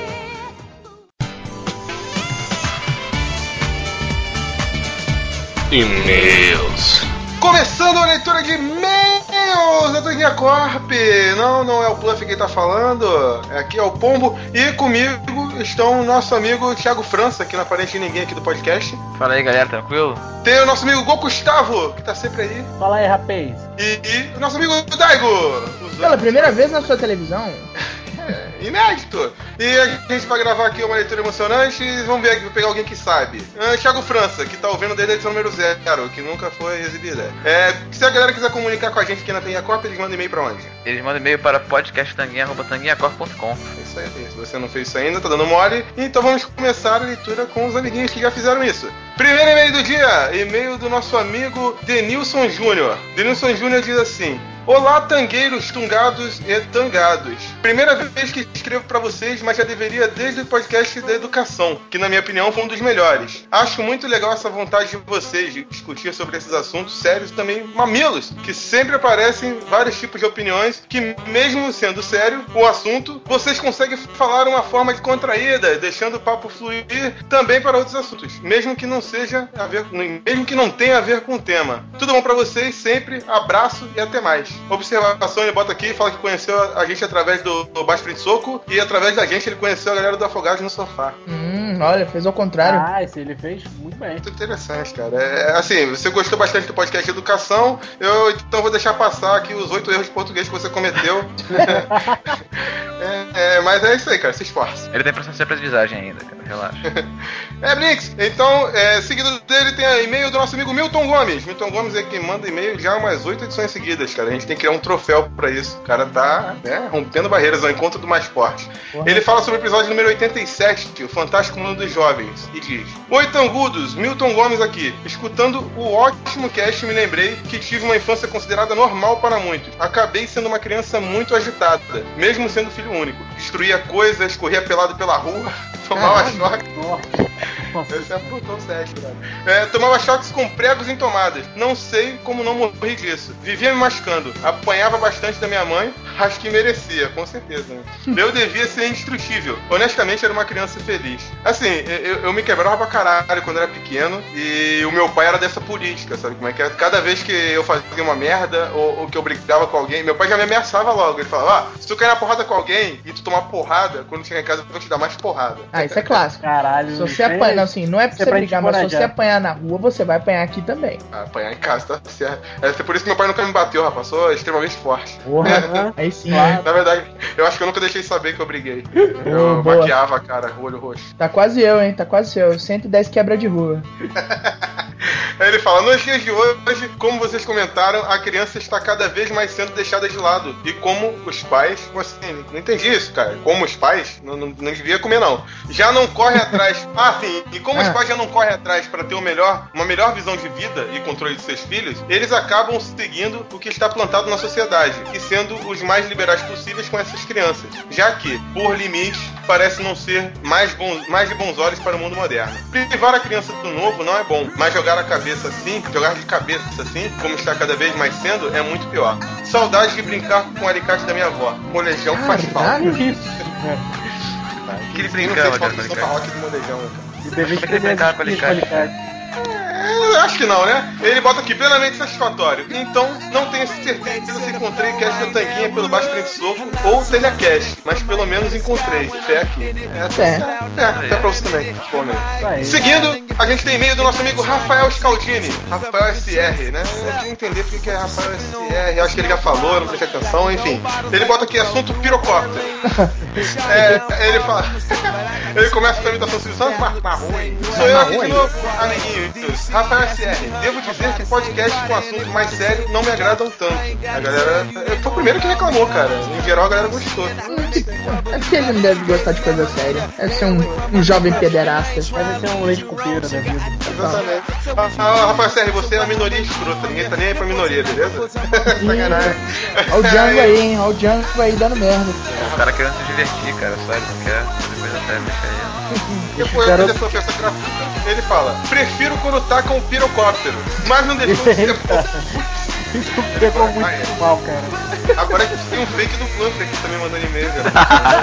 Speaker 1: E-mails.
Speaker 2: Começando a leitura de e-mails da Tanguinha Corp. Não é o Puff quem tá falando. Aqui é o Pombo. E comigo estão o nosso amigo Thiago França, que não aparece ninguém aqui do podcast.
Speaker 21: Fala aí, galera, tranquilo?
Speaker 2: Tem o nosso amigo Gustavo, que tá sempre aí.
Speaker 6: Fala aí, rapaz.
Speaker 2: E o nosso amigo Daigo.
Speaker 3: Pela primeira vez na sua televisão.
Speaker 2: Inédito! E a gente vai gravar aqui uma leitura emocionante e vamos ver aqui, vou pegar alguém que sabe. Thiago França, que tá ouvindo desde a edição número 0, que nunca foi exibida. Se a galera quiser comunicar com a gente aqui na Tanguinha Corp, eles mandam e-mail pra onde?
Speaker 21: Eles mandam e-mail para podcasttanguinha@tanguinhacorp.com.
Speaker 2: É isso aí. Se você não fez isso ainda, tá dando mole. Então vamos começar a leitura com os amiguinhos que já fizeram isso. Primeiro e-mail do dia, e-mail do nosso amigo Denilson Júnior. Denilson Júnior diz assim: olá, tangueiros, tungados e tangados. Primeira vez que escrevo pra vocês, mas já deveria desde o podcast da educação, que na minha opinião foi um dos melhores. Acho muito legal essa vontade de vocês de discutir sobre esses assuntos sérios e também mamilos, que sempre aparecem vários tipos de opiniões, que mesmo sendo sério o assunto, vocês conseguem falar uma forma descontraída, deixando o papo fluir também para outros assuntos, mesmo que não tenha a ver com o tema. Tudo bom pra vocês, sempre, abraço e até mais. Observação, ele bota aqui e fala que conheceu a gente através do Baixo Frente Soco e através da gente ele conheceu a galera do Afogados no Sofá.
Speaker 3: Olha, fez ao contrário.
Speaker 6: Esse ele fez muito bem.
Speaker 2: Muito interessante, cara. Assim, você gostou bastante do podcast de educação, então vou deixar passar aqui os 8 erros de português que você cometeu. Mas é isso aí, cara, se esforça.
Speaker 21: Ele tem processo de aprendizagem ainda, cara, relaxa.
Speaker 2: Brinks, então, seguido dele tem a e-mail do nosso amigo Milton Gomes. Milton Gomes é quem manda e-mail já umas 8 edições seguidas, cara. A gente tem que criar um troféu pra isso. O cara tá, rompendo barreiras, ao encontro do mais forte. Ele fala sobre o episódio número 87, o Fantástico Mundo dos Jovens, e diz: oi, tangudos, Milton Gomes aqui. Escutando o ótimo cast, me lembrei que tive uma infância considerada normal para muitos. Acabei sendo uma criança muito agitada, mesmo sendo filho único. Destruía coisas, corria pelado pela rua, tomava choque. Esse é frutou sério, cara. Tomava choques com pregos em tomadas. Não sei como não morri disso. Vivia me machucando. Apanhava bastante da minha mãe. Acho que merecia, com certeza, né? Eu devia ser indestrutível. Honestamente, era uma criança feliz. Assim, eu me quebrava pra caralho quando era pequeno. E o meu pai era dessa política, sabe como é que é? Cada vez que eu fazia uma merda ou que eu brigava com alguém, meu pai já me ameaçava logo. Ele falava: se tu cair na porrada com alguém e tu tomar porrada, quando chegar em casa eu vou te dar mais porrada.
Speaker 3: Isso é clássico.
Speaker 6: Caralho.
Speaker 3: Se você apanhar, assim, não é pra você brigar, mas se você apanhar na rua, você vai apanhar aqui também.
Speaker 2: Apanhar em casa, tá certo. É por isso que meu pai nunca me bateu, rapaz. Sou extremamente forte.
Speaker 3: Aí sim.
Speaker 2: Na verdade, eu acho que eu nunca deixei saber que eu briguei. Eu maquiava a cara, olho roxo.
Speaker 3: Tá quase eu, hein? Tá quase eu. 110 quebra de rua.
Speaker 2: Aí ele fala: nos dias de hoje, como vocês comentaram, a criança está cada vez mais sendo deixada de lado. E como os pais... Assim, não entendi isso, cara. Como os pais, não devia comer, não. Já não corre atrás. Sim. E como os pais já não correm atrás para ter uma melhor visão de vida e controle de seus filhos, eles acabam seguindo o que está plantado na sociedade e sendo os mais liberais possíveis com essas crianças. Já que, por limite, parece não ser mais de bons olhos para o mundo moderno. Privar a criança do novo não é bom, mas jogar a cabeça cabeça assim, jogar de cabeça assim, como está cada vez mais sendo, é muito pior. Saudade de brincar com o alicate da minha avó. Molejão faz falta.
Speaker 21: Que ele brincava, cara, com
Speaker 2: alicate. Molejão,
Speaker 6: E devia
Speaker 21: que ele brincava com alicate.
Speaker 2: Acho que não, né? Ele bota aqui, plenamente satisfatório. Então, não tenho certeza se encontrei Cast da Tanguinha pelo Baixo Frente Soco ou Telecast, mas pelo menos encontrei. Fé aqui. Até pra você também. Bom, né? Seguindo, a gente tem e-mail do nosso amigo Rafael Scaldini. Rafael SR, né? Eu queria entender porque é Rafael SR. Acho que ele já falou, não prestei atenção, enfim. Ele bota aqui assunto pirocóptero. Ele fala. Ele começa com a imitação Silvio Santos, marroi. Sou eu aqui de novo, amiguinhos. Rafael SR, devo dizer que podcasts com assunto mais sério não me agradam tanto. A galera. Foi o primeiro que reclamou, cara. Em geral a galera gostou.
Speaker 3: É porque ele não deve gostar de coisa séria. Deve ser um jovem pederasta.
Speaker 6: Deve ser um leite cupeiro da vida.
Speaker 2: Exatamente. Rafael SR, você é a minoria escrota. Ninguém tá nem aí pra minoria, beleza? Sacanagem.
Speaker 3: Olha o Django aí, hein? Olha o Django aí dando merda.
Speaker 21: O cara querendo se divertir, cara. Sério, não quer fazer coisa séria, deixa aí.
Speaker 2: Depois da sua peça gratuita, ele fala: prefiro quando tacam um pirocóptero, mas não deixou de ser.
Speaker 6: Isso pegou muito mal, cara.
Speaker 2: Agora que tem um fake do Flutter aqui também mandando e-mail, cara.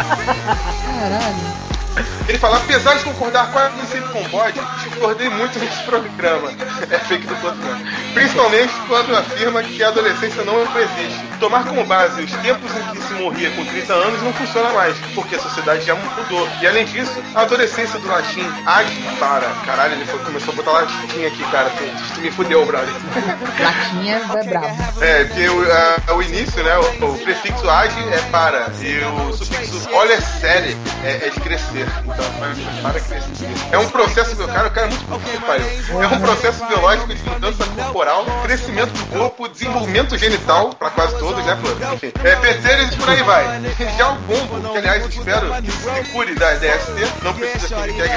Speaker 3: Caralho.
Speaker 2: Ele fala, apesar de concordar quase sempre com o bode, discordei muito nesse programa. É fake do Flutter, não. Principalmente quando afirma que a adolescência não existe. Tomar como base os tempos em que se morria com 30 anos não funciona mais, porque a sociedade já mudou. E além disso, a adolescência do latim caralho, ele começou a botar latim aqui, cara. Tu me fudeu, brother.
Speaker 3: Latim é brabo.
Speaker 2: Porque o início, né, o prefixo age é para, e o sufixo olha série é de crescer. Então, para crescer. É um processo, meu cara, o cara é muito profundo, pai. É um processo biológico de mudança corporal, crescimento do corpo, desenvolvimento genital, para quase todos, né, pô? Enfim, penteiros e por aí vai. Já o bombo, que aliás eu espero que se cure da DST, não precisa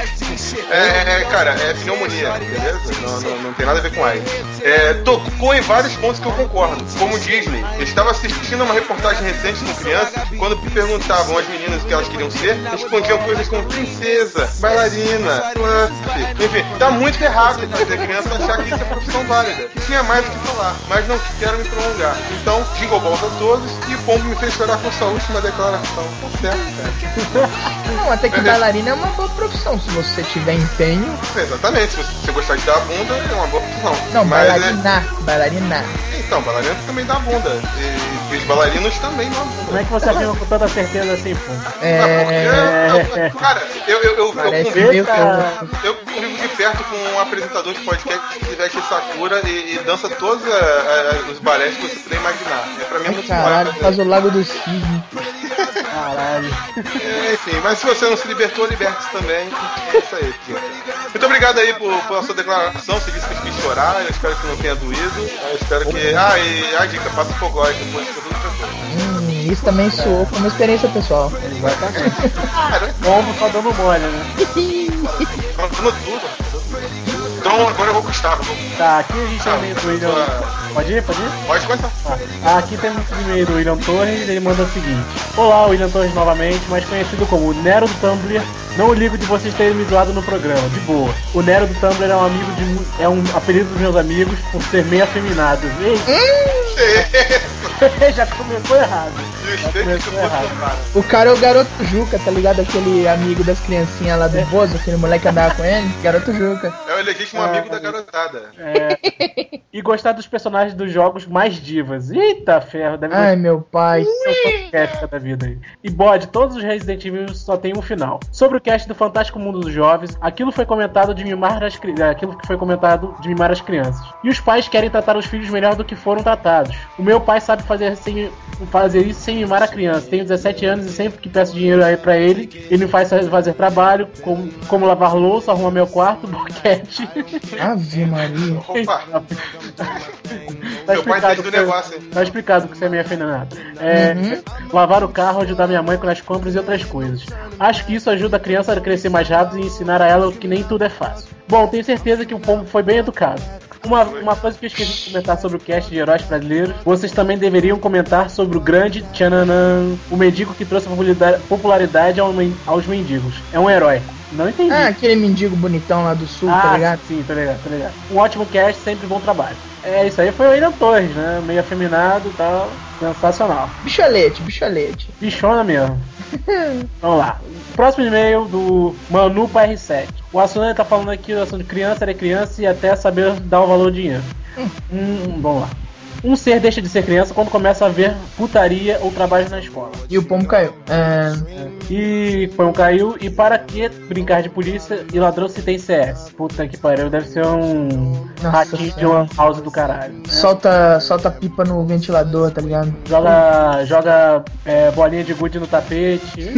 Speaker 2: que cara, é pneumonia, beleza? Não tem nada a ver com AIDS. Tocou em vários pontos que eu concordo, como Disney. Eu estava assistindo uma reportagem recente com crianças, quando perguntavam às meninas o que elas queriam ser, respondiam coisas como princesa, bailarina, enfim, tá muito errado fazer criança achar que isso é profissão válida. Tinha mais o que falar, mas não quero me prolongar. Então, jingle balls a todos, e o pombo me fez chorar com sua última declaração. Tá certo, cara.
Speaker 3: Não, até que bailarina é uma boa profissão, se você tiver empenho.
Speaker 2: Exatamente, se você gostar de dar a bunda, é uma boa profissão.
Speaker 3: Não, bailarina.
Speaker 2: Então, bailarina também dá bunda. E os bailarinos também dão bunda.
Speaker 6: Como é que você afirma com toda certeza assim, pô?
Speaker 2: Cara, eu convivo de perto com um apresentador de podcast que se veste Sakura e dança todos os balés que você puder imaginar. Pra mim é muito
Speaker 3: caralho, faz o Lago do Cisne.
Speaker 6: Caralho.
Speaker 2: Enfim, mas se você não se libertou, liberte-se também. É isso aí, gente. Muito obrigado aí pela sua declaração. Você disse que eu quis chorar. Eu espero que não tenha doído. Eu espero que. E a dica, passa o fogóide depois de tudo tranquilo.
Speaker 3: Isso também soou como experiência pessoal.
Speaker 6: Exatamente. Como só dando mole, né?
Speaker 2: Dando tudo. Então agora eu vou custar.
Speaker 6: Tá, aqui a gente tem e-mail do William. Pode ir?
Speaker 2: Pode começar.
Speaker 6: Aqui tem um e-mail do William Torres, ele manda o seguinte: olá, William Torres novamente, mais conhecido como Nero do Tumblr. Não ligo de vocês terem me zoado no programa, de boa. O Nero do Tumblr é um apelido dos meus amigos por ser meio afeminado. Já começou errado.
Speaker 3: O cara é o Garoto Juca, tá ligado? Aquele amigo das criancinhas lá do Bozo, aquele moleque que andava com ele. Garoto Juca.
Speaker 2: É o legítimo amigo da garotada.
Speaker 6: E gostar dos personagens dos jogos mais divas. Eita ferro, deve
Speaker 3: Ai, meu pai.
Speaker 6: Da vida aí. E bode, todos os Resident Evil só tem um final. Sobre o cast do Fantástico Mundo dos Jovens, aquilo que foi comentado de mimar as crianças. E os pais querem tratar os filhos melhor do que foram tratados. O meu pai sabe fazer isso sem mimar a criança. Tenho 17 anos e sempre que peço dinheiro aí pra ele me faz fazer trabalho, como lavar louça, arrumar meu quarto, boquete.
Speaker 3: Ave Maria.
Speaker 2: Opa. Meu pai entende do negócio, hein?
Speaker 6: Tá explicado que você é meio afeminado. Lavar o carro, ajudar minha mãe com as compras e outras coisas. Acho que isso ajuda a criança a crescer mais rápido e ensinar a ela que nem tudo é fácil. Bom, tenho certeza que o pombo foi bem educado. Uma coisa que eu esqueci de comentar sobre o cast de heróis brasileiros, vocês também deveriam comentar sobre o grande Tchananã, o mendigo que trouxe popularidade aos mendigos. É um herói. Não entendi.
Speaker 3: Ah, aquele mendigo bonitão lá do sul, tá ligado?
Speaker 6: Sim, tô ligado. Um ótimo cast, sempre bom trabalho. É, isso aí foi o William Torres, né? Meio afeminado e tal. Sensacional.
Speaker 3: Bicholete.
Speaker 6: Bichona mesmo. Vamos lá. Próximo e-mail do Manu para R7. O assunto tá falando aqui do assunto de criança era criança e até saber dar o valor ao dinheiro. Vamos lá. Um ser deixa de ser criança quando começa a ver putaria ou trabalho na escola.
Speaker 3: E o pombo caiu.
Speaker 6: E foi um caiu. E para que brincar de polícia e ladrão se tem CS? Puta que pariu, deve ser um ratinho de uma house do caralho. Né?
Speaker 3: Solta pipa no ventilador, tá ligado?
Speaker 6: Joga bolinha de gude no tapete.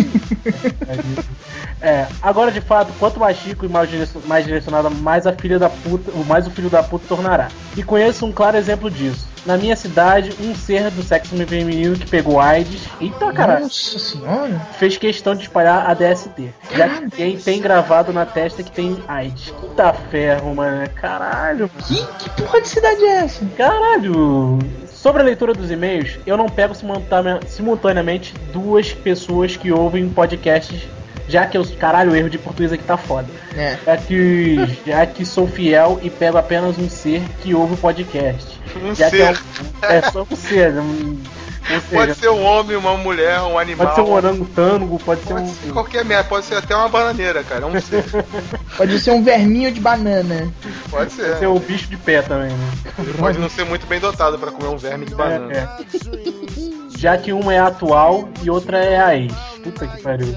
Speaker 6: Agora de fato, quanto mais chico e mais direcionado, mais o filho da puta tornará. E conheço um claro exemplo disso. Na minha cidade, um ser do sexo feminino que pegou AIDS, eita caralho,
Speaker 3: nossa senhora,
Speaker 6: fez questão de espalhar a DST, já que quem tem gravado na testa que tem AIDS. Puta ferro, mano, caralho.
Speaker 3: Que porra de cidade é essa?
Speaker 6: Caralho. Sobre a leitura dos e-mails, eu não pego simultaneamente duas pessoas que ouvem podcasts, já que o erro de português aqui tá foda. Já que sou fiel e pego apenas um ser que ouve o podcast. Já
Speaker 2: ser.
Speaker 6: Que é só um ser.
Speaker 2: Pode ser um homem, uma mulher, um animal.
Speaker 6: Pode ser um orangotango, pode ser
Speaker 2: qualquer merda, pode ser até uma bananeira, cara. É um ser.
Speaker 3: Pode ser um verminho de banana.
Speaker 2: Pode ser.
Speaker 6: Pode ser um bicho de pé também, né?
Speaker 2: Ele pode não ser muito bem dotado pra comer um verme de banana.
Speaker 6: Já que uma é a atual e outra é a ex. Puta que pariu.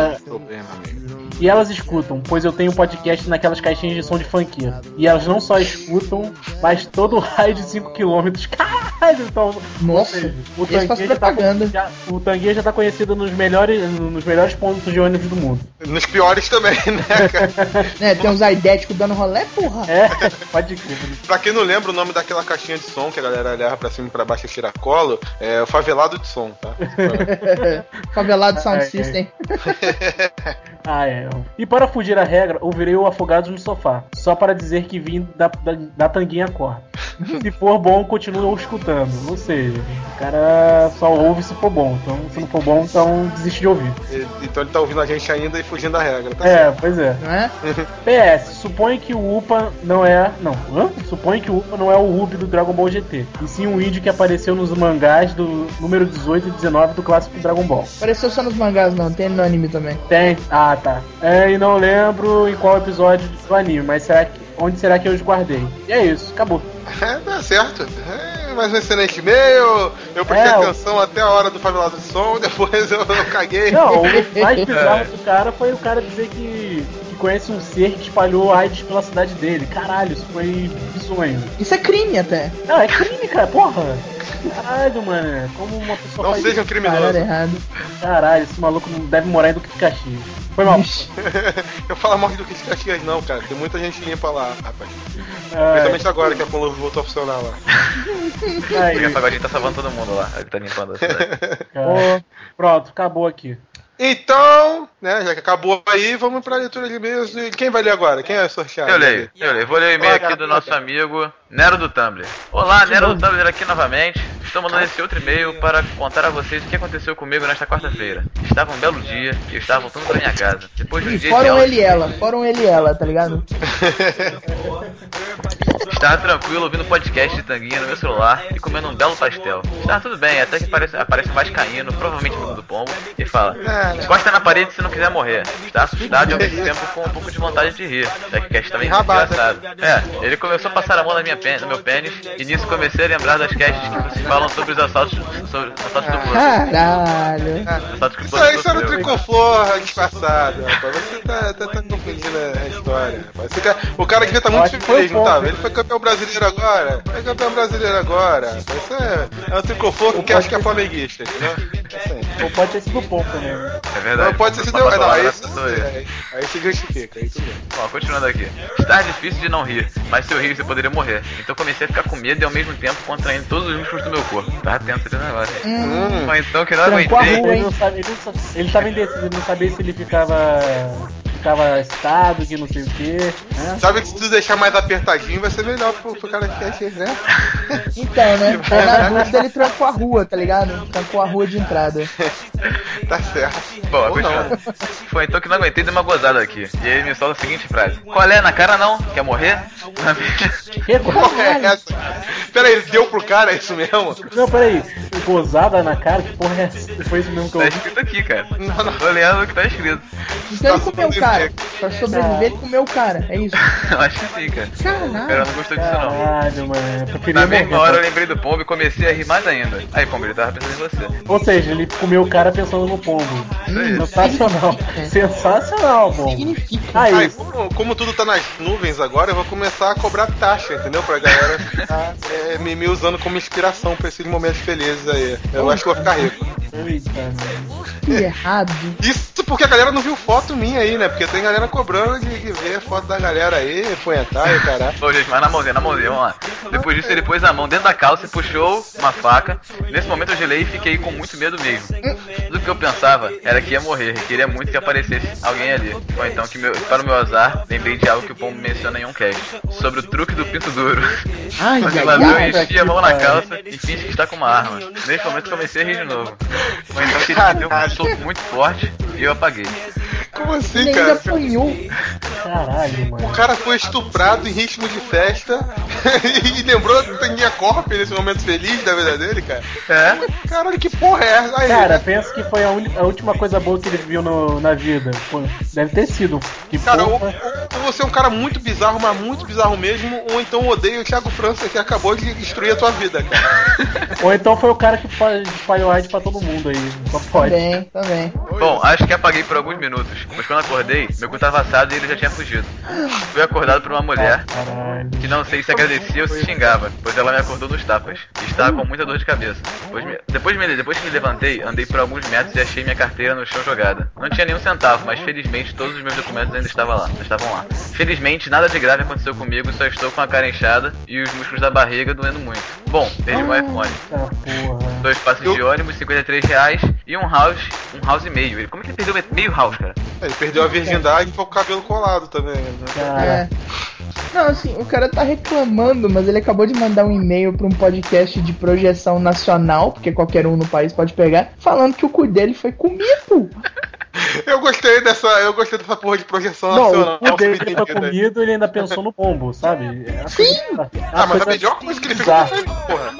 Speaker 6: E elas escutam, pois eu tenho um podcast naquelas caixinhas de som de funkeiro. E elas não só escutam, mas todo o raio de 5km. Caralho, então.
Speaker 3: Nossa,
Speaker 6: o Tanguinha já tá conhecido nos melhores pontos de ônibus do mundo.
Speaker 2: Nos piores também, né, cara?
Speaker 3: Tem uns aidéticos dando rolé, porra.
Speaker 6: Pode crer.
Speaker 2: Pra quem não lembra o nome daquela caixinha de som que a galera leva pra cima e pra baixo e tira colo, é o favelado de som, tá?
Speaker 3: Favelado Sound System.
Speaker 6: E para fugir à regra, ouvirei o Afogados no Sofá, só para dizer que vim da Tanguinha Corta. Se for bom, continua escutando. Ou seja, o cara só ouve se for bom. Então, se não for bom, então desiste de ouvir.
Speaker 2: Então ele tá ouvindo a gente ainda e fugindo da regra. Tá certo.
Speaker 6: Pois é. Não é? PS, suponho que o Upa não é... Suponho que o Upa não é o Ruby do Dragon Ball GT. E sim um índio que apareceu nos mangás do número 18 e 19 do clássico Dragon Ball.
Speaker 3: Apareceu só nos mangás, não. Tem no anime também.
Speaker 6: Tem. Ah, tá. E não lembro em qual episódio do anime, mas onde será que eu os guardei? E é isso, acabou.
Speaker 2: Tá certo. Mais um excelente e-mail. Eu prestei atenção até a hora do favelado de som, depois eu caguei.
Speaker 6: Não, o mais bizarro do cara foi o cara dizer que conhece um ser que espalhou AIDS pela cidade dele. Caralho, isso foi bizonho.
Speaker 3: Isso é crime até.
Speaker 6: Não, é crime, cara, porra. Caralho, mano, como uma pessoa
Speaker 2: não seja um criminoso.
Speaker 3: Caralho, errado.
Speaker 6: Caralho, esse maluco não deve morar em Duque de Caxias. Foi mal.
Speaker 2: Eu falo mal de Duque de Caxias não, cara. Tem muita gente limpa lá, rapaz. Principalmente agora que a Conlove voltou a funcionar lá.
Speaker 21: Porque a Pagodinho tá salvando todo mundo lá. Ele tá limpando a cidade.
Speaker 6: Pronto, acabou aqui.
Speaker 2: Então, né, já que acabou aí, vamos pra leitura de e-mails. Quem vai ler agora? Quem é sorteado?
Speaker 21: Eu leio. Vou ler o e-mail aqui do nosso amigo Nero do Tumblr. Olá, Nero do Tumblr aqui novamente. Estou mandando esse outro e-mail para contar a vocês o que aconteceu comigo nesta quarta-feira. Estava um belo dia e eu estava voltando para minha casa. Depois de um dia de aula...
Speaker 3: Fora ele e ela, tá ligado?
Speaker 21: Estava tranquilo ouvindo podcast de Tanguinha no meu celular e comendo um belo pastel. Estava tudo bem, até que aparece um vascaíno, provavelmente amigo do Pombo, e fala: encosta na parede se não quiser morrer. Está assustado e ao mesmo tempo com um pouco de vontade de rir, já que o cast estava engraçado. Ele começou a passar a mão no meu pênis e nisso comecei a lembrar das casts que vocês falam sobre os assaltos do posto.
Speaker 3: Caralho.
Speaker 2: Isso era o Tricoflor disfarçado, rapaz. Você tá confundindo a história, rapaz. O cara devia estar muito feliz, não tava? Ele foi campeão brasileiro agora. Isso é um Tricoflor que acha que é flamenguista, entendeu?
Speaker 6: Ou pode ter sido pouco também.
Speaker 21: É verdade.
Speaker 2: Não pode ter sido. Aí se justifica, aí tudo bem.
Speaker 21: Bom, continuando aqui. Está difícil de não rir, mas se eu rir você poderia morrer. Então comecei a ficar com medo e ao mesmo tempo contraindo todos os músculos do meu corpo. Tava tenso esse negócio. Mas então que não aguentei.
Speaker 6: Ele tava indeciso, ele não sabia se ele ficava ficava excitado, que não sei o quê. Né?
Speaker 2: Sabe que se tu deixar mais apertadinho vai ser melhor pro cara que né?
Speaker 3: Então, né? Aí na dúvida ele trancou a rua, tá ligado? Trancou a rua de entrada.
Speaker 2: Tá certo.
Speaker 21: Bom, continuando. Foi então que não aguentei de uma gozada aqui. E ele me solta a seguinte frase: qual é? Na cara não? Quer morrer?
Speaker 2: Que porra é essa? Pera aí, ele deu pro cara, é isso mesmo?
Speaker 6: Não, peraí. Gozada na cara? Que porra é essa? Foi isso mesmo que eu
Speaker 21: Tá
Speaker 6: ouvi?
Speaker 21: escrito aqui, cara. Não. Tô olhando o que tá escrito.
Speaker 3: Então ele comeu o cara. Pra sobreviver, ele comeu o cara. É isso.
Speaker 21: Eu acho que sim, cara.
Speaker 3: Caralho.
Speaker 21: O cara não gostou disso, não.
Speaker 6: Caralho, mano. Eu queria
Speaker 21: Na mesma
Speaker 6: morrer,
Speaker 21: hora eu
Speaker 6: cara.
Speaker 21: lembrei do pombo e comecei a rir mais ainda. Aí, pombo, ele tava pensando em você.
Speaker 6: Ou seja, ele comeu o cara pensando no pombo. Sensacional. Sensacional, pombo.
Speaker 2: Aí, como tudo tá nas nuvens agora, eu vou começar a cobrar taxa, entendeu? Pra galera ficar me usando como inspiração pra esses momentos felizes aí. Eu acho que eu vou ficar rico.
Speaker 6: Eita, mano.
Speaker 3: Que errado.
Speaker 2: Isso porque a galera não viu foto minha aí, né? Porque tem galera cobrando de ver foto da galera aí, punhetar e caralho.
Speaker 21: Pô, gente, mas na mãozinha, vamos lá. Depois disso, ele pôs a mão dentro da calça e puxou uma faca. Nesse momento eu gelei e fiquei com muito medo mesmo. Tudo que eu pensava era que ia morrer e queria muito que aparecesse alguém ali. Ou então, para o meu azar, lembrei de algo que o pombo menciona em um cast. Sobre o truque do pinto duro. Mas eu enchi a mão na calça e finge que está com uma arma. Nesse momento comecei a rir de novo. Ou então que ele me deu um soco muito forte e eu apaguei.
Speaker 2: Como assim,
Speaker 3: Ele
Speaker 2: cara?
Speaker 3: ainda apanhou.
Speaker 6: Caralho, mano.
Speaker 2: O cara foi estuprado em ritmo de festa e lembrou que tinha Corp nesse momento feliz da vida dele, cara.
Speaker 21: É?
Speaker 2: Caralho, que porra é essa? Aí,
Speaker 6: Cara, pensa que foi a última coisa boa que ele viu na vida. Pô, deve ter sido. Que
Speaker 2: cara, ou
Speaker 6: porra.
Speaker 2: você é um cara muito bizarro, mas muito bizarro mesmo, ou então odeia o Thiago França que acabou de destruir a tua vida, cara.
Speaker 6: Ou então foi o cara que espalhou AIDS pra todo mundo aí. Só pode.
Speaker 3: Também.
Speaker 21: Bom, acho que apaguei por alguns minutos, mas quando acordei, meu cu tava assado e ele já tinha fugido. Fui acordado por uma mulher que não sei se agradecia ou se xingava, pois ela me acordou nos tapas e estava com muita dor de cabeça. Depois que me levantei, andei por alguns metros e achei minha carteira no chão jogada. Não tinha nenhum centavo, mas felizmente todos os meus documentos ainda estavam lá. Felizmente nada de grave aconteceu comigo, só estou com a cara inchada e os músculos da barriga doendo muito. Bom, perdi meu iPhone. 2 passes de ônibus, R$53 e um house e meio. Como é que ele perdeu meio house, cara?
Speaker 2: Ele perdeu a virgindade e foi com o cabelo colado também, né?
Speaker 3: Não, assim, o cara tá reclamando, mas ele acabou de mandar um e-mail pra um podcast de projeção nacional, porque qualquer um no país pode pegar, falando que o cu dele foi comido.
Speaker 2: Eu gostei dessa porra de projeção
Speaker 6: Não,
Speaker 2: nacional.
Speaker 6: o dele que foi comido, ele ainda pensou no pombo, sabe?
Speaker 3: Sim!
Speaker 2: Mas a melhor coisa que ele fez foi porra.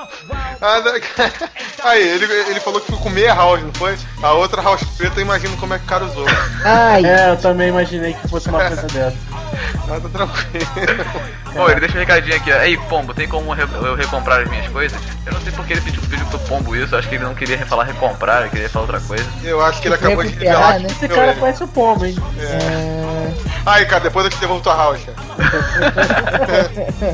Speaker 2: Aí, ele falou que foi comer a house, não foi? A outra house preta, eu imagino como é que o cara usou.
Speaker 6: Eu também imaginei que fosse uma coisa dessa.
Speaker 2: Tá tranquilo.
Speaker 21: Pô, ele deixa um recadinho aqui, ó. Ei, pombo, tem como eu recomprar as minhas coisas? Eu não sei porque ele pediu pro pombo isso, eu acho que ele não queria falar recomprar, ele queria falar outra coisa.
Speaker 2: Eu acho que ele acabou de revelar que
Speaker 6: esse cara parece o pombo, hein?
Speaker 2: Aí, cara, depois eu te devolvo tua house, cara.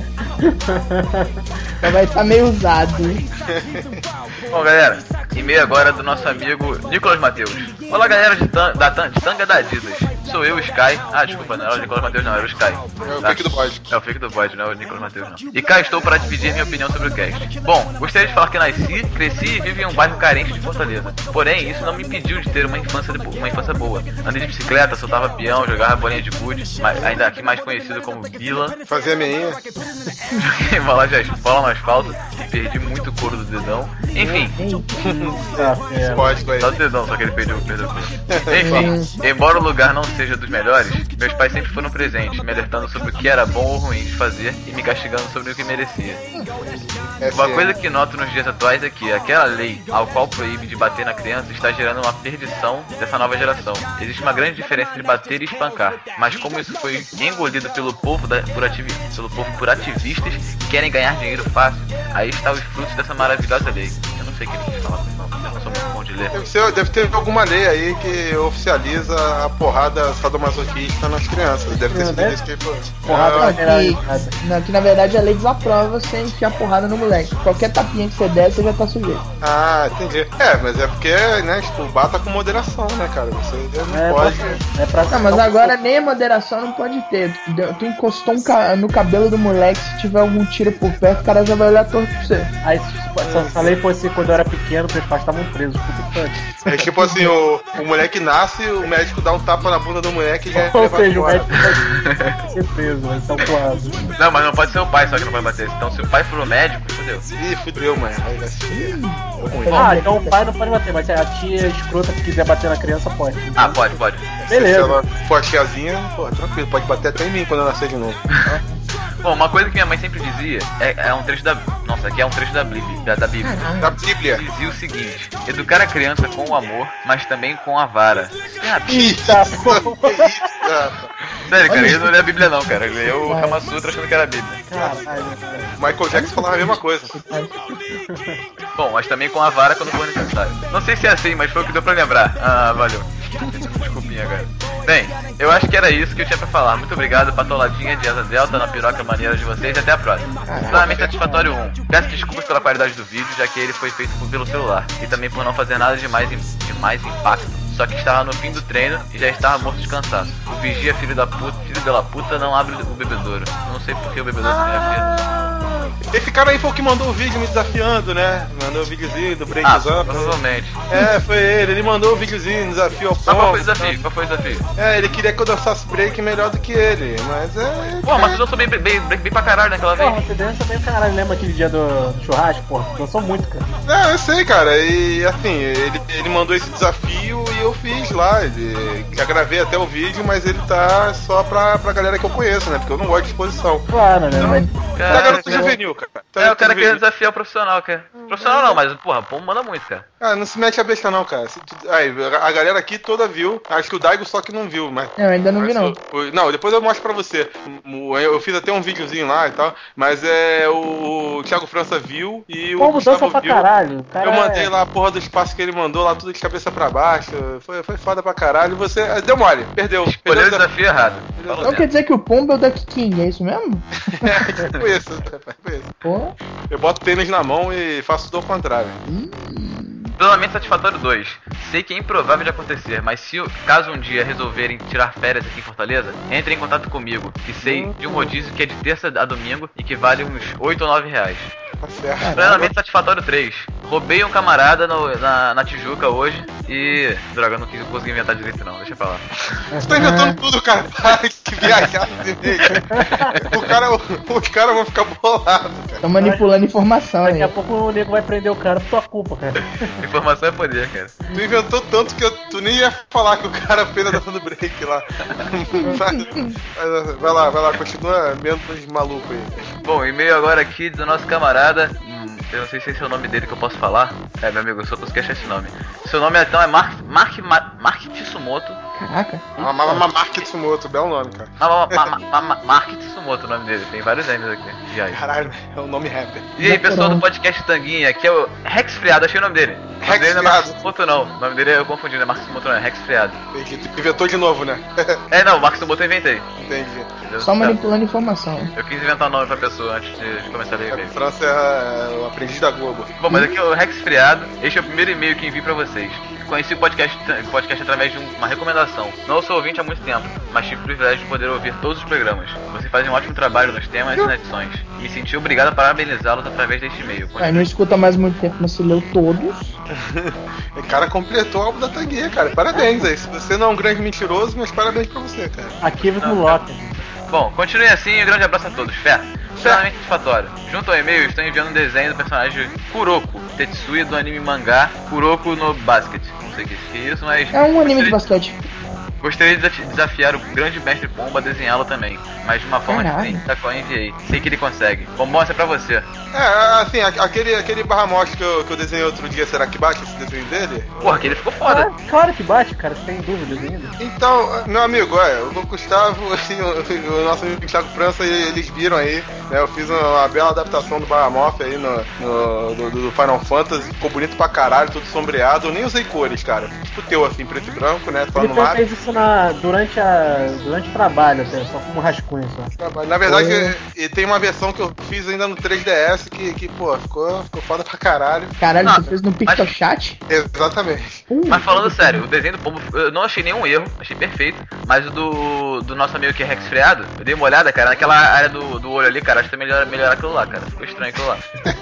Speaker 3: Vai estar meio usado.
Speaker 21: Bom, galera, e-mail agora do nosso amigo Nicolas Mateus. Olá, galera de tanga da Adidas. Sou eu, Sky. Desculpa, não era o Nicolas Mateus, não, era o Sky.
Speaker 2: É o fake do bode.
Speaker 21: É o fake do bode, não é o Nicolas Mateus, não. E cá estou para dividir minha opinião sobre o cast. Bom, gostaria de falar que nasci, cresci e vivo em um bairro carente de Fortaleza. Porém, isso não me impediu de ter uma infância boa. Andei de bicicleta, soltava peão, jogava bolinha de gude, ainda aqui mais conhecido como Bila.
Speaker 2: Fazia meinha.
Speaker 21: Bola no asfalto e perdi muito couro do dedão. Enfim.
Speaker 2: Pode.
Speaker 21: Só o dedão, só que ele perdeu o couro. Enfim, embora o lugar não seja dos melhores, meus pais sempre foram presentes, me alertando sobre o que era bom ou ruim de fazer e me castigando sobre o que merecia. Uma coisa que noto nos dias atuais é que aquela lei ao qual proíbe de bater na criança está gerando uma perdição dessa nova geração. Existe uma grande diferença entre bater e espancar, mas como isso foi engolido pelo povo por ativistas que querem ganhar dinheiro fácil, aí está os frutos dessa maravilhosa lei. Eu não sei o que ele quis falar, eu não sou muito bom de ler.
Speaker 2: Deve ter alguma lei aí que oficializa a porrada sadomasoquista nas crianças. Deve ter sido isso que ele falou.
Speaker 3: Que na verdade a lei desaprova você enfiar porrada no moleque. Qualquer tapinha que você der, você já tá sujeito.
Speaker 2: Entendi. Mas é porque, né, tipo, bata com moderação, né, cara? Você não pode.
Speaker 3: Mas agora nem a moderação não pode ter. Tu encostou no cabelo do moleque, se tiver algum tiro por perto, o cara já vai olhar torto pra você.
Speaker 6: Aí se essa lei fosse quando eu era pequeno, meus pais estavam presos. Puta que pariu.
Speaker 2: É tipo assim, o moleque nasce, o médico dá um tapa na bunda do moleque e já é
Speaker 6: Ou
Speaker 2: levado
Speaker 6: seja, o
Speaker 2: embora.
Speaker 6: médico vai ser preso, vai ser autuado.
Speaker 21: Não, mas não pode ser o pai só que não pode bater. Então se o pai for o médico, fodeu.
Speaker 2: Ih, fudeu, mano. Aí vai se fuder. Deu ruim.
Speaker 6: Ah, então o pai não pode bater, mas se a tia escrota que quiser bater na criança, pode.
Speaker 21: Ah, pode.
Speaker 6: Beleza.
Speaker 2: Se ela for a tiazinha, pô, tranquilo, pode bater até em mim quando eu nascer de novo.
Speaker 21: Bom, uma coisa que minha mãe sempre dizia é um trecho da... Nossa, aqui é um trecho da Bíblia. Da Bíblia. Dizia o seguinte: educar a criança com o amor, mas também com a vara.
Speaker 6: Eita,
Speaker 21: Sério, cara, ele não lê a Bíblia não, cara. Ele leu o Kama Sutra achando que era a Bíblia.
Speaker 6: Caralho.
Speaker 2: Michael Jackson falava a mesma coisa.
Speaker 21: Bom, mas também com a vara quando for necessário. Não sei se é assim, mas foi o que deu pra lembrar. Ah, valeu. Desculpinha, cara. Bem, eu acho que era isso que eu tinha pra falar. Muito obrigado, patoladinha de asa delta na piroca maneira de vocês e até a próxima. Claramente satisfatório 1. Peço desculpas pela qualidade do vídeo, já que ele foi feito pelo celular. E também por não fazer nada de mais impacto. Só que estava no fim do treino e já estava morto de cansaço. O vigia, filho da puta, não abre o bebedouro. Não sei porque o bebedouro tem a vida.
Speaker 2: Esse cara aí foi o que mandou o vídeo me desafiando, né? Mandou o videozinho do breakzão.
Speaker 21: Provavelmente.
Speaker 2: É, foi ele mandou o videozinho, desafio ao
Speaker 21: Mas qual foi o desafio? Qual foi o desafio?
Speaker 2: É, ele queria que eu dançasse break melhor do que ele, mas é...
Speaker 21: Pô, mas tu dançou bem pra caralho naquela vez.
Speaker 6: Porra, você dança bem pra caralho, lembra aquele dia do churrasco, porra? Dançou muito, cara.
Speaker 2: Não, eu sei, cara, e assim, ele mandou esse desafio e eu fiz lá, já gravei até o vídeo, mas ele tá só pra galera que eu conheço, né, porque eu não gosto de exposição.
Speaker 6: Claro, né?
Speaker 2: Então, tá garoto juvenil, cara.
Speaker 21: O cara quer desafiar o profissional, cara. Profissional não, mas porra, pô, manda muito, cara.
Speaker 2: Ah, não se mete a besta não, cara. Aí, a galera aqui toda viu, acho que o Daigo só que não viu, mas...
Speaker 3: Eu ainda não vi, não.
Speaker 2: Não, depois eu mostro pra você. Eu fiz até um videozinho lá e tal, mas o Thiago França viu e o Gustavo
Speaker 6: dança pra
Speaker 2: viu.
Speaker 6: caralho. Cara,
Speaker 2: eu mandei lá a porra do espaço que ele mandou, lá tudo de cabeça pra baixo. Foi foda pra caralho. Você deu mole, perdeu.
Speaker 21: Escolheu o desafio errado.
Speaker 3: Então quer dizer que o Pombo é o Duck King, é isso mesmo?
Speaker 2: Foi isso.
Speaker 3: Pô.
Speaker 2: Eu boto tênis na mão e faço tudo ao contrário.
Speaker 21: Totalmente satisfatório 2. Sei que é improvável de acontecer, mas caso um dia resolverem tirar férias aqui em Fortaleza, entre em contato comigo, que sei de um rodízio que é de terça a domingo e que vale uns 8 ou 9 reais.
Speaker 2: Tá certo.
Speaker 21: Plenamente satisfatório 3. Roubei um camarada na Tijuca hoje e... Droga, eu não consegui inventar direito não, deixa pra lá.
Speaker 2: Você tá inventando tudo, cara. Que viajado Os caras vão ficar bolados, cara.
Speaker 3: Tá manipulando informação aí.
Speaker 6: Daqui a pouco o nego vai prender o cara por tua culpa, cara.
Speaker 21: Informação é poder, cara.
Speaker 2: Tu inventou tanto que tu nem ia falar que o cara fez a dança do break lá. Vai lá, continua menos maluco aí.
Speaker 21: Bom, e-mail agora aqui do nosso camarada. Eu não sei se esse é o nome dele que eu posso falar. É, meu amigo, eu só consegui achar esse nome. Seu nome então é Mark Tsumoto.
Speaker 3: Caraca.
Speaker 2: Mark Tsumoto, belo nome, cara.
Speaker 21: Mark Tsumoto, o nome dele. Tem vários names aqui.
Speaker 2: Caralho, é um nome rapper.
Speaker 21: E aí, pessoal do podcast Tanguinha, aqui é o Rex Friado, achei o nome dele. O nome dele não é Mark Tsumoto não. O nome dele eu confundi, não é Mark Tsumoto não, é Rex Friado.
Speaker 2: Tu inventou de novo, né?
Speaker 21: Não, Mark Tsumoto eu inventei.
Speaker 2: Entendi.
Speaker 3: Só manipulando informação.
Speaker 21: Eu quis inventar um nome pra pessoa antes de começar a ler o e-mail.
Speaker 2: França é o aprendiz da Globo.
Speaker 21: Bom, mas aqui é o Rex Friado. Este é o primeiro e-mail que envio pra vocês. Conheci o podcast através de uma recomendação. Não sou ouvinte há muito tempo, mas tive o privilégio de poder ouvir todos os programas. Vocês fazem um ótimo trabalho nos temas e nas edições. Me senti obrigado a parabenizá-los através deste e-mail.
Speaker 3: Aí não escuta mais muito tempo, mas você leu todos.
Speaker 2: O cara completou o álbum da Tanguinha, cara. Parabéns aí. Se você não é um grande mentiroso, mas parabéns pra você, cara.
Speaker 6: Aqui no Locker.
Speaker 21: Bom, continue assim e um grande abraço a todos. Fé. Extremamente satisfatório. Junto ao e-mail, estou enviando um desenho do personagem Kuroko Tetsuya do anime mangá Kuroko no Basket. Não sei o que é isso, mas...
Speaker 3: É um anime de basquete.
Speaker 21: Gostaria de desafiar o grande mestre Pomba a desenhá-lo também, mas de uma forma diferente da qual eu enviei. Sei que ele consegue. Bom, essa é pra você.
Speaker 2: Assim, aquele barramote que eu desenhei outro dia, será que bate esse desenho dele?
Speaker 21: Porra, aquele ficou foda.
Speaker 6: Claro que bate, cara, sem dúvidas ainda.
Speaker 2: Então, meu amigo, o Gustavo e o nosso amigo Thiago França, eles viram aí, né? Eu fiz uma bela adaptação do Bahamorph aí do Final Fantasy, ficou bonito pra caralho, tudo sombreado. Eu nem usei cores, cara. Tipo teu, assim, preto e branco, né? Só no mar.
Speaker 6: Fez isso isso durante o trabalho, até, só como rascunho só.
Speaker 2: Na verdade, tem uma versão que eu fiz ainda no 3DS que pô, ficou foda pra caralho.
Speaker 3: Caralho, você fez no PictoChat?
Speaker 2: Exatamente.
Speaker 21: Mas falando sério, o desenho do pombo, eu não achei nenhum erro, achei perfeito. Mas o do nosso amigo que é Rex Freado, eu dei uma olhada, cara, naquela área do olho ali, cara, acho que é melhor aquilo lá, cara. Ficou estranho aquilo lá.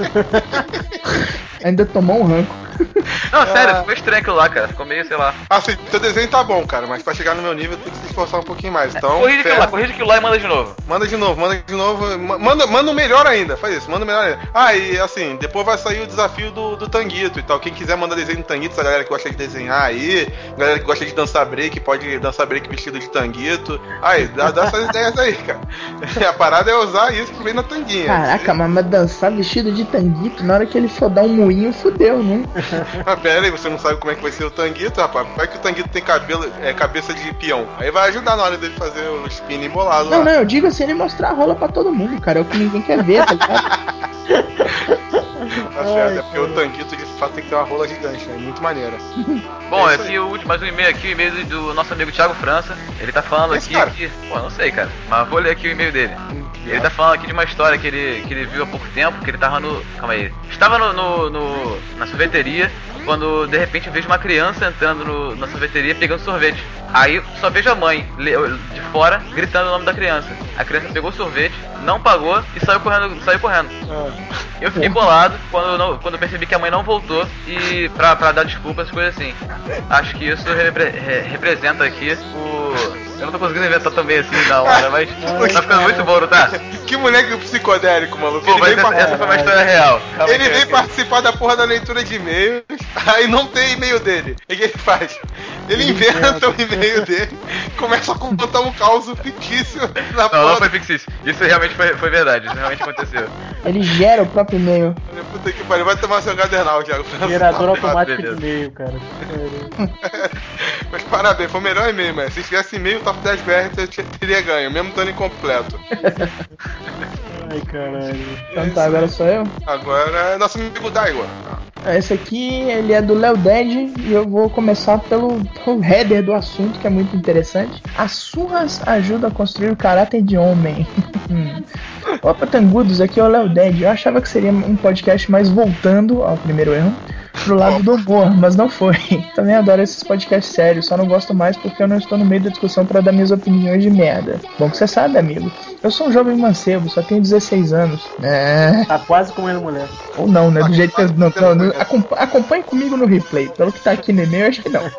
Speaker 3: Ainda tomou um ranco.
Speaker 21: Não, sério, ficou estranho aquilo lá, cara. Ficou meio, sei lá.
Speaker 2: Assim, teu desenho tá bom, cara, mas pra chegar no meu nível tem que se esforçar um pouquinho mais. Então,
Speaker 21: corrige aquilo lá e manda de novo.
Speaker 2: Manda de novo. Manda o melhor ainda, faz isso, manda o melhor ainda. Ah, e assim, depois vai sair o desafio do Tanguito e tal. Quem quiser mandar desenho do Tanguito, essa galera que gosta de desenhar aí, galera que gosta de dançar break, pode dançar break vestido de Tanguito. Aí, dá essas ideias aí, cara. A parada é usar isso pro meio na tanguinha.
Speaker 3: Caraca, mas dançar vestido de Tanguito, na hora que ele for dar um moinho, fudeu, né?
Speaker 2: Mas pera aí, você não sabe como é que vai ser o Tanguito, rapaz. Vai que o Tanguito tem cabeça de peão. Aí vai ajudar na hora dele fazer o spinning bolado lá.
Speaker 3: Não, eu digo assim, ele mostrar a rola pra todo mundo, cara. É o que ninguém quer ver, tá ligado?
Speaker 2: Tá certo, é porque o Tanguito de fato tem que ter uma rola gigante, né? Muito maneira.
Speaker 21: Bom, aqui o último, mais um e-mail aqui, o e-mail do nosso amigo Thiago França. Ele tá falando aqui que. Pô, não sei, cara. Mas vou ler aqui o e-mail dele. Ele tá falando aqui de uma história que ele viu há pouco tempo, que ele tava no. Calma aí. Estava na sorveteria, quando de repente vejo uma criança entrando na sorveteria pegando sorvete. Aí só vejo a mãe de fora gritando o nome da criança. A criança pegou o sorvete, não pagou e saiu correndo. Eu fiquei bolado quando eu percebi que a mãe não voltou e pra dar desculpas, coisas assim. Acho que isso representa aqui o... Eu não tô conseguindo inventar também assim na hora, mas tá ficando muito bom, não tá?
Speaker 2: Que moleque psicodélico, maluco.
Speaker 21: Pô, mas essa foi uma história real.
Speaker 2: Ele vem participar da porra da leitura de e-mails, aí não tem e-mail dele. O que ele faz? Ele inventa o e-mail dele, começa a contar um caos fictício na porra.
Speaker 21: Não foi fictício. Isso realmente foi verdade, isso realmente aconteceu.
Speaker 3: Ele gera o próprio e-mail.
Speaker 2: Puta que pariu, vai tomar seu cadernal, Thiago.
Speaker 6: Gerador automático de e-mail, cara.
Speaker 2: Mas parabéns, foi o melhor e-mail, mas se tivesse e-mail Top 10 BR, eu teria ganho, mesmo estando incompleto.
Speaker 6: Ai, caralho.
Speaker 3: Então tá, agora sou eu?
Speaker 2: Agora é nosso amigo Daiwa.
Speaker 3: Esse aqui, ele é do Léo Dead e eu vou começar pelo header do assunto, que é muito interessante. As surras ajudam a construir o caráter de homem. Opa, Tangudos, aqui é o Léo Dead. Eu achava que seria um podcast mais voltando ao primeiro erro, pro lado do humor, mas não foi. Também adoro esses podcasts sérios, só não gosto mais porque eu não estou no meio da discussão para dar minhas opiniões de merda. Bom que você sabe, amigo. Eu sou um jovem mancebo, só tenho 16 anos.
Speaker 6: Tá quase comendo mulher.
Speaker 3: Ou não, né? Do jeito que eu... Não, acompanhe comigo no replay. Pelo que tá aqui no e-mail, acho que não.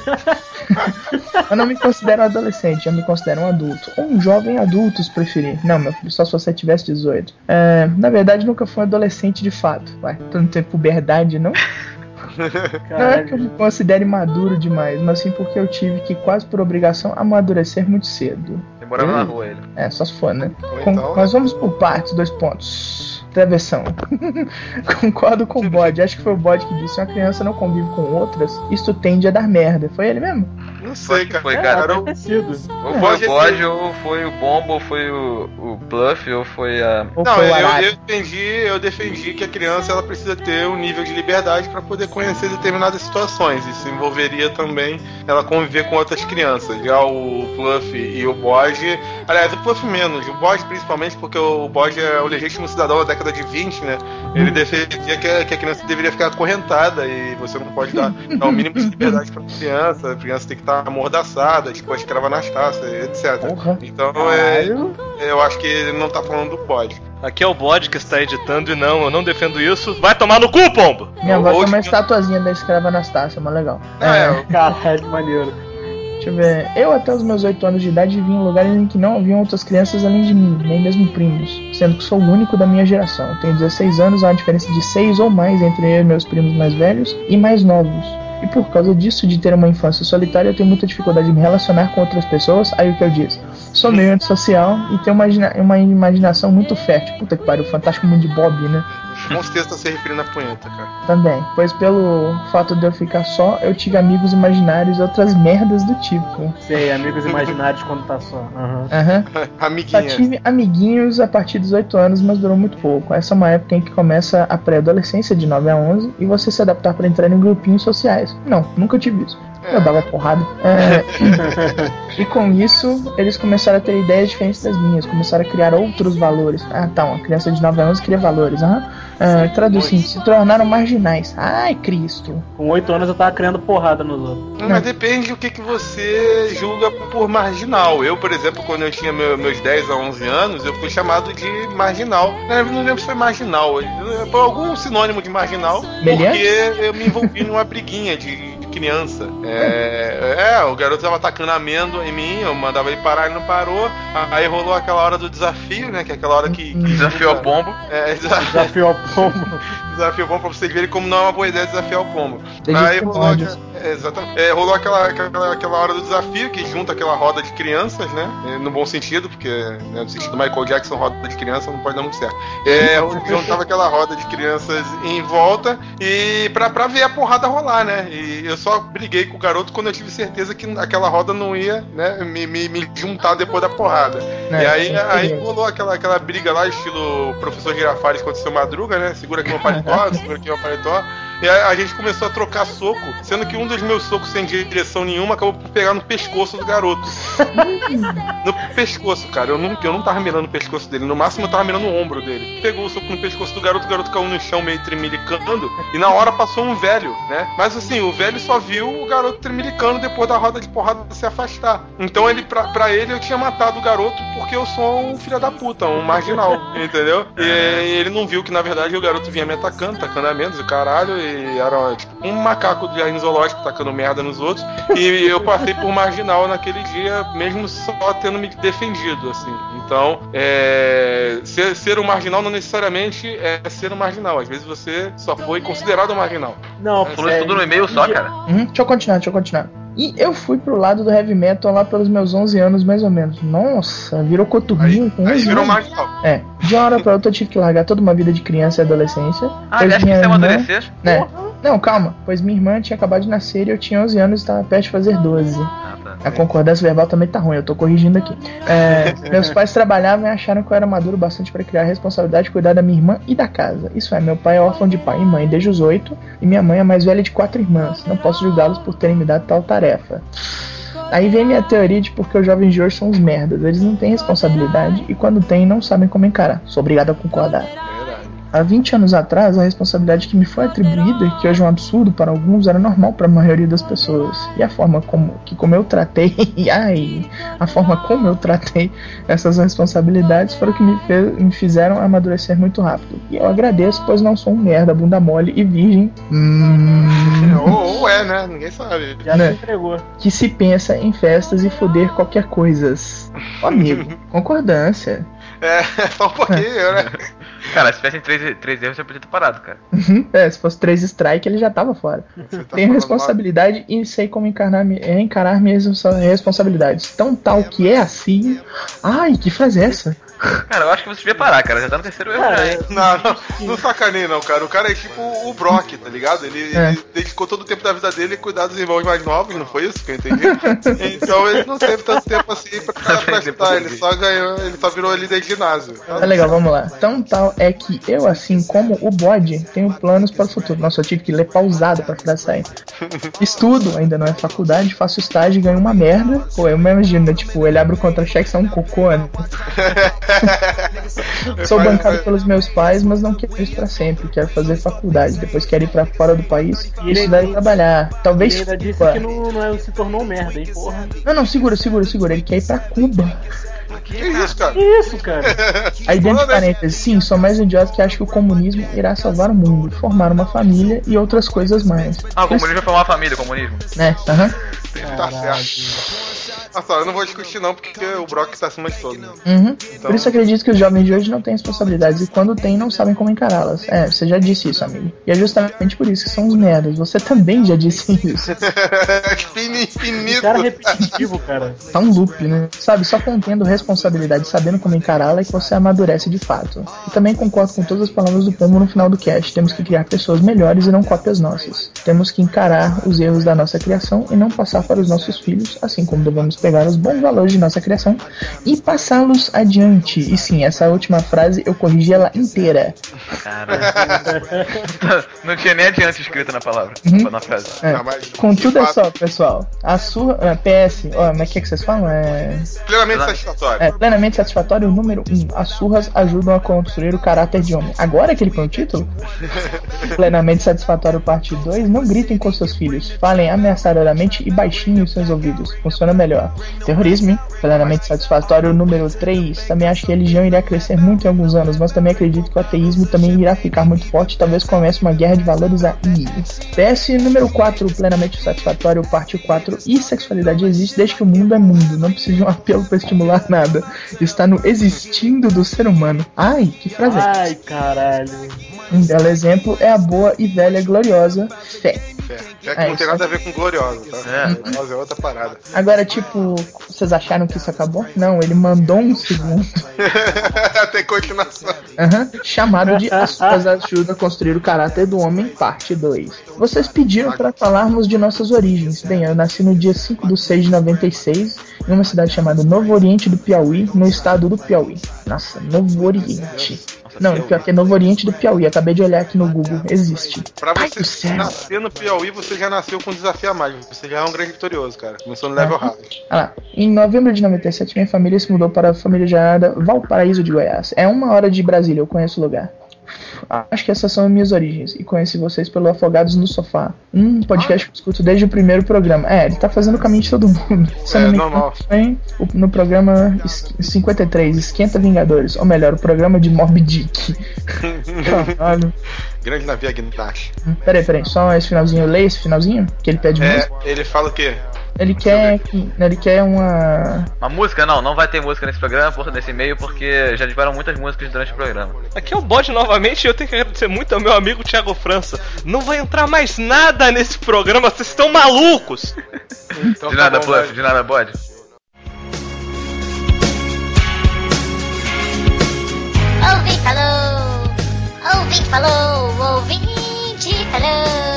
Speaker 3: Eu não me considero um adolescente, eu me considero um adulto. Ou um jovem adulto, se preferir. Não, meu filho, só se você tivesse 18. Na verdade, nunca fui um adolescente de fato. Ué, tu não tem puberdade, não? Não é que eu me considere maduro demais, mas sim porque eu tive que, quase por obrigação, amadurecer muito cedo.
Speaker 21: Você morava na rua, ele.
Speaker 3: É, só se for, né?
Speaker 21: Então,
Speaker 3: mas vamos por partes, 2 pontos. Travessão. Concordo com o bode. Acho que foi o bode que disse: uma criança não convive com outras, isto tende a dar merda. Foi ele mesmo?
Speaker 2: Não sei, cara.
Speaker 21: Foi, cara.
Speaker 6: Deve ter sido.
Speaker 21: Ou foi o bode, ou foi o bombo, ou foi o bluff, ou foi a...
Speaker 2: Não, eu defendi que a criança ela precisa ter um nível de liberdade para poder conhecer determinadas situações. Isso envolveria também ela conviver com outras crianças. Já o Bluff e o bode, aliás, o Bluff menos, o bode principalmente porque o bode é o legítimo cidadão da década de 20, né? Ele defendia que a criança deveria ficar acorrentada e você não pode dar o mínimo de liberdade para a criança tem que estar amordaçada, tipo a escrava nas taças, etc. Então eu acho que ele não tá falando do bode.
Speaker 1: Aqui é o bode que está editando e não, eu não defendo isso. Vai tomar no cu, pombo!
Speaker 3: Minha avó tem uma estatuazinha da escrava Anastácia, mas legal.
Speaker 6: Caralho, maneiro.
Speaker 3: Deixa eu ver. Eu até os meus 8 anos de idade vivi em lugares em que não haviam outras crianças além de mim, nem mesmo primos, sendo que sou o único da minha geração. Eu tenho 16 anos, há uma diferença de 6 ou mais entre eu e meus primos mais velhos e mais novos. E por causa disso, de ter uma infância solitária, eu tenho muita dificuldade de me relacionar com outras pessoas. Aí o que eu disse? Sou meio antissocial e tenho uma imaginação muito fértil. Puta que pariu, o Fantástico Mundo de Bob, né?
Speaker 2: Com certeza tá se referindo à punheta, cara.
Speaker 3: Também, pois pelo fato de eu ficar só, eu tive amigos imaginários e outras merdas do tipo.
Speaker 6: Sei, amigos imaginários quando tá só. Só
Speaker 2: Amiguinhas.
Speaker 3: tive amiguinhos a partir dos 8 anos, mas durou muito pouco. Essa é uma época em que começa a pré-adolescência, de 9 a 11, e você se adaptar para entrar em grupinhos sociais. Não, nunca tive isso. Eu dava porrada. E com isso, eles começaram a ter ideias diferentes das minhas, começaram a criar outros valores. Ah, tá, uma criança de 9 anos cria valores. Traduzindo, se tornaram marginais. Ai, Cristo.
Speaker 6: Com 8 anos eu tava criando porrada nos outros.
Speaker 2: Mas depende do que você julga por marginal. Eu, por exemplo, quando eu tinha meus 10 a 11 anos, eu fui chamado de marginal. Não lembro se foi marginal, foi algum sinônimo de marginal, porque eu me envolvi numa briguinha de criança. O garoto tava atacando amêndoa em mim, eu mandava ele parar, ele não parou. Aí rolou aquela hora do desafio, né? Que é aquela hora que
Speaker 21: Desafio ao pombo.
Speaker 6: Desafio ao pombo.
Speaker 2: Desafio ao pombo, pra vocês verem como não é uma boa ideia desafiar o pombo. Aí rolou, rolou aquela hora do desafio que junta aquela roda de crianças, né? No bom sentido, porque no sentido do Michael Jackson, roda de criança não pode dar muito certo. Juntava aquela roda de crianças em volta e pra ver a porrada rolar, né? E eu só briguei com o garoto quando eu tive certeza que aquela roda não ia, né, me juntar depois da porrada. E aí rolou aquela briga lá, estilo professor Girafales contra o seu Madruga, né? Segura aqui meu paletó, segura aqui meu paletó. E a gente começou a trocar soco, sendo que um dos meus socos sem direção nenhuma acabou por pegar no pescoço do garoto. No pescoço, cara. Eu não tava mirando no pescoço dele. No máximo eu tava mirando no ombro dele. Pegou o soco no pescoço do garoto, o garoto caiu no chão meio tremilicando. E na hora passou um velho, né? Mas assim, o velho só viu o garoto tremilicando depois da roda de porrada se afastar. Então ele, pra ele, eu tinha matado o garoto porque eu sou um filho da puta, um marginal, entendeu? E ele não viu que na verdade o garoto vinha me atacando amêndoas e caralho. E era tipo um macaco do jardim zoológico tacando merda nos outros. E eu passei por marginal naquele dia, mesmo só tendo me defendido, assim. Então, ser um marginal não necessariamente é ser um marginal. Às vezes você só foi considerado um marginal.
Speaker 6: Não,
Speaker 21: falou isso tudo no e-mail só, cara.
Speaker 3: Deixa eu continuar. E eu fui pro lado do heavy metal lá pelos meus 11 anos, mais ou menos. Nossa, virou coturninho com 11 anos.
Speaker 2: Virou marginal.
Speaker 3: De uma hora pra outra eu tive que largar toda uma vida de criança e adolescência.
Speaker 21: Aliás, que você amadureceu?
Speaker 3: Não, calma. Pois minha irmã tinha acabado de nascer e eu tinha 11 anos e estava perto de fazer 12. A concordância verbal também tá ruim, eu tô corrigindo aqui. Meus pais trabalhavam e acharam que eu era maduro bastante para criar a responsabilidade de cuidar da minha irmã e da casa. Isso é, meu pai é órfão de pai e mãe desde os 8 e minha mãe é a mais velha de 4 irmãs. Não posso julgá-los por terem me dado tal tarefa. Aí vem minha teoria de porque os jovens de hoje são uns merdas. Eles não têm responsabilidade e quando têm não sabem como encarar. Sou obrigado a concordar. Há 20 anos atrás, a responsabilidade que me foi atribuída, que hoje é um absurdo para alguns, era normal para a maioria das pessoas. E a forma como eu tratei, a forma como eu tratei essas responsabilidades foram que me fizeram amadurecer muito rápido. E eu agradeço, pois não sou um merda, bunda mole e virgem.
Speaker 2: Ou né? Ninguém sabe.
Speaker 6: Já se entregou.
Speaker 3: Que se pensa em festas e foder qualquer coisas. Amigo, concordância.
Speaker 2: Só um pouquinho, né?
Speaker 21: Cara, se tivessem 3 erros, você podia ter parado, cara.
Speaker 3: Se fosse 3 strike, ele já tava fora. Tenho responsabilidade e sei como encarar minhas responsabilidades. Tão tal que é assim. Ai, que frase é essa?
Speaker 21: Cara, eu acho que você devia parar, cara. Já tá no terceiro erro já, hein?
Speaker 2: Não sacaneia não, cara. O cara é tipo o Brock, tá ligado? Ele dedicou todo o tempo da vida dele a cuidar dos irmãos mais novos, não foi isso que eu entendi? Então ele não teve tanto tempo assim pra estudar. Ele só ganhou, ele só virou líder de ginásio.
Speaker 3: Tá legal, vamos lá. Tão tal é que eu, assim como o bode, tenho planos para o futuro. Nossa, eu tive que ler pausado pra frase sair. Estudo, ainda não é faculdade, faço estágio e ganho uma merda. Pô, eu me imagino, né? Tipo, ele abre o contra-cheque, sai um cocô, né? Sou bancado pelos meus pais, mas não quero isso pra sempre. Quero fazer faculdade, depois quero ir pra fora do país e estudar e trabalhar. Talvez.
Speaker 6: Ele ainda disse que não se tornou merda, hein, porra.
Speaker 3: Não, segura. Ele quer ir pra Cuba.
Speaker 2: Que isso, cara?
Speaker 6: Que isso, cara?
Speaker 3: Aí dentro de parênteses, sim, sou mais idiota que acho que o comunismo irá salvar o mundo, formar uma família e outras coisas mais.
Speaker 21: O comunismo vai formar uma família, o comunismo.
Speaker 2: Tá certo. Nossa, eu não vou discutir não, porque o Brock tá acima de todo. Né?
Speaker 3: Então... Por isso acredito que os jovens de hoje não têm responsabilidades e quando têm não sabem como encará-las. Você já disse isso, amigo. E é justamente por isso que são os merdas. Você também já disse isso.
Speaker 2: Infinito.
Speaker 6: Cara repetitivo, cara.
Speaker 3: Tá um loop, né? Sabe, só contendo responsabilidade responsabilidade sabendo como encará-la e que você amadurece de fato. E também concordo com todas as palavras do Pombo no final do cast. Temos que criar pessoas melhores e não cópias nossas. Temos que encarar os erros da nossa criação e não passar para os nossos filhos, assim como devemos pegar os bons valores de nossa criação e passá-los adiante. E sim, essa última frase eu corrigi ela inteira.
Speaker 21: Não tinha nem adiante escrito na palavra, na frase.
Speaker 3: Contudo é só, pessoal. A sua PS, como é que vocês falam?
Speaker 2: Plenamente satisfatório.
Speaker 3: Plenamente satisfatório, número 1. As surras ajudam a construir o caráter de homem. Agora que ele põe o título? Plenamente satisfatório, parte 2. Não gritem com seus filhos. Falem ameaçadoramente e baixinho os seus ouvidos. Funciona melhor. Terrorismo, hein? Plenamente satisfatório, número 3. Também acho que a religião irá crescer muito em alguns anos, mas também acredito que o ateísmo também irá ficar muito forte. Talvez comece uma guerra de valores aí. PS número 4. Plenamente satisfatório, parte 4. E sexualidade existe desde que o mundo é mundo. Não precisa de um apelo para estimular nada. Está no existindo do ser humano. Ai, que frase.
Speaker 6: Ai, caralho.
Speaker 3: Um belo exemplo é a boa e velha gloriosa fé.
Speaker 2: Fé que não tem nada a ver com gloriosa, tá? Gloriosa é outra parada.
Speaker 3: Agora, tipo, vocês acharam que isso acabou? Não, ele mandou um segundo.
Speaker 2: Tem continuação.
Speaker 3: Chamado de As Surras Ajudam a Construir o Caráter do Homem, parte 2. Vocês pediram para falarmos de nossas origens. Bem, eu nasci no dia 5/6/96, em uma cidade chamada Novo Oriente do Piauí, no estado do Piauí. Nossa, Novo Oriente. Não, pior que é Novo Oriente do Piauí. Acabei de olhar aqui no Google. Existe.
Speaker 2: Pra você nascer no Piauí, você já nasceu com um desafio a mais. Você já é um grande vitorioso, cara. Começou no level hard.
Speaker 3: Em novembro de 97, minha família se mudou para a família chamada Valparaíso de Goiás. É 1 hora de Brasília, eu conheço o lugar. Acho que essas são as minhas origens. E conheci vocês pelo Afogados no Sofá. Um podcast que eu escuto desde o primeiro programa. Ele tá fazendo o caminho de todo mundo.
Speaker 2: Normal.
Speaker 3: No programa 53, Esquenta Vingadores. Ou melhor, o programa de Moby Dick. Caralho.
Speaker 2: Grande navio Agnash.
Speaker 3: Peraí, só esse finalzinho. Leia esse finalzinho, que ele pede música.
Speaker 2: Ele fala o quê?
Speaker 3: Ele quer uma...
Speaker 21: Uma música? Não vai ter música nesse programa, nesse e-mail, porque já tiveram muitas músicas durante o programa.
Speaker 1: Aqui é o Bode novamente e eu tenho que agradecer muito ao meu amigo Thiago França. Não vai entrar mais nada nesse programa, vocês estão malucos!
Speaker 21: Então, de nada, Bluff, de nada, Bode.
Speaker 14: Ouvinte falou, ouvinte falou, ouvinte falou.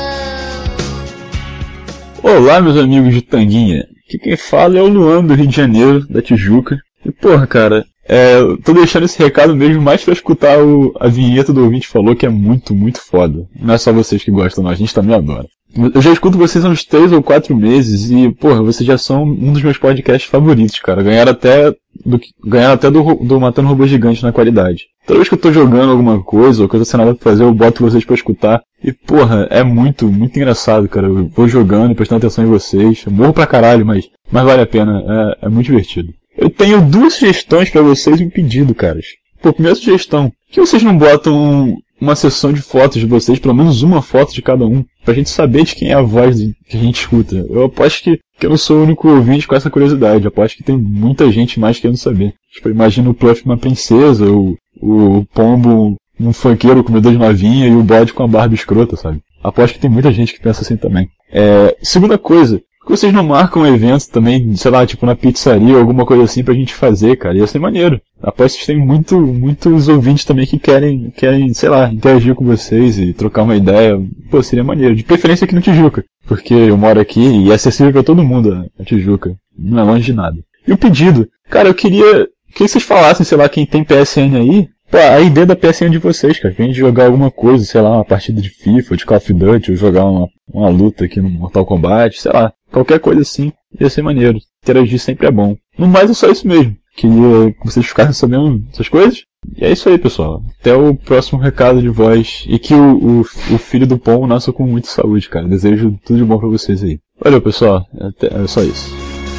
Speaker 4: Olá, meus amigos de Tanguinha. Aqui quem fala é o Luan do Rio de Janeiro, da Tijuca. E porra, cara, eu tô deixando esse recado mesmo mais pra escutar a vinheta do ouvinte falou, que é muito, muito foda. Não é só vocês que gostam, não, a gente também adora. Eu já escuto vocês há uns 3 ou 4 meses e, porra, vocês já são um dos meus podcasts favoritos, cara. Ganharam até do Matando Robô Gigante na qualidade. Toda vez que eu tô jogando alguma coisa, ou que eu tô sem nada pra fazer, eu boto vocês pra escutar. E, porra, é muito, muito engraçado, cara. Eu vou jogando e prestando atenção em vocês. Eu morro pra caralho, mas vale a pena. É muito divertido. Eu tenho 2 sugestões pra vocês e um pedido, caras. Pô, primeira sugestão. Por que vocês não botam uma sessão de fotos de vocês, pelo menos uma foto de cada um, pra gente saber de quem é a voz que a gente escuta? Eu aposto que eu não sou o único ouvinte com essa curiosidade. Eu aposto que tem muita gente mais querendo saber. Tipo, imagina o Pluff uma princesa, o Pombo um funkeiro comedor de novinha e o Bode com a barba escrota, sabe? Aposto que tem muita gente que pensa assim também. Segunda coisa, por que vocês não marcam um evento também, sei lá, tipo na pizzaria ou alguma coisa assim pra gente fazer, cara? Ia ser maneiro. Aposto que tem muitos ouvintes também que querem, sei lá, interagir com vocês e trocar uma ideia. Pô, seria maneiro. De preferência aqui no Tijuca, porque eu moro aqui e é acessível pra todo mundo a Tijuca. Não é longe de nada. E o pedido? Cara, eu queria que vocês falassem, sei lá, quem tem PSN aí. Pô, a ideia da PSN de vocês, cara, que a gente jogar alguma coisa, sei lá, uma partida de FIFA, de Call of Duty, ou jogar uma luta aqui no Mortal Kombat, sei lá, qualquer coisa assim, ia ser maneiro. Interagir sempre é bom. No mais é só isso mesmo. Queria que vocês ficassem sabendo essas coisas. E é isso aí, pessoal. Até o próximo recado de voz. E que o filho do Pombo nasça com muita saúde, cara. Desejo tudo de bom pra vocês aí. Valeu, pessoal. É só isso.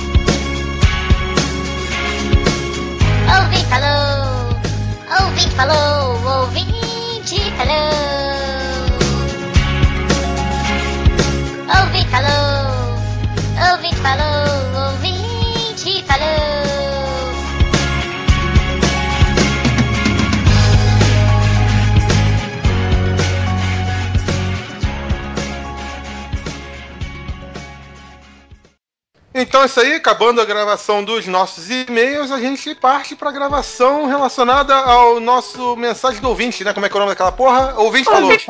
Speaker 14: Ouvinte falou, ouvinte falou, ouvinte falou. Ouvinte falou, ouvinte falou, ouvinte falou.
Speaker 2: Então é isso aí, acabando a gravação dos nossos e-mails, a gente parte pra gravação relacionada ao nosso mensagem do ouvinte, né? Como é que é o nome daquela porra? Ouvinte falou.
Speaker 6: Ouvinte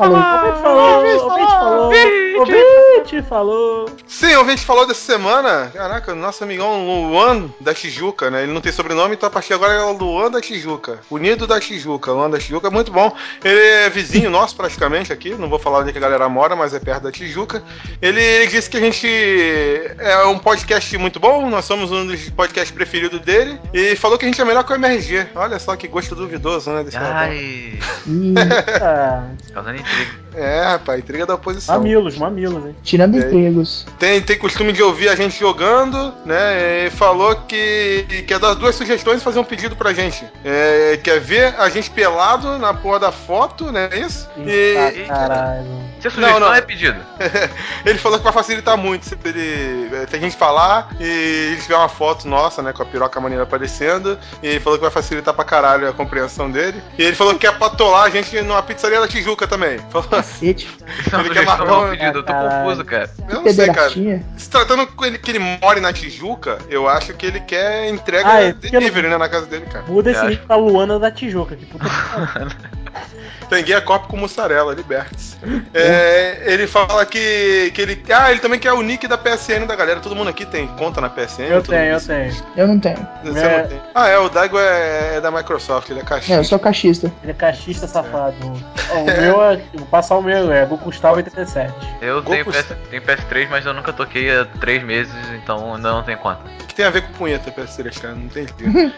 Speaker 6: falou.
Speaker 2: Sim, o ouvinte falou dessa semana. Caraca, nosso amigão Luan da Tijuca, né? Ele não tem sobrenome, então a partir de agora é o Luan da Tijuca. Unido da Tijuca, Luan da Tijuca, muito bom. Ele é vizinho nosso praticamente aqui, não vou falar onde que a galera mora, mas é perto da Tijuca. Ele disse que a gente é um podcast muito bom, nós somos um dos podcasts preferidos dele, e falou que a gente é melhor que o MRG. Olha só que gosto duvidoso, né? Desse
Speaker 21: Ai. Causando intriga.
Speaker 2: É, rapaz, intriga da oposição.
Speaker 6: Mamilos, hein?
Speaker 3: Tirando empregos.
Speaker 2: Tem costume de ouvir a gente jogando, né? E falou que quer dar 2 sugestões e fazer um pedido pra gente. Quer ver a gente pelado na porra da foto, né? Isso?
Speaker 6: Caralho.
Speaker 21: Se a sugestão é pedido.
Speaker 2: Ele falou que vai facilitar muito se a gente falar e ele tiver uma foto nossa, né? Com a piroca maneira aparecendo. E ele falou que vai facilitar pra caralho a compreensão dele. E ele falou que quer patolar a gente numa pizzaria da Tijuca também.
Speaker 3: Cacete.
Speaker 21: Ele quer marcar um pedido, eu tô confuso, cara.
Speaker 2: Eu não sei, cara. Se tratando com ele que ele mora na Tijuca, eu acho que ele quer entrega delivery, né, na casa dele, cara.
Speaker 6: Muda esse link pra Luana da Tijuca. Que puta
Speaker 2: Tanguinha Corp com mussarela, liberte-se. Ele fala que ele... ele também quer o nick da PSN da galera. Todo mundo aqui tem conta na PSN?
Speaker 6: Eu tenho.
Speaker 3: Eu não tenho.
Speaker 2: Você não tem? O Daigo é da Microsoft, ele é cachista.
Speaker 3: Eu sou cachista.
Speaker 6: Ele é cachista safado. O meu vou passar o meu, Gustavo 87.
Speaker 21: Eu tenho PS3, mas eu nunca toquei há 3 meses, então ainda não tenho conta.
Speaker 2: O que tem a ver com punheta PS3, cara? Não entendi.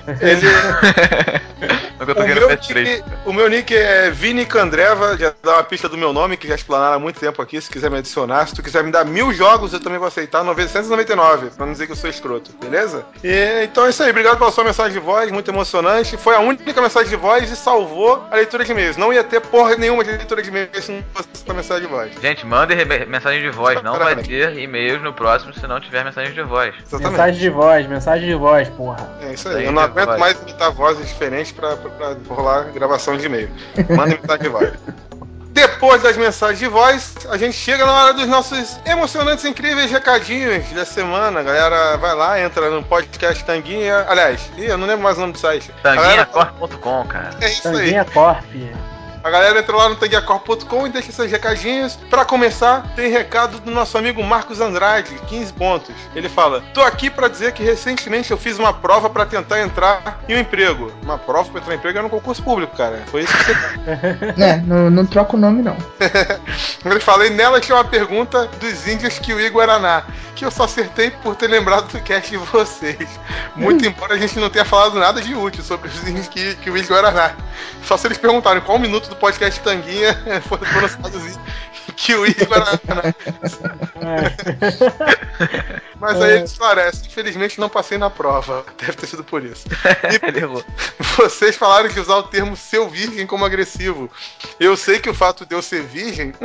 Speaker 21: Nunca toquei no PS3.
Speaker 2: O meu nick é Vini Candreva, já dá uma pista do meu nome, que já explanaram há muito tempo aqui, se quiser me adicionar. Se tu quiser me dar 1000 jogos, eu também vou aceitar, 999, pra não dizer que eu sou escroto, beleza? Então é isso aí, obrigado pela sua mensagem de voz, muito emocionante. Foi a única mensagem de voz e salvou a leitura de e-mails. Não ia ter porra nenhuma de leitura de e-mails se não fosse a mensagem de voz.
Speaker 21: Gente, mandem mensagem de voz, não vai ter e-mails no próximo se não tiver mensagem de voz.
Speaker 2: Exatamente.
Speaker 6: Mensagem de voz, porra.
Speaker 2: É isso aí, eu não aguento mais imitar vozes diferentes pra rolar gravação de e-mail. Mandem mensagem de voz. Depois das mensagens de voz, a gente chega na hora dos nossos emocionantes, incríveis recadinhos da semana. A galera vai lá, entra no podcast Tanguinha. Aliás, eu não lembro mais o nome do site.
Speaker 21: Tanguinhacorp.com, cara.
Speaker 2: É isso aí.
Speaker 6: Tanguinha Corp.
Speaker 2: A galera entra lá no tanguiacorp.com e deixa seus recadinhos. Pra começar, tem recado do nosso amigo Marcos Andrade, 15 pontos. Ele fala: tô aqui pra dizer que recentemente eu fiz uma prova pra tentar entrar em um emprego. Uma prova pra entrar em emprego era um concurso público, cara. Foi isso que você...
Speaker 3: Não troca o nome, não.
Speaker 2: Ele fala, e nela tinha uma pergunta dos índios Kiwi Guaraná, que eu só acertei por ter lembrado do cast de vocês. Muito embora a gente não tenha falado nada de útil sobre os índios Kiwi Guaraná. Só se eles perguntarem qual minuto do podcast Tanguinha foram traduzidos Kiwi Guaraná. Mas aí ele esclarece, infelizmente não passei na prova. Deve ter sido por isso. E vocês falaram de usar o termo seu virgem como agressivo. Eu sei que o fato de eu ser virgem...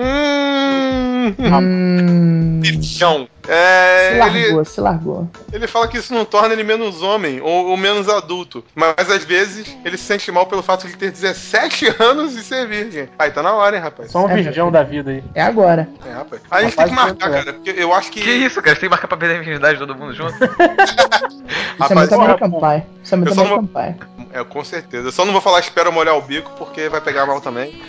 Speaker 2: Virgão.
Speaker 3: Se largou.
Speaker 2: Ele fala que isso não torna ele menos homem ou menos adulto. Mas às vezes ele se sente mal pelo fato de ter 17 anos e ser virgem. Aí tá na hora, hein, rapaz.
Speaker 6: Só um virgão da vida aí.
Speaker 3: É agora.
Speaker 2: Rapaz. A gente tem que marcar, cara. Porque eu acho que...
Speaker 21: Que isso, cara? Você tem que marcar pra perder a virgindade de todo mundo junto?
Speaker 3: Isso é muito American Pie. Isso é muito American Pie.
Speaker 2: Com certeza. Eu só não vou falar espero molhar o bico, porque vai pegar mal também.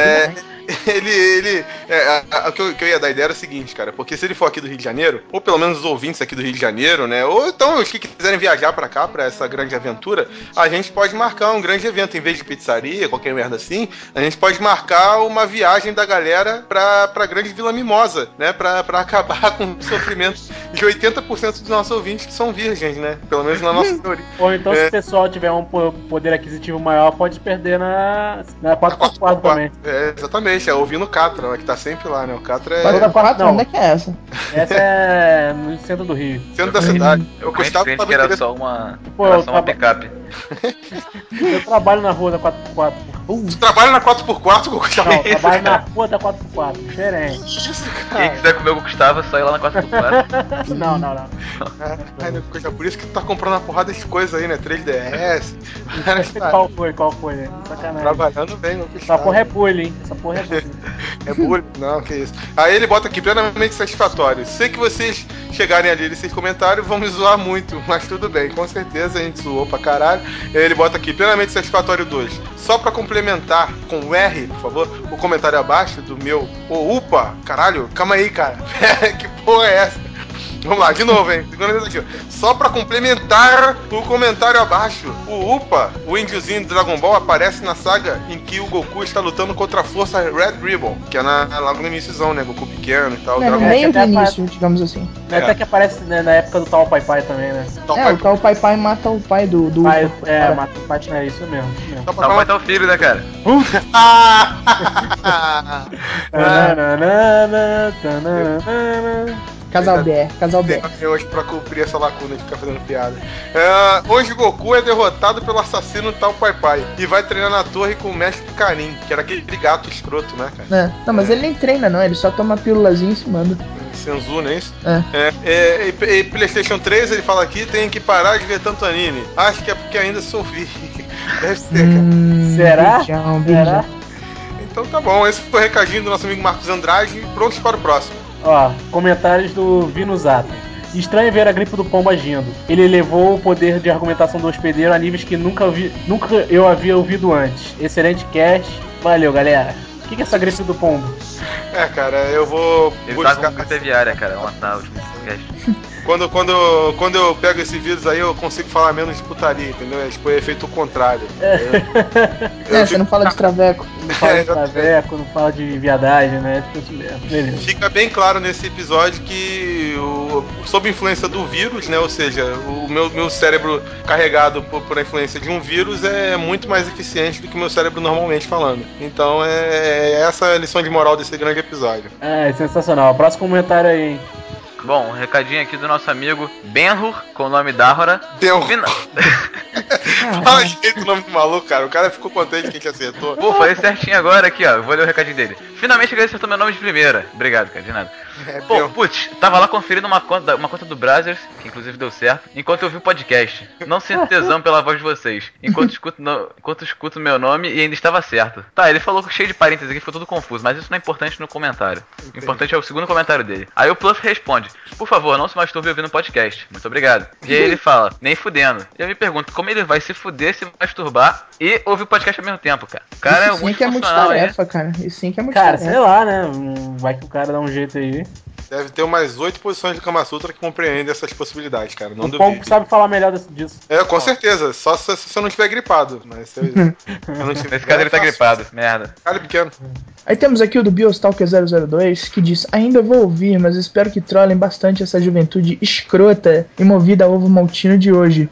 Speaker 2: O que eu ia dar ideia era o seguinte, cara, porque se ele for aqui do Rio de Janeiro, ou pelo menos os ouvintes aqui do Rio de Janeiro, né, ou então os que quiserem viajar pra cá, pra essa grande aventura, a gente pode marcar um grande evento, em vez de pizzaria, qualquer merda assim, a gente pode marcar uma viagem da galera pra grande Vila Mimosa, né, pra acabar com o sofrimento de 80% dos nossos ouvintes que são virgens, né, pelo menos na nossa teoria.
Speaker 6: Ou então se o pessoal tiver um poder aquisitivo maior, pode perder na 4x4 também.
Speaker 2: Exatamente. Ouvindo o Catra, que tá sempre lá, né? O Catra é...
Speaker 3: Onde é que é essa?
Speaker 6: Essa é no centro do Rio.
Speaker 2: Centro da cidade.
Speaker 21: Eu gostava que era só uma picape.
Speaker 6: Eu trabalho na rua da 4x4.
Speaker 2: Tu trabalha na 4x4, Goku?
Speaker 6: Não, trabalho na porra da 4x4, diferente.
Speaker 21: Quem quiser comer o Gustavo, é só ir lá na 4x4.
Speaker 6: Não.
Speaker 2: Ai, meu coisa, por isso que tu tá comprando uma porrada de coisa aí, né? 3DS.
Speaker 6: Qual foi, né? Sacanagem.
Speaker 2: Trabalhando bem, meu
Speaker 6: Essa porra é bullying,
Speaker 2: É bullying? Não, que isso. Aí ele bota aqui, plenamente satisfatório. Sei que vocês chegarem ali nesses comentários vão me zoar muito, mas tudo bem, com certeza a gente zoou pra caralho. E aí ele bota aqui, plenamente satisfatório 2. Só pra complementar com o R, por favor, o comentário abaixo do meu. Upa! Caralho, calma aí, cara. Que porra é essa? Vamos lá, de novo, hein? Segunda vez aqui, ó. Só pra complementar o comentário abaixo, o Upa, o índiozinho do Dragon Ball, aparece na saga em que o Goku está lutando contra a força Red Ribbon, que é logo no iníciozão, né? Goku pequeno e tal.
Speaker 3: No meio do início, digamos assim.
Speaker 6: Até que aparece, né, na época do Tal Pai Pai também, né?
Speaker 3: O Tal Pai Pai mata o pai do
Speaker 6: pai,
Speaker 3: Upa.
Speaker 6: mata o pai, é isso mesmo.
Speaker 21: Tal Pai tá o filho, né, cara?
Speaker 3: Casal BR.
Speaker 2: Hoje pra cumprir essa lacuna de ficar fazendo piada. Hoje Goku é derrotado pelo assassino Tal Pai Pai e vai treinar na torre com o mestre Karin, que era aquele gato escroto, né, cara?
Speaker 3: Não, mas ele nem treina, não. Ele só toma pílulazinha e se manda.
Speaker 2: Senzu, não é isso? E PlayStation 3, ele fala aqui, tem que parar de ver tanto anime. Acho que é porque ainda sou virgem. Deve ser, cara.
Speaker 6: Será?
Speaker 2: Então tá bom, esse foi o recadinho do nosso amigo Marcos Andrade. Prontos para o próximo.
Speaker 6: Ó, comentários do Vinusato. Estranho ver a gripe do pombo agindo. Ele elevou o poder de argumentação do hospedeiro a níveis que nunca eu havia ouvido antes. Excelente cast. Valeu, galera. O que é essa gripe do pombo?
Speaker 2: Cara, eu vou
Speaker 21: Ele tá com gripe aviária, cara. Vamos matar o último cast.
Speaker 2: Quando eu pego esse vírus aí, eu consigo falar menos de putaria, entendeu? É tipo, é efeito contrário.
Speaker 3: Você não fala de traveco.
Speaker 6: Não fala de traveco, não fala de viadagem, né? Beleza.
Speaker 2: Fica bem claro nesse episódio que, sob influência do vírus, né? Ou seja, o meu cérebro carregado por influência de um vírus é muito mais eficiente do que o meu cérebro normalmente falando. Então essa é a lição de moral desse grande episódio.
Speaker 6: É sensacional. Próximo comentário aí, hein?
Speaker 21: Bom, um recadinho aqui do nosso amigo Benhur, com o nome Dahora.
Speaker 2: Fala direito o nome do maluco, cara. O cara ficou contente que a gente acertou.
Speaker 21: Pô, falei certinho agora aqui, ó. Vou ler o recadinho dele. Finalmente ele acertou meu nome de primeira. Obrigado, cara, de nada. Pô, putz, tava lá conferindo uma conta do Brazzers, que inclusive deu certo, enquanto eu vi o podcast. Não sinto tesão pela voz de vocês. Enquanto escuto meu nome e ainda estava certo. Tá, ele falou cheio de parênteses aqui, ficou tudo confuso, mas isso não é importante no comentário. O importante é o segundo comentário dele. Aí o Pluff responde: por favor, não se masturbe ouvindo o podcast. Muito obrigado. E aí ele fala: nem fudendo. E eu me pergunto, como ele vai se fuder, se masturbar e ouvir o podcast ao mesmo tempo, cara? O cara
Speaker 3: Isso sim que é multitarefa, cara. Isso sim que é
Speaker 6: Cara,
Speaker 3: multitarefa.
Speaker 6: sei lá, né? Vai que o cara dá um jeito aí.
Speaker 2: Deve ter umas 8 posições do Kama Sutra que compreendem essas possibilidades, cara. Não duvido.
Speaker 6: O pombo sabe falar melhor disso.
Speaker 2: Com certeza. Só se você não estiver gripado. Mas se eu não tiver,
Speaker 21: nesse caso ele tá gripado. Merda.
Speaker 2: Cara pequeno.
Speaker 3: Aí temos aqui o do Biostalker 002, que diz: ainda vou ouvir, mas espero que trolem bastante essa juventude escrota e movida a ovo maltino de hoje.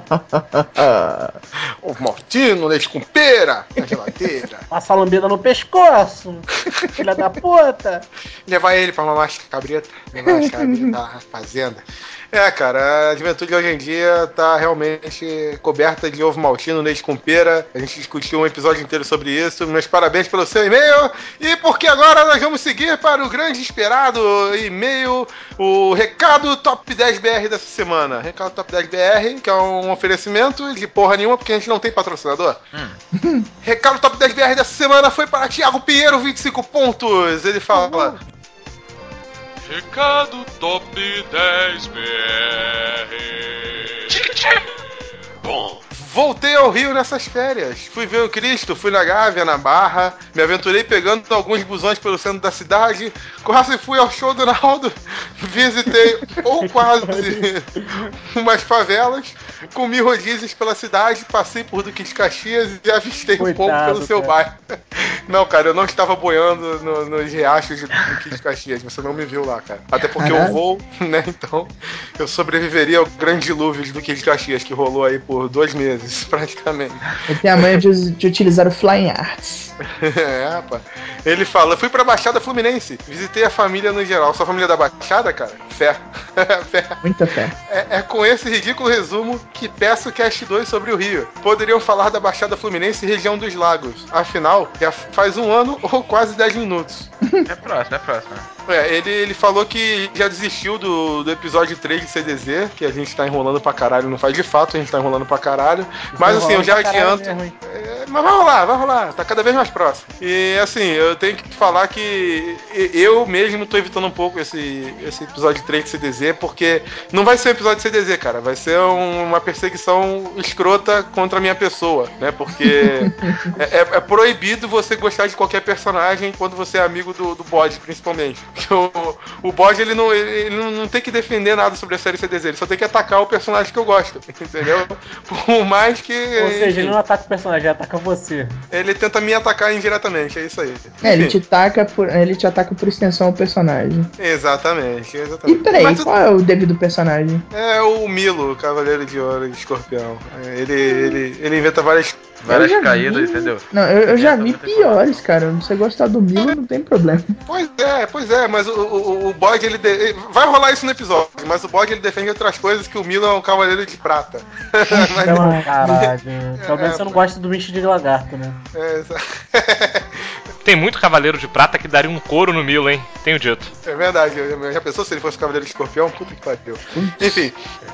Speaker 2: Ovo maltino, leite com pera na geladeira.
Speaker 6: Passa a lambida no pescoço. Filha da puta.
Speaker 2: Levar ele pra mamar cabreta. Levar as cabritas da fazenda. Cara, a juventude hoje em dia tá realmente coberta de ovo maltino, leite com pera. A gente discutiu um episódio inteiro sobre isso. Meus parabéns pelo seu e-mail. E porque agora nós vamos seguir para o grande esperado e-mail, o Recado Top 10 BR dessa semana. Recado Top 10 BR, que é um oferecimento de porra nenhuma, porque a gente não tem patrocinador. Recado Top 10 BR dessa semana foi para Thiago Pinheiro, 25 pontos. Ele fala...
Speaker 7: Recado Top 10 BR. Bom.
Speaker 2: Voltei ao Rio nessas férias. Fui ver o Cristo, fui na Gávea, na Barra. Me aventurei pegando alguns busões pelo centro da cidade. Quase fui ao show do Naldo. Visitei, ou quase, umas favelas. Comi rodízios pela cidade. Passei por Duque de Caxias e avistei um pouco pelo seu bairro. Não, cara, eu não estava boiando nos riachos de Duque de Caxias. Você não me viu lá, cara. Até porque eu vou, né? Então, eu sobreviveria ao grande dilúvio de Duque de Caxias que rolou aí por 2 meses. meses, praticamente.
Speaker 3: Ele tem a manha de utilizar o Flying Arts.
Speaker 2: Rapaz. Ele fala, fui pra Baixada Fluminense, visitei a família no geral. Sua família da Baixada, cara? Fé. Fé.
Speaker 3: Muita fé.
Speaker 2: É com esse ridículo resumo que peço Cast 2 sobre o Rio. Poderiam falar da Baixada Fluminense e região dos lagos. Afinal, já faz 1 ano ou quase 10 minutos.
Speaker 21: É próximo.
Speaker 2: Ele falou que já desistiu do episódio 3 de CDZ, que a gente tá enrolando pra caralho, não faz de fato, a gente tá enrolando pra caralho. Mas assim, eu já adianto. Mas vai rolar, tá cada vez mais próximo. E assim, eu tenho que falar que eu mesmo tô evitando um pouco esse episódio 3 de CDZ, porque não vai ser um episódio de CDZ, cara, vai ser uma perseguição escrota contra a minha pessoa, né? Porque é proibido você gostar de qualquer personagem quando você é amigo do bode, principalmente. O bode, ele não tem que defender nada sobre a série CDZ, ele só tem que atacar o personagem que eu gosto, entendeu? Por mais que...
Speaker 6: Ou seja, ele não ataca o personagem, ele ataca você.
Speaker 2: Ele tenta me atacar indiretamente, é isso aí.
Speaker 3: Ele te ataca por extensão o personagem.
Speaker 2: Exatamente.
Speaker 3: E peraí, qual é o devido personagem?
Speaker 2: É o Milo, o Cavaleiro de Ouro de Escorpião. Ele inventa várias
Speaker 21: caídas, entendeu?
Speaker 3: Não, eu já vi piores, cara. Você gostar do Milo, não tem problema.
Speaker 2: Pois é, mas o bode, ele vai rolar isso no episódio, mas o bode, ele defende outras coisas, que o Milo é um Cavaleiro de Prata.
Speaker 6: Mas... Caralho. Pelo menos você não gosta do bicho de lagarto, né?
Speaker 1: Tem muito Cavaleiro de Prata que daria um couro no Milo, hein? Tenho dito.
Speaker 2: É verdade, já pensou se ele fosse Cavaleiro de Escorpião? Puta que pariu. Enfim,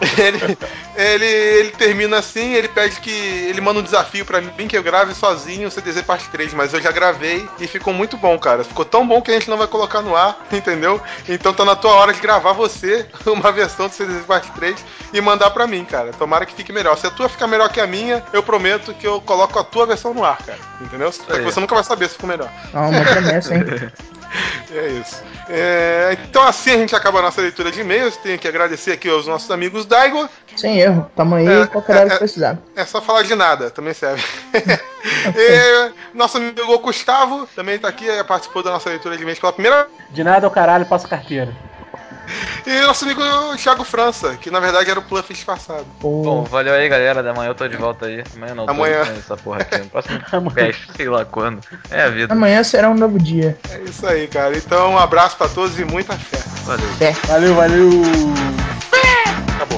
Speaker 2: ele termina assim, ele pede que... Ele manda um desafio pra mim que eu grave sozinho o CDZ parte 3, mas eu já gravei e ficou muito bom, cara. Ficou tão bom que a gente não vai colocar no ar, entendeu? Então tá na tua hora de gravar você uma versão do CDZ parte 3 e mandar pra mim, cara. Tomara que fique melhor. Se a tua ficar melhor que a minha, eu prometo que eu coloco a tua versão no ar, cara. Entendeu? Só que você nunca vai saber se ficou melhor.
Speaker 3: Uma promessa, hein?
Speaker 2: É isso. Então assim a gente acaba a nossa leitura de e-mails. Tenho que agradecer aqui aos nossos amigos Daigo.
Speaker 3: Sem erro, tamo aí qualquer hora que precisar.
Speaker 2: É só falar de nada, também serve. Nosso amigo Gustavo também tá aqui, participou da nossa leitura de e-mails pela primeira.
Speaker 6: De nada, o caralho, passa carteira.
Speaker 2: E nosso amigo Thiago França, que na verdade era o Pluff disfarçado.
Speaker 21: Bom, valeu aí, galera. Amanhã eu tô de volta aí. Amanhã não,
Speaker 2: Amanhã.
Speaker 21: tô essa porra aqui. No próximo cast, sei lá quando. É a vida.
Speaker 3: Amanhã será um novo dia.
Speaker 2: É isso aí, cara. Então um abraço pra todos e muita fé.
Speaker 21: Valeu.
Speaker 6: Valeu.
Speaker 2: Acabou.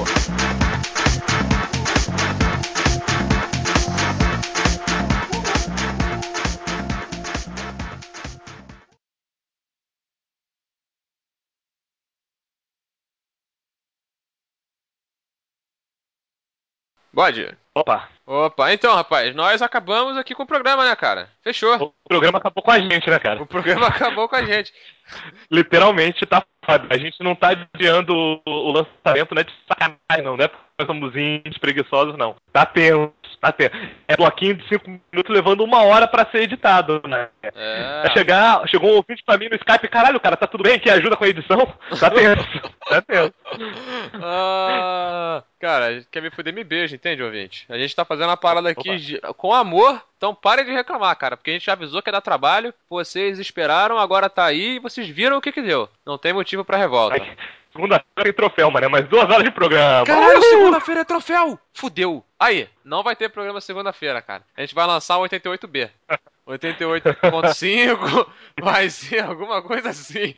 Speaker 5: Bode.
Speaker 1: Opa,
Speaker 5: então, rapaz, nós acabamos aqui com o programa, né, cara? Fechou.
Speaker 1: o programa acabou com a gente, né, cara?
Speaker 5: O programa acabou com a gente.
Speaker 1: Literalmente tá foda. A gente não tá adiando o lançamento, né, de sacanagem, não, né? Nós somos índios preguiçosos, não. Tá tenso. É bloquinho de 5 minutos levando 1 hora pra ser editado, né? Chegou um ouvinte pra mim no Skype, caralho, cara, tá tudo bem? Quer ajuda com a edição? Tá tenso.
Speaker 5: Cara, quer me fuder, me beija, entende, ouvinte? A gente tá fazendo uma parada aqui com amor, então parem de reclamar, cara, porque a gente já avisou que ia dar trabalho, vocês esperaram, agora tá aí e vocês viram o que deu. Não tem motivo pra revolta.
Speaker 1: Segunda-feira tem troféu, mano, mais 2 horas de programa.
Speaker 5: Caralho, segunda-feira é troféu! Fudeu! Aí, não vai ter programa segunda-feira, cara. A gente vai lançar o 88B. 88.5 vai ser alguma coisa assim.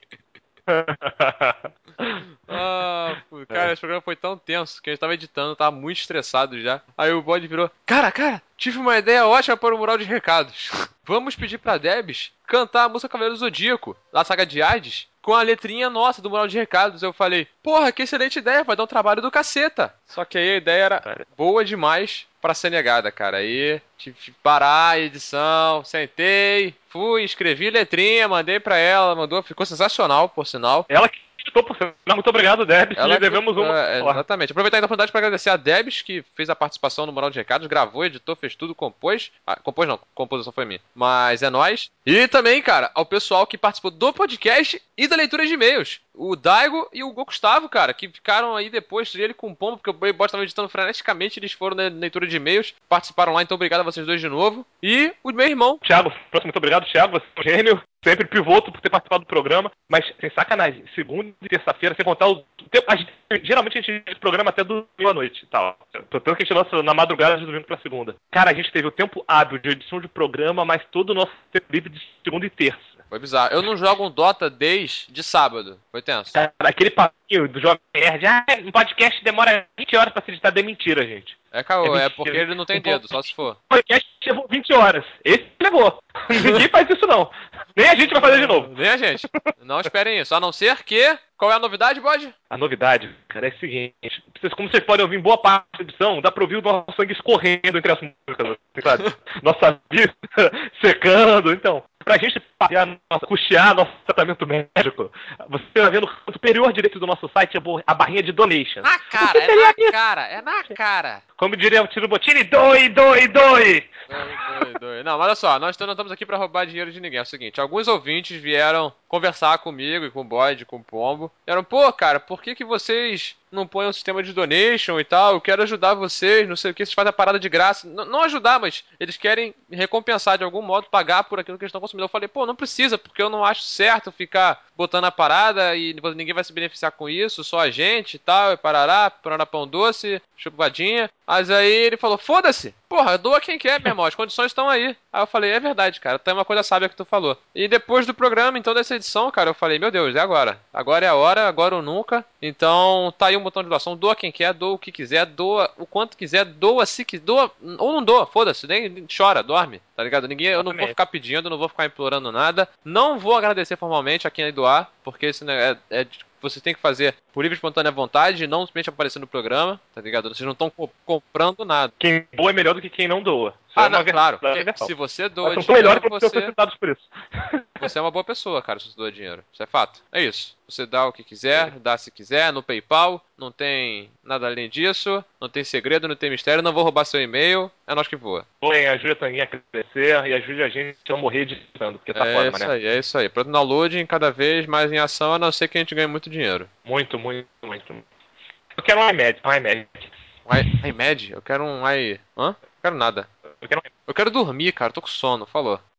Speaker 5: Cara, esse programa foi tão tenso que a gente tava editando, tava muito estressado já. Aí o bode virou: Cara, tive uma ideia ótima para o mural de recados. Vamos pedir pra Debs cantar a música Cavaleiro do Zodíaco, da saga de Hades, com a letrinha nossa do mural de recados. Eu falei: Porra, que excelente ideia, vai dar um trabalho do caceta. Só que aí a ideia era boa demais pra ser negada, cara. Aí tive que parar a edição, sentei, fui, escrevi letrinha, mandei pra ela, mandou, ficou sensacional, por sinal.
Speaker 1: Ela que editou, por sinal. Muito obrigado, Debs, lhe devemos uma.
Speaker 5: Exatamente. Aproveitar a oportunidade pra agradecer a Debs, que fez a participação no mural de recados, gravou, editou, fez tudo, compôs. Compôs não, composição foi minha. Mas é nóis. E também, cara, ao pessoal que participou do podcast e da leitura de e-mails. o Daigo e o Gustavo, cara, que ficaram aí depois, ele com o Pombo, porque o Boy estava editando freneticamente, eles foram na leitura de e-mails, participaram lá, então obrigado a vocês dois de novo. E o meu irmão.
Speaker 1: Thiago, muito obrigado, Thiago, você é um gênio. Sempre pivoto por ter participado do programa, mas sem sacanagem, segunda e terça-feira, sem contar o tempo. Geralmente a gente faz o programa até domingo à noite e tal. Tanto que a gente lança na madrugada de domingo pra segunda. Cara, a gente teve o tempo hábil de edição de programa, mas todo o nosso tempo livre de segunda e terça.
Speaker 5: Foi bizarro. Eu não jogo um Dota desde sábado. Foi tenso.
Speaker 1: Cara, aquele papinho do Jovem Nerd, um podcast demora 20 horas pra se editar, é mentira, gente.
Speaker 5: É caô, é porque ele não tem dedo, só se for.
Speaker 1: O podcast levou 20 horas. Esse levou. Ninguém faz isso, não. Nem a gente vai fazer de novo.
Speaker 5: Nem a gente. Não esperem isso. A não ser que... Qual é a novidade, Bode?
Speaker 1: A novidade, cara, é o seguinte. Como vocês podem ouvir em boa parte da edição, dá pra ouvir o nosso sangue escorrendo entre as músicas. Sabe? Nossa vida secando. Então, pra gente custear nosso tratamento médico, você vai ver no canto superior direito do nosso site a barrinha de donation.
Speaker 5: Na cara, é na cara.
Speaker 1: Como diria o Tiro Botini, doe.
Speaker 5: Não, mas olha só, nós não estamos aqui pra roubar dinheiro de ninguém. É o seguinte, alguns ouvintes vieram conversar comigo e com o Bode, com o Pombo. Eram, pô, cara, por que vocês não põem um sistema de donation e tal? Eu quero ajudar vocês, não sei o que, vocês fazem a parada de graça. Não ajudar, mas eles querem recompensar de algum modo, pagar por aquilo que eles estão consumindo. Eu falei, pô, não precisa, porque eu não acho certo ficar botando a parada e ninguém vai se beneficiar com isso, só a gente e tal, e parará pão doce, chupadinha. Mas aí ele falou, foda-se, porra, doa quem quer, meu irmão, as condições estão aí. Aí eu falei, é verdade, cara, tem uma coisa sábia que tu falou. E depois do programa, então, dessa edição, cara, eu falei, meu Deus, é agora. Agora é a hora, agora ou nunca. Então, tá aí um botão de doação, doa quem quer, doa o que quiser, doa o quanto quiser, doa se quiser, doa ou não doa, foda-se, nem chora, dorme, tá ligado? Eu não vou ficar pedindo, não vou ficar implorando nada. Não vou agradecer formalmente a quem aí doar, porque esse você tem que fazer por livre e espontânea vontade, não simplesmente aparecer no programa, tá ligado? Vocês não estão comprando nada.
Speaker 1: Quem doa é melhor do que quem não doa.
Speaker 5: Não, claro. Se você doa dinheiro,
Speaker 1: melhor que você... citados por isso.
Speaker 5: Você é uma boa pessoa, cara, se você doa dinheiro. Isso é fato. É isso. Você dá o que quiser, dá se quiser, no PayPal, não tem nada além disso, não tem segredo, não tem mistério, não vou roubar seu e-mail, é nós que voa.
Speaker 1: Ajude a Tanguinha a crescer e ajude a gente a não morrer editando, porque tá foda, né?
Speaker 5: É isso aí. Pro downloading cada vez mais em ação, a não ser que a gente ganhe muito dinheiro.
Speaker 1: Muito. Eu quero um iMac.
Speaker 5: iMac? Eu quero um Hã? Não quero nada. Eu quero dormir, cara, tô com sono, falou.